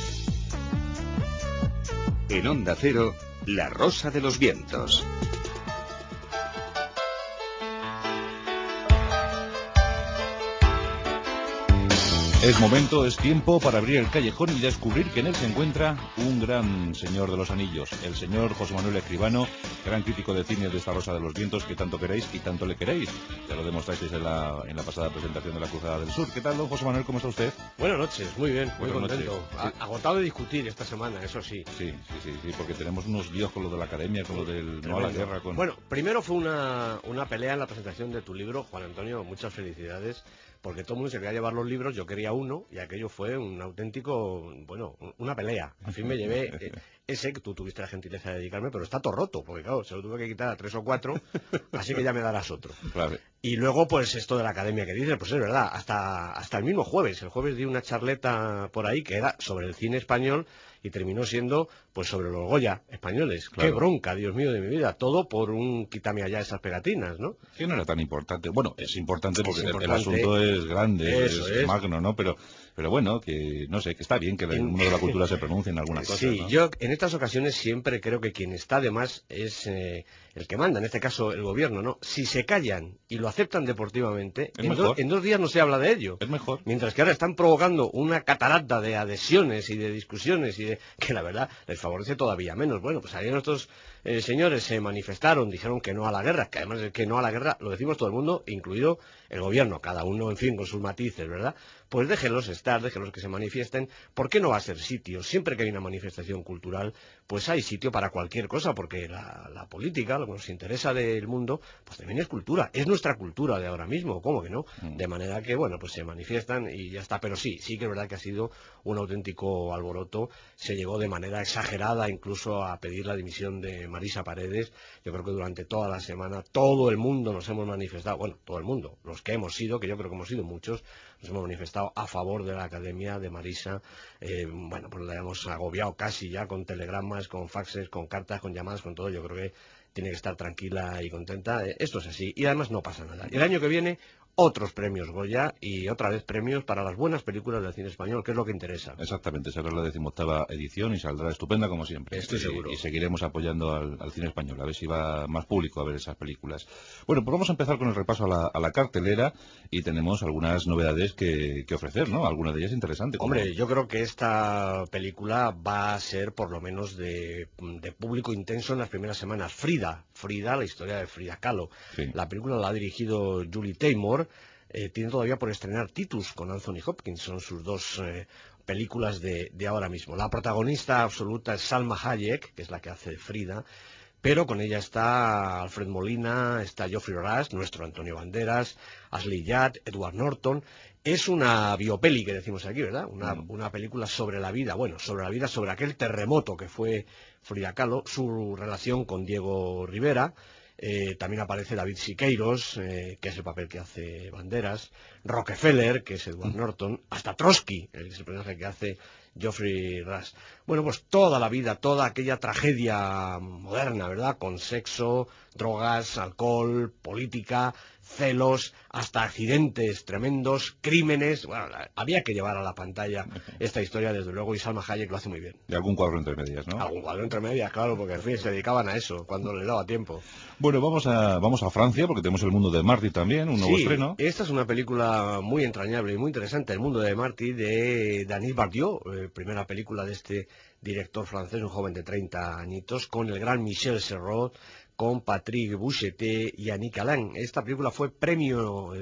En Onda Cero, La Rosa de los Vientos. Es momento, es tiempo para abrir el callejón y descubrir que en él se encuentra un gran señor de los anillos, el señor José Manuel Escribano, gran crítico de cine de esta Rosa de los Vientos que tanto queréis y tanto le queréis. Ya lo demostrasteis en la pasada presentación de la Cruzada del Sur. ¿Qué tal, don José Manuel? ¿Cómo está usted? Buenas noches, muy bien, muy Buenas contento. noches. Sí. Agotado de discutir esta semana, eso sí. Sí, porque tenemos unos líos con lo de la academia, con lo del no a la guerra. Bueno, primero fue una pelea en la presentación de tu libro, Juan Antonio, muchas felicidades. porque todo el mundo se quería llevar los libros, yo quería uno, y aquello fue un auténtico, bueno, una pelea. Al fin me llevé ese, que tú tuviste la gentileza de dedicarme, pero está todo roto, porque claro, se lo tuve que quitar a 3 o 4, así que ya me darás otro. Claro. Y luego, pues esto de la academia que dices, pues es verdad, hasta el mismo jueves. El jueves di una charleta por ahí que era sobre el cine español y terminó siendo pues sobre los Goya españoles. Claro. Qué bronca, Dios mío de mi vida, todo por un quítame allá esas pegatinas, ¿no? Que no era tan importante. Bueno, es importante porque el asunto es grande, es magno, ¿no? Pero bueno, que no sé, que está bien que el mundo de la cultura se pronuncie en alguna cosa. Sí, ¿no? Yo en estas ocasiones siempre creo que quien está de más es el que manda, en este caso el gobierno, ¿no? Si se callan y lo aceptan deportivamente, en 2 días no se habla de ello. Es mejor. Mientras que ahora están provocando una catarata de adhesiones y de discusiones y que la verdad les favorece todavía menos. Bueno, pues ayer nuestros señores se manifestaron, dijeron que no a la guerra, que además de que no a la guerra lo decimos todo el mundo, incluido el gobierno, cada uno, en fin, con sus matices, ¿verdad? Pues déjenlos estar, déjenlos que se manifiesten. ¿Por qué no va a ser sitio? Siempre que hay una manifestación cultural, pues hay sitio para cualquier cosa, porque la política, lo que nos interesa del mundo, pues también es cultura, es nuestra cultura de ahora mismo, ¿cómo que no? De manera que, bueno, pues se manifiestan y ya está, pero sí que es verdad que ha sido un auténtico alboroto, se llegó de manera exagerada incluso a pedir la dimisión de Marisa Paredes. Yo creo que durante toda la semana todo el mundo nos hemos manifestado, bueno, todo el mundo, los que hemos sido, que yo creo que hemos sido muchos, nos hemos manifestado a favor de la academia de Marisa. Bueno, pues la hemos agobiado casi ya con telegramas, con faxes, con cartas, con llamadas, con todo. Yo creo que tiene que estar tranquila y contenta. Esto es así y además no pasa nada. Y el año que viene otros premios Goya y otra vez premios para las buenas películas del cine español, que es lo que interesa. Exactamente, será la 18ª edición y saldrá estupenda como siempre. Estoy seguro. Y seguiremos apoyando al cine español, a ver si va más público a ver esas películas. Bueno, pues vamos a empezar con el repaso a la cartelera y tenemos algunas novedades que ofrecer, ¿no? Alguna de ellas interesante. Hombre, yo creo que esta película va a ser por lo menos de público intenso en las primeras semanas. Frida, la historia de Frida Kahlo. Sí. La película la ha dirigido Julie Taymor. Tiene todavía por estrenar Titus con Anthony Hopkins, son sus dos películas de ahora mismo. La protagonista absoluta es Salma Hayek, que es la que hace Frida, pero con ella está Alfred Molina, está Geoffrey Rush, nuestro Antonio Banderas, Ashley Judd, Edward Norton. Es una biopeli que decimos aquí, ¿verdad? Una película sobre la vida, sobre aquel terremoto que fue Frida Kahlo, su relación con Diego Rivera. También aparece David Siqueiros, que es el papel que hace Banderas, Rockefeller, que es Edward Norton, hasta Trotsky, que es el personaje que hace Geoffrey Rush. Bueno, pues toda la vida, toda aquella tragedia moderna, ¿verdad? Con sexo, drogas, alcohol, política, celos, hasta accidentes tremendos, crímenes. Bueno, había que llevar a la pantalla esta historia, desde luego, y Salma Hayek lo hace muy bien. Y algún cuadro entre medias, ¿no? Algún cuadro entre medias, claro, porque en fin, se dedicaban a eso, cuando les daba tiempo. Bueno, vamos a Francia, porque tenemos El mundo de Marty también, un nuevo estreno. Esta es una película muy entrañable y muy interesante, El mundo de Marty, de Denis Bardieu, primera película de este director francés, un joven de 30 añitos, con el gran Michel Serrault, con Patrick Boucheté y Annick Alain. Esta película fue premio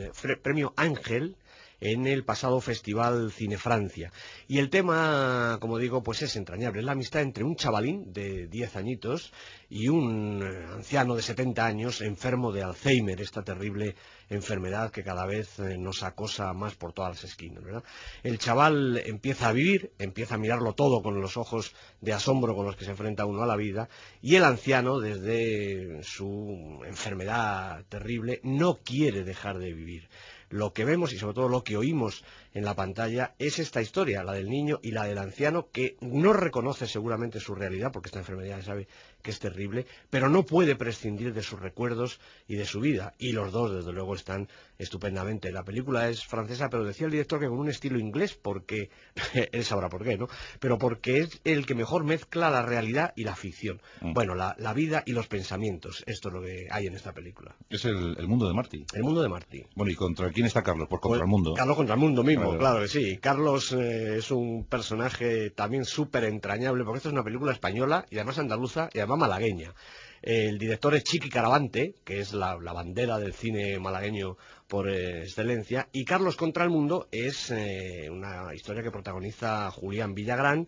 Ángel en el pasado Festival Cine Francia. Y el tema, como digo, pues es entrañable. Es la amistad entre un chavalín de 10 añitos y un anciano de 70 años enfermo de Alzheimer, esta terrible enfermedad que cada vez nos acosa más por todas las esquinas, ¿verdad? El chaval empieza a vivir, empieza a mirarlo todo con los ojos de asombro con los que se enfrenta uno a la vida, y el anciano, desde su enfermedad terrible, no quiere dejar de vivir. Lo que vemos y sobre todo lo que oímos en la pantalla es esta historia, la del niño y la del anciano, que no reconoce seguramente su realidad, porque esta enfermedad ya sabe que es terrible, pero no puede prescindir de sus recuerdos y de su vida, y los dos desde luego están estupendamente. La película es francesa, pero decía el director que con un estilo inglés, porque él sabrá por qué, ¿no? Pero porque es el que mejor mezcla la realidad y la ficción. Bueno, la vida y los pensamientos, esto es lo que hay en esta película. Es el mundo de Marty. El mundo de Marty. Bueno, ¿y contra quién está Carlos? Pues contra el mundo. Carlos contra el mundo mismo, claro que sí. Carlos es un personaje también súper entrañable, porque esta es una película española y además andaluza y además malagueña. El director es Chiqui Caravante, que es la bandera del cine malagueño por excelencia, y Carlos contra el mundo es una historia que protagoniza Julián Villagrán,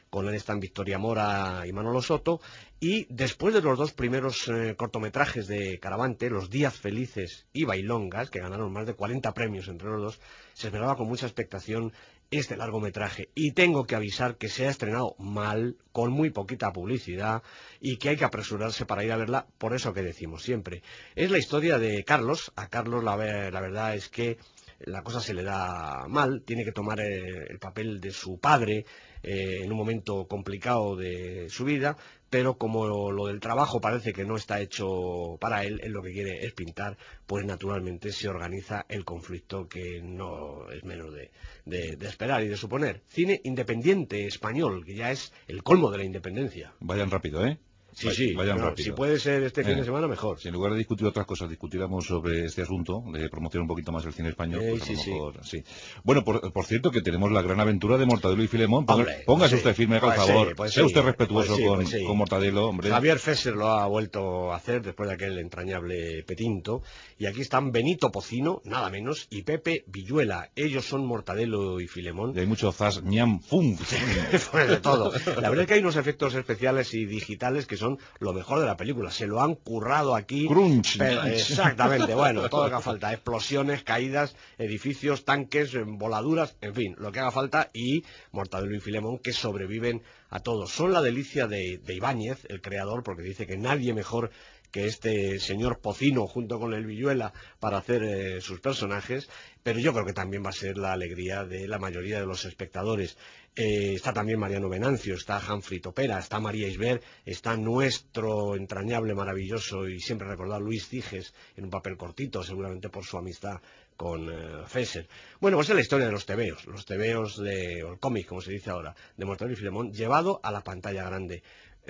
Con él están Victoria Mora y Manolo Soto. Y después de los dos primeros cortometrajes de Caravante, Los Días Felices y Bailongas, que ganaron más de 40 premios entre los dos, se esperaba con mucha expectación este largometraje. Y tengo que avisar que se ha estrenado mal, con muy poquita publicidad, y que hay que apresurarse para ir a verla, por eso que decimos siempre. Es la historia de Carlos. A Carlos la verdad es que la cosa se le da mal, tiene que tomar el papel de su padre en un momento complicado de su vida, pero como lo del trabajo parece que no está hecho para él lo que quiere es pintar, pues naturalmente se organiza el conflicto, que no es menos de esperar y de suponer. Cine independiente español, que ya es el colmo de la independencia. Vayan rápido, ¿eh? Sí, vayan no, rápido. Si puede ser este fin de semana, mejor. Si en lugar de discutir otras cosas, discutiéramos sobre este asunto, de promocionar un poquito más el cine español, pues a lo mejor sí. Bueno, por cierto, que tenemos la gran aventura de Mortadelo y Filemón. Póngase usted firme, por favor. Sea usted respetuoso con Mortadelo, hombre. Javier Fesser lo ha vuelto a hacer después de aquel entrañable Petinto. Y aquí están Benito Pocino, nada menos, y Pepe Villuela. Ellos son Mortadelo y Filemón. Y hay mucho zas, ñam, fum. Pues de todo. La verdad es que hay unos efectos especiales y digitales que son lo mejor de la película. Se lo han currado aquí. Crunch. Exactamente, bueno, todo lo que haga falta. Explosiones, caídas, edificios, tanques, voladuras, en fin, lo que haga falta. Y Mortadelo y Filemón, que sobreviven a todos. Son la delicia de Ibáñez, el creador, porque dice que nadie mejor que este señor Pocino junto con el Villuela para hacer sus personajes, pero yo creo que también va a ser la alegría de la mayoría de los espectadores. Está también Mariano Venancio, está Humphrey Topera, está María Isbert, está nuestro entrañable, maravilloso y siempre recordado Luis Ciges, en un papel cortito, seguramente por su amistad con Fesser. Bueno, pues es la historia de los tebeos o el cómic, como se dice ahora, de Mortadelo y Filemón, llevado a la pantalla grande.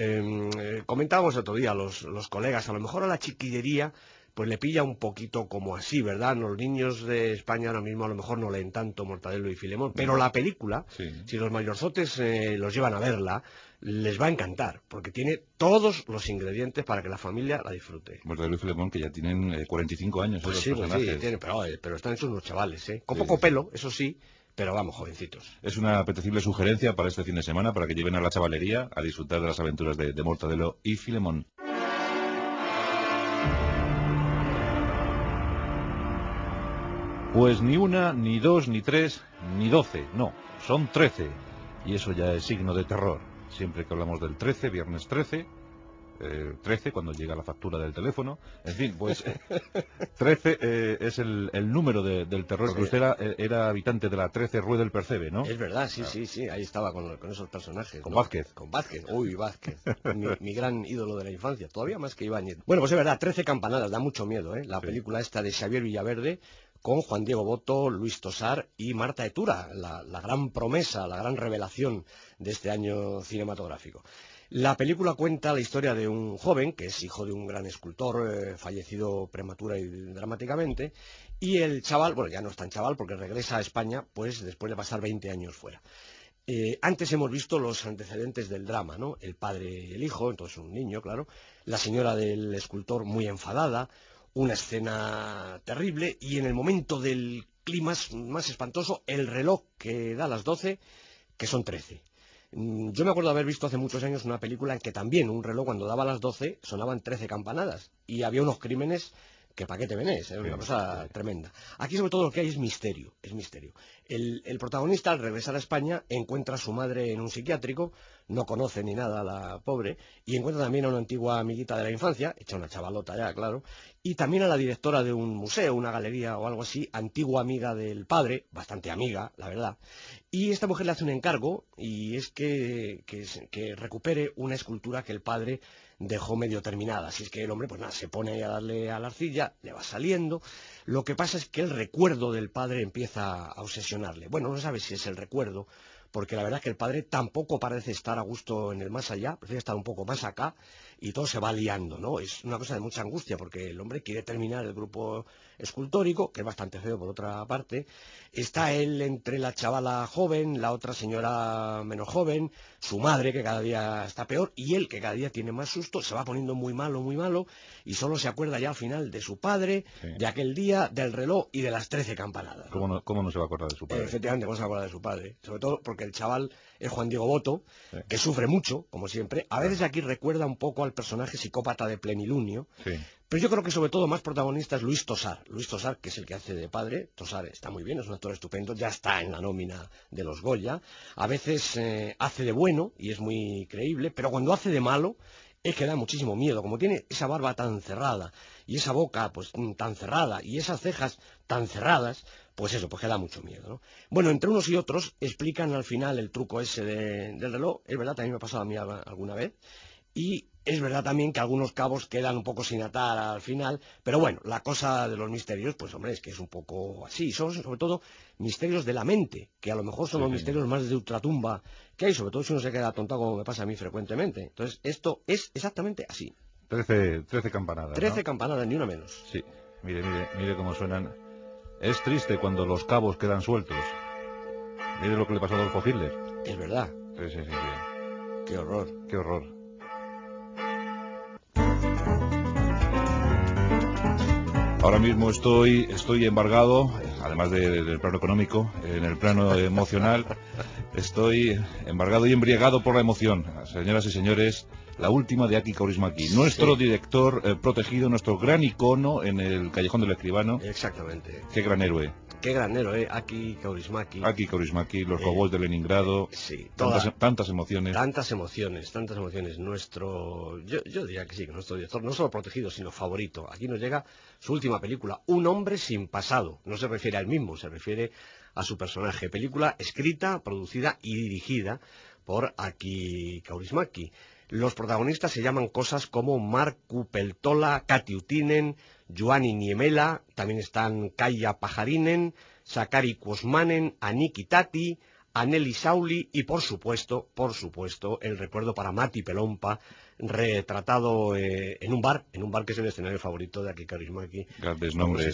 Comentábamos otro día los colegas, a lo mejor a la chiquillería pues le pilla un poquito como así, ¿verdad? Los niños de España ahora mismo a lo mejor no leen tanto Mortadelo y Filemón, pero la película, si los mayorzotes los llevan a verla, les va a encantar, porque tiene todos los ingredientes para que la familia la disfrute. Mortadelo y Filemón, que ya tienen 45 años, pues los sí, personajes. Pues sí, pero están hechos unos chavales, con poco pelo, eso sí, pero vamos, jovencitos. Es una apetecible sugerencia para este fin de semana, para que lleven a la chavalería a disfrutar de las aventuras de Mortadelo y Filemón. Pues ni una, ni dos, ni tres, ni 12, no, son 13. Y eso ya es signo de terror. Siempre que hablamos del 13, viernes 13, 13 cuando llega la factura del teléfono, en fin, pues 13 es el número del terror. Porque usted era habitante de la 13 Rue del Percebe, ¿no? Es verdad, sí, ahí estaba con esos personajes. Con Vázquez. Con Vázquez, Vázquez, mi gran ídolo de la infancia, todavía más que Ibáñez. Bueno, pues es verdad, 13 campanadas, da mucho miedo, la película esta de Xavier Villaverde, con Juan Diego Boto, Luis Tosar y Marta Etura, la gran promesa, la gran revelación de este año cinematográfico. La película cuenta la historia de un joven que es hijo de un gran escultor fallecido prematura y dramáticamente, y el chaval, bueno, ya no es tan chaval porque regresa a España pues después de pasar 20 años fuera. Antes hemos visto los antecedentes del drama, ¿no? El padre y el hijo, entonces un niño, claro, la señora del escultor muy enfadada, una escena terrible, y en el momento del clima más espantoso, el reloj que da las 12, que son 13. Yo me acuerdo de haber visto hace muchos años una película en que también un reloj cuando daba las 12 sonaban 13 campanadas, y había unos crímenes que pa' qué te venés, una cosa tremenda. Aquí sobre todo lo que hay es misterio, El protagonista, al regresar a España, encuentra a su madre en un psiquiátrico, no conoce ni nada a la pobre, y encuentra también a una antigua amiguita de la infancia, hecha una chavalota ya, claro, y también a la directora de un museo, una galería o algo así, antigua amiga del padre, bastante amiga, la verdad. Y esta mujer le hace un encargo, y es que recupere una escultura que el padre dejó medio terminada. Así es que el hombre, pues nada, se pone ahí a darle a la arcilla, le va saliendo. Lo que pasa es que el recuerdo del padre empieza a obsesionarle. Bueno, no sabe si es el recuerdo, porque la verdad es que el padre tampoco parece estar a gusto en el más allá, prefiere estar un poco más acá, y todo se va liando, ¿no? Es una cosa de mucha angustia, porque el hombre quiere terminar el grupo escultórico, que es bastante feo por otra parte. Está él entre la chavala joven, la otra señora menos joven, su madre, que cada día está peor, y él, que cada día tiene más susto, se va poniendo muy malo, y solo se acuerda ya al final de su padre, de aquel día, del reloj y de las 13 campanadas, ¿no? ¿Cómo no se va a acordar de su padre? Efectivamente, ¿cómo se va a acordar de su padre? Sobre todo porque porque el chaval es Juan Diego Boto, que sufre mucho, como siempre. A veces aquí recuerda un poco al personaje psicópata de Plenilunio. Sí. Pero yo creo que sobre todo más protagonista es Luis Tosar. Luis Tosar, que es el que hace de padre. Tosar está muy bien, es un actor estupendo, ya está en la nómina de los Goya. A veces hace de bueno y es muy creíble, pero cuando hace de malo es que da muchísimo miedo. Como tiene esa barba tan cerrada y esa boca pues tan cerrada y esas cejas tan cerradas, pues eso, pues que da mucho miedo, ¿no? Bueno, entre unos y otros explican al final el truco ese del reloj. Es verdad, también me ha pasado a mí alguna vez. Y es verdad también que algunos cabos quedan un poco sin atar al final, pero bueno, la cosa de los misterios, pues hombre, es que es un poco así. Son sobre todo misterios de la mente, que a lo mejor son los misterios más de ultratumba que hay, sobre todo si uno se queda atontado como me pasa a mí frecuentemente. Entonces, esto es exactamente así. 13 campanadas, 13 ¿no? campanadas, ni una menos. Sí, mire cómo suenan. Es triste cuando los cabos quedan sueltos. Mire lo que le pasó a Adolfo Hitler. Es verdad. Sí. Qué horror. Qué horror. Ahora mismo estoy embargado, además del plano económico, en el plano emocional, estoy embargado y embriagado por la emoción. Señoras y señores, la última de Aki Kaurismäki, nuestro director protegido, nuestro gran icono en el Callejón del Escribano. Exactamente. Qué gran héroe. Qué gran héroe, Aki Kaurismäki. Aki Kaurismäki, los cowboys de Leningrado. Sí, tantas emociones. Tantas emociones. Yo diría que sí, que nuestro director, no solo protegido, sino favorito. Aquí nos llega su última película, Un hombre sin pasado. No se refiere a él mismo, se refiere a su personaje. Película escrita, producida y dirigida por Aki Kaurismäki. Los protagonistas se llaman cosas como Markku Peltola, Kati Uttinen, Juhani Niemela, también están Kaija Pajarinen, Sakari Kuosmanen, Aniki Tati, Anneli Sauli y por supuesto, el recuerdo para Matti Pelompa, retratado en un bar que es el escenario favorito de Aki Kaurismäki. Grandes nombres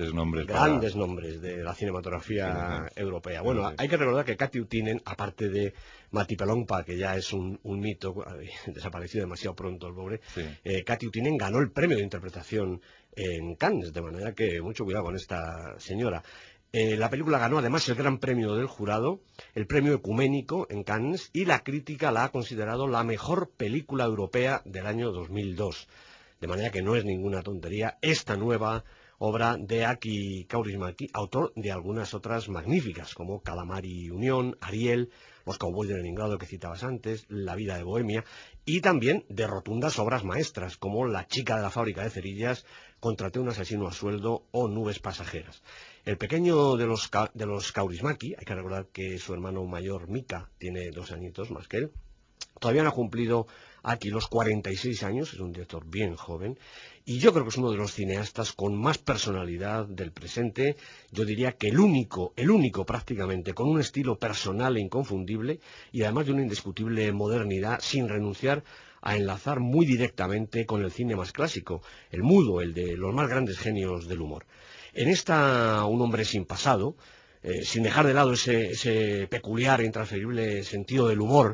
de la cinematografía europea. Bueno, hay que recordar que Kati Uttinen, aparte de Matti Pelompa, que ya es un mito, desapareció demasiado pronto el pobre, Kati Uttinen ganó el premio de interpretación en Cannes, de manera que mucho cuidado con esta señora. La película ganó además el gran premio del jurado, el premio ecuménico en Cannes, y la crítica la ha considerado la mejor película europea del año 2002. De manera que no es ninguna tontería esta nueva obra de Aki Kaurismäki, autor de algunas otras magníficas, como Calamari Unión, Ariel, Los cowboys de Leningrado que citabas antes, La vida de Bohemia, y también de rotundas obras maestras, como La chica de la fábrica de cerillas, Contraté un asesino a sueldo o Nubes pasajeras. El pequeño de los Kaurismäki, hay que recordar que su hermano mayor Mika tiene 2 añitos más que él, todavía no ha cumplido aquí los 46 años, es un director bien joven, y yo creo que es uno de los cineastas con más personalidad del presente. Yo diría que el único prácticamente, con un estilo personal e inconfundible, y además de una indiscutible modernidad, sin renunciar a enlazar muy directamente con el cine más clásico, el mudo, el de los más grandes genios del humor. En esta Un hombre sin pasado, sin dejar de lado ese peculiar e intransferible sentido del humor,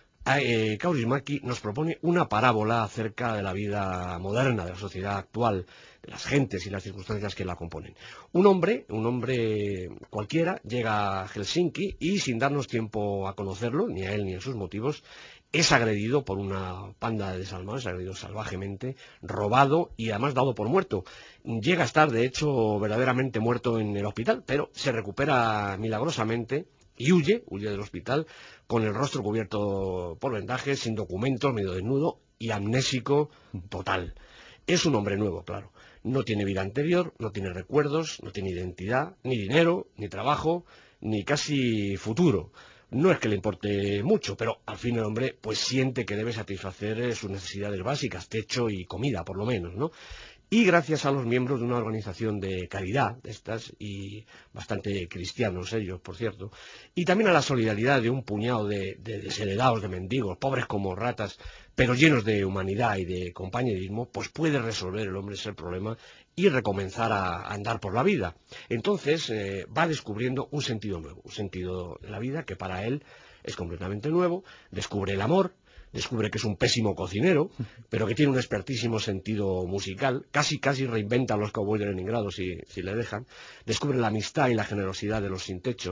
Kaurismäki nos propone una parábola acerca de la vida moderna, de la sociedad actual, de las gentes y las circunstancias que la componen. Un hombre cualquiera, llega a Helsinki y, sin darnos tiempo a conocerlo, ni a él ni a sus motivos, es agredido por una panda de desalmados, es agredido salvajemente, robado y además dado por muerto. Llega a estar, de hecho, verdaderamente muerto en el hospital, pero se recupera milagrosamente y huye del hospital con el rostro cubierto por vendajes, sin documentos, medio desnudo y amnésico total. Es un hombre nuevo, claro. No tiene vida anterior, no tiene recuerdos, no tiene identidad, ni dinero, ni trabajo, ni casi futuro. No es que le importe mucho, pero al fin el hombre pues siente que debe satisfacer sus necesidades básicas, techo y comida, por lo menos, ¿no? Y gracias a los miembros de una organización de caridad, de estas, y bastante cristianos ellos, por cierto, y también a la solidaridad de un puñado de desheredados, de mendigos, pobres como ratas, pero llenos de humanidad y de compañerismo, pues puede resolver el hombre ese problema y recomenzar a andar por la vida. Entonces va descubriendo un sentido nuevo, un sentido de la vida que para él es completamente nuevo, descubre el amor, descubre que es un pésimo cocinero, pero que tiene un expertísimo sentido musical, casi reinventa a los cowboys de Leningrado si le dejan, descubre la amistad y la generosidad de los sin techo,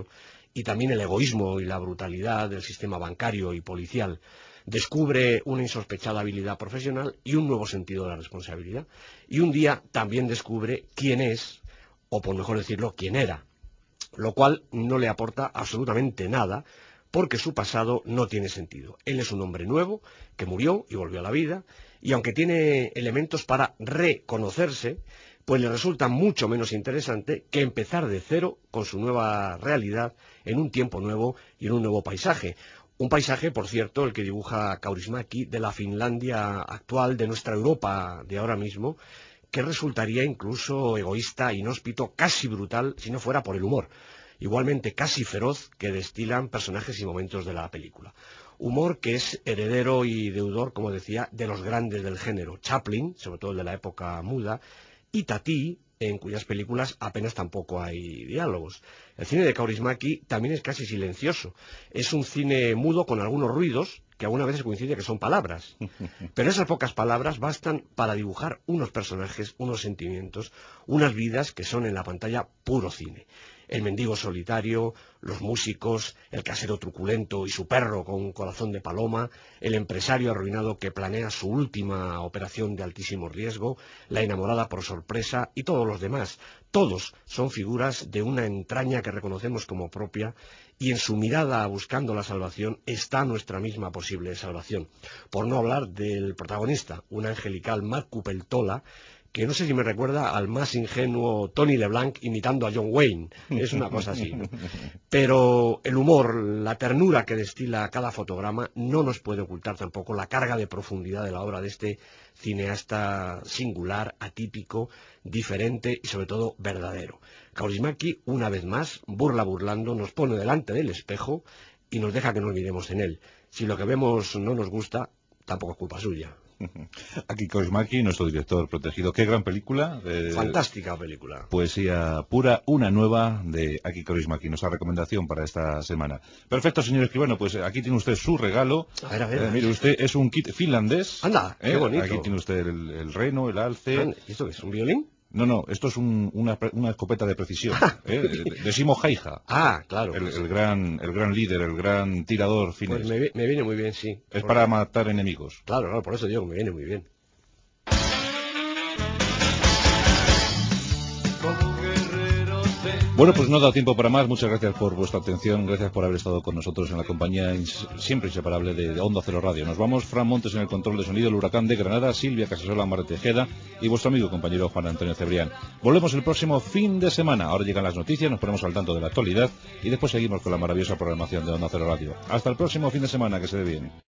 y también el egoísmo y la brutalidad del sistema bancario y policial. Descubre una insospechada habilidad profesional y un nuevo sentido de la responsabilidad. Y un día también descubre quién es, o por mejor decirlo, quién era, lo cual no le aporta absolutamente nada, porque su pasado no tiene sentido. Él es un hombre nuevo que murió y volvió a la vida, y aunque tiene elementos para reconocerse, pues le resulta mucho menos interesante que empezar de cero con su nueva realidad en un tiempo nuevo y en un nuevo paisaje. Un paisaje, por cierto, el que dibuja Kaurismäki, de la Finlandia actual, de nuestra Europa de ahora mismo, que resultaría incluso egoísta, inhóspito, casi brutal, si no fuera por el humor, igualmente casi feroz, que destilan personajes y momentos de la película. Humor que es heredero y deudor, como decía, de los grandes del género, Chaplin, sobre todo el de la época muda, y Tati, en cuyas películas apenas tampoco hay diálogos. El cine de Kaurismäki también es casi silencioso. Es un cine mudo con algunos ruidos, que algunas veces coincide que son palabras. Pero esas pocas palabras bastan para dibujar unos personajes, unos sentimientos, unas vidas que son en la pantalla puro cine. El mendigo solitario, los músicos, el casero truculento y su perro con corazón de paloma, el empresario arruinado que planea su última operación de altísimo riesgo, la enamorada por sorpresa y todos los demás. Todos son figuras de una entraña que reconocemos como propia, y en su mirada buscando la salvación está nuestra misma posible salvación. Por no hablar del protagonista, un angelical Marco Peltola, que no sé si me recuerda al más ingenuo Tony LeBlanc imitando a John Wayne. Es una cosa así, ¿no? Pero el humor, la ternura que destila cada fotograma no nos puede ocultar tampoco la carga de profundidad de la obra de este cineasta singular, atípico, diferente y sobre todo verdadero. Kaurismäki, una vez más, burlando, nos pone delante del espejo y nos deja que nos miremos en él. Si lo que vemos no nos gusta, tampoco es culpa suya. Aki Kaurismäki, nuestro director protegido. Qué gran película. Fantástica película. Poesía pura, una nueva de Aki Kaurismäki, nuestra recomendación para esta semana. Perfecto, señor escribano, pues aquí tiene usted su regalo. A ver. Mire usted, es un kit finlandés. Anda, qué bonito. Aquí tiene usted el reno, el alce. ¿Y esto qué es, un violín? No, esto es una escopeta de precisión, de Simo Häyhä. Claro. El gran líder, el gran tirador finés. Pues me viene muy bien, sí. Es para matar enemigos. Claro, por eso digo que me viene muy bien. Bueno, pues no da tiempo para más. Muchas gracias por vuestra atención. Gracias por haber estado con nosotros en la compañía siempre inseparable de Onda Cero Radio. Nos vamos. Fran Montes en el control de sonido, el Huracán de Granada, Silvia Casasola, Mara Tejeda y vuestro amigo y compañero Juan Antonio Cebrián. Volvemos el próximo fin de semana. Ahora llegan las noticias, nos ponemos al tanto de la actualidad y después seguimos con la maravillosa programación de Onda Cero Radio. Hasta el próximo fin de semana, que se dé bien.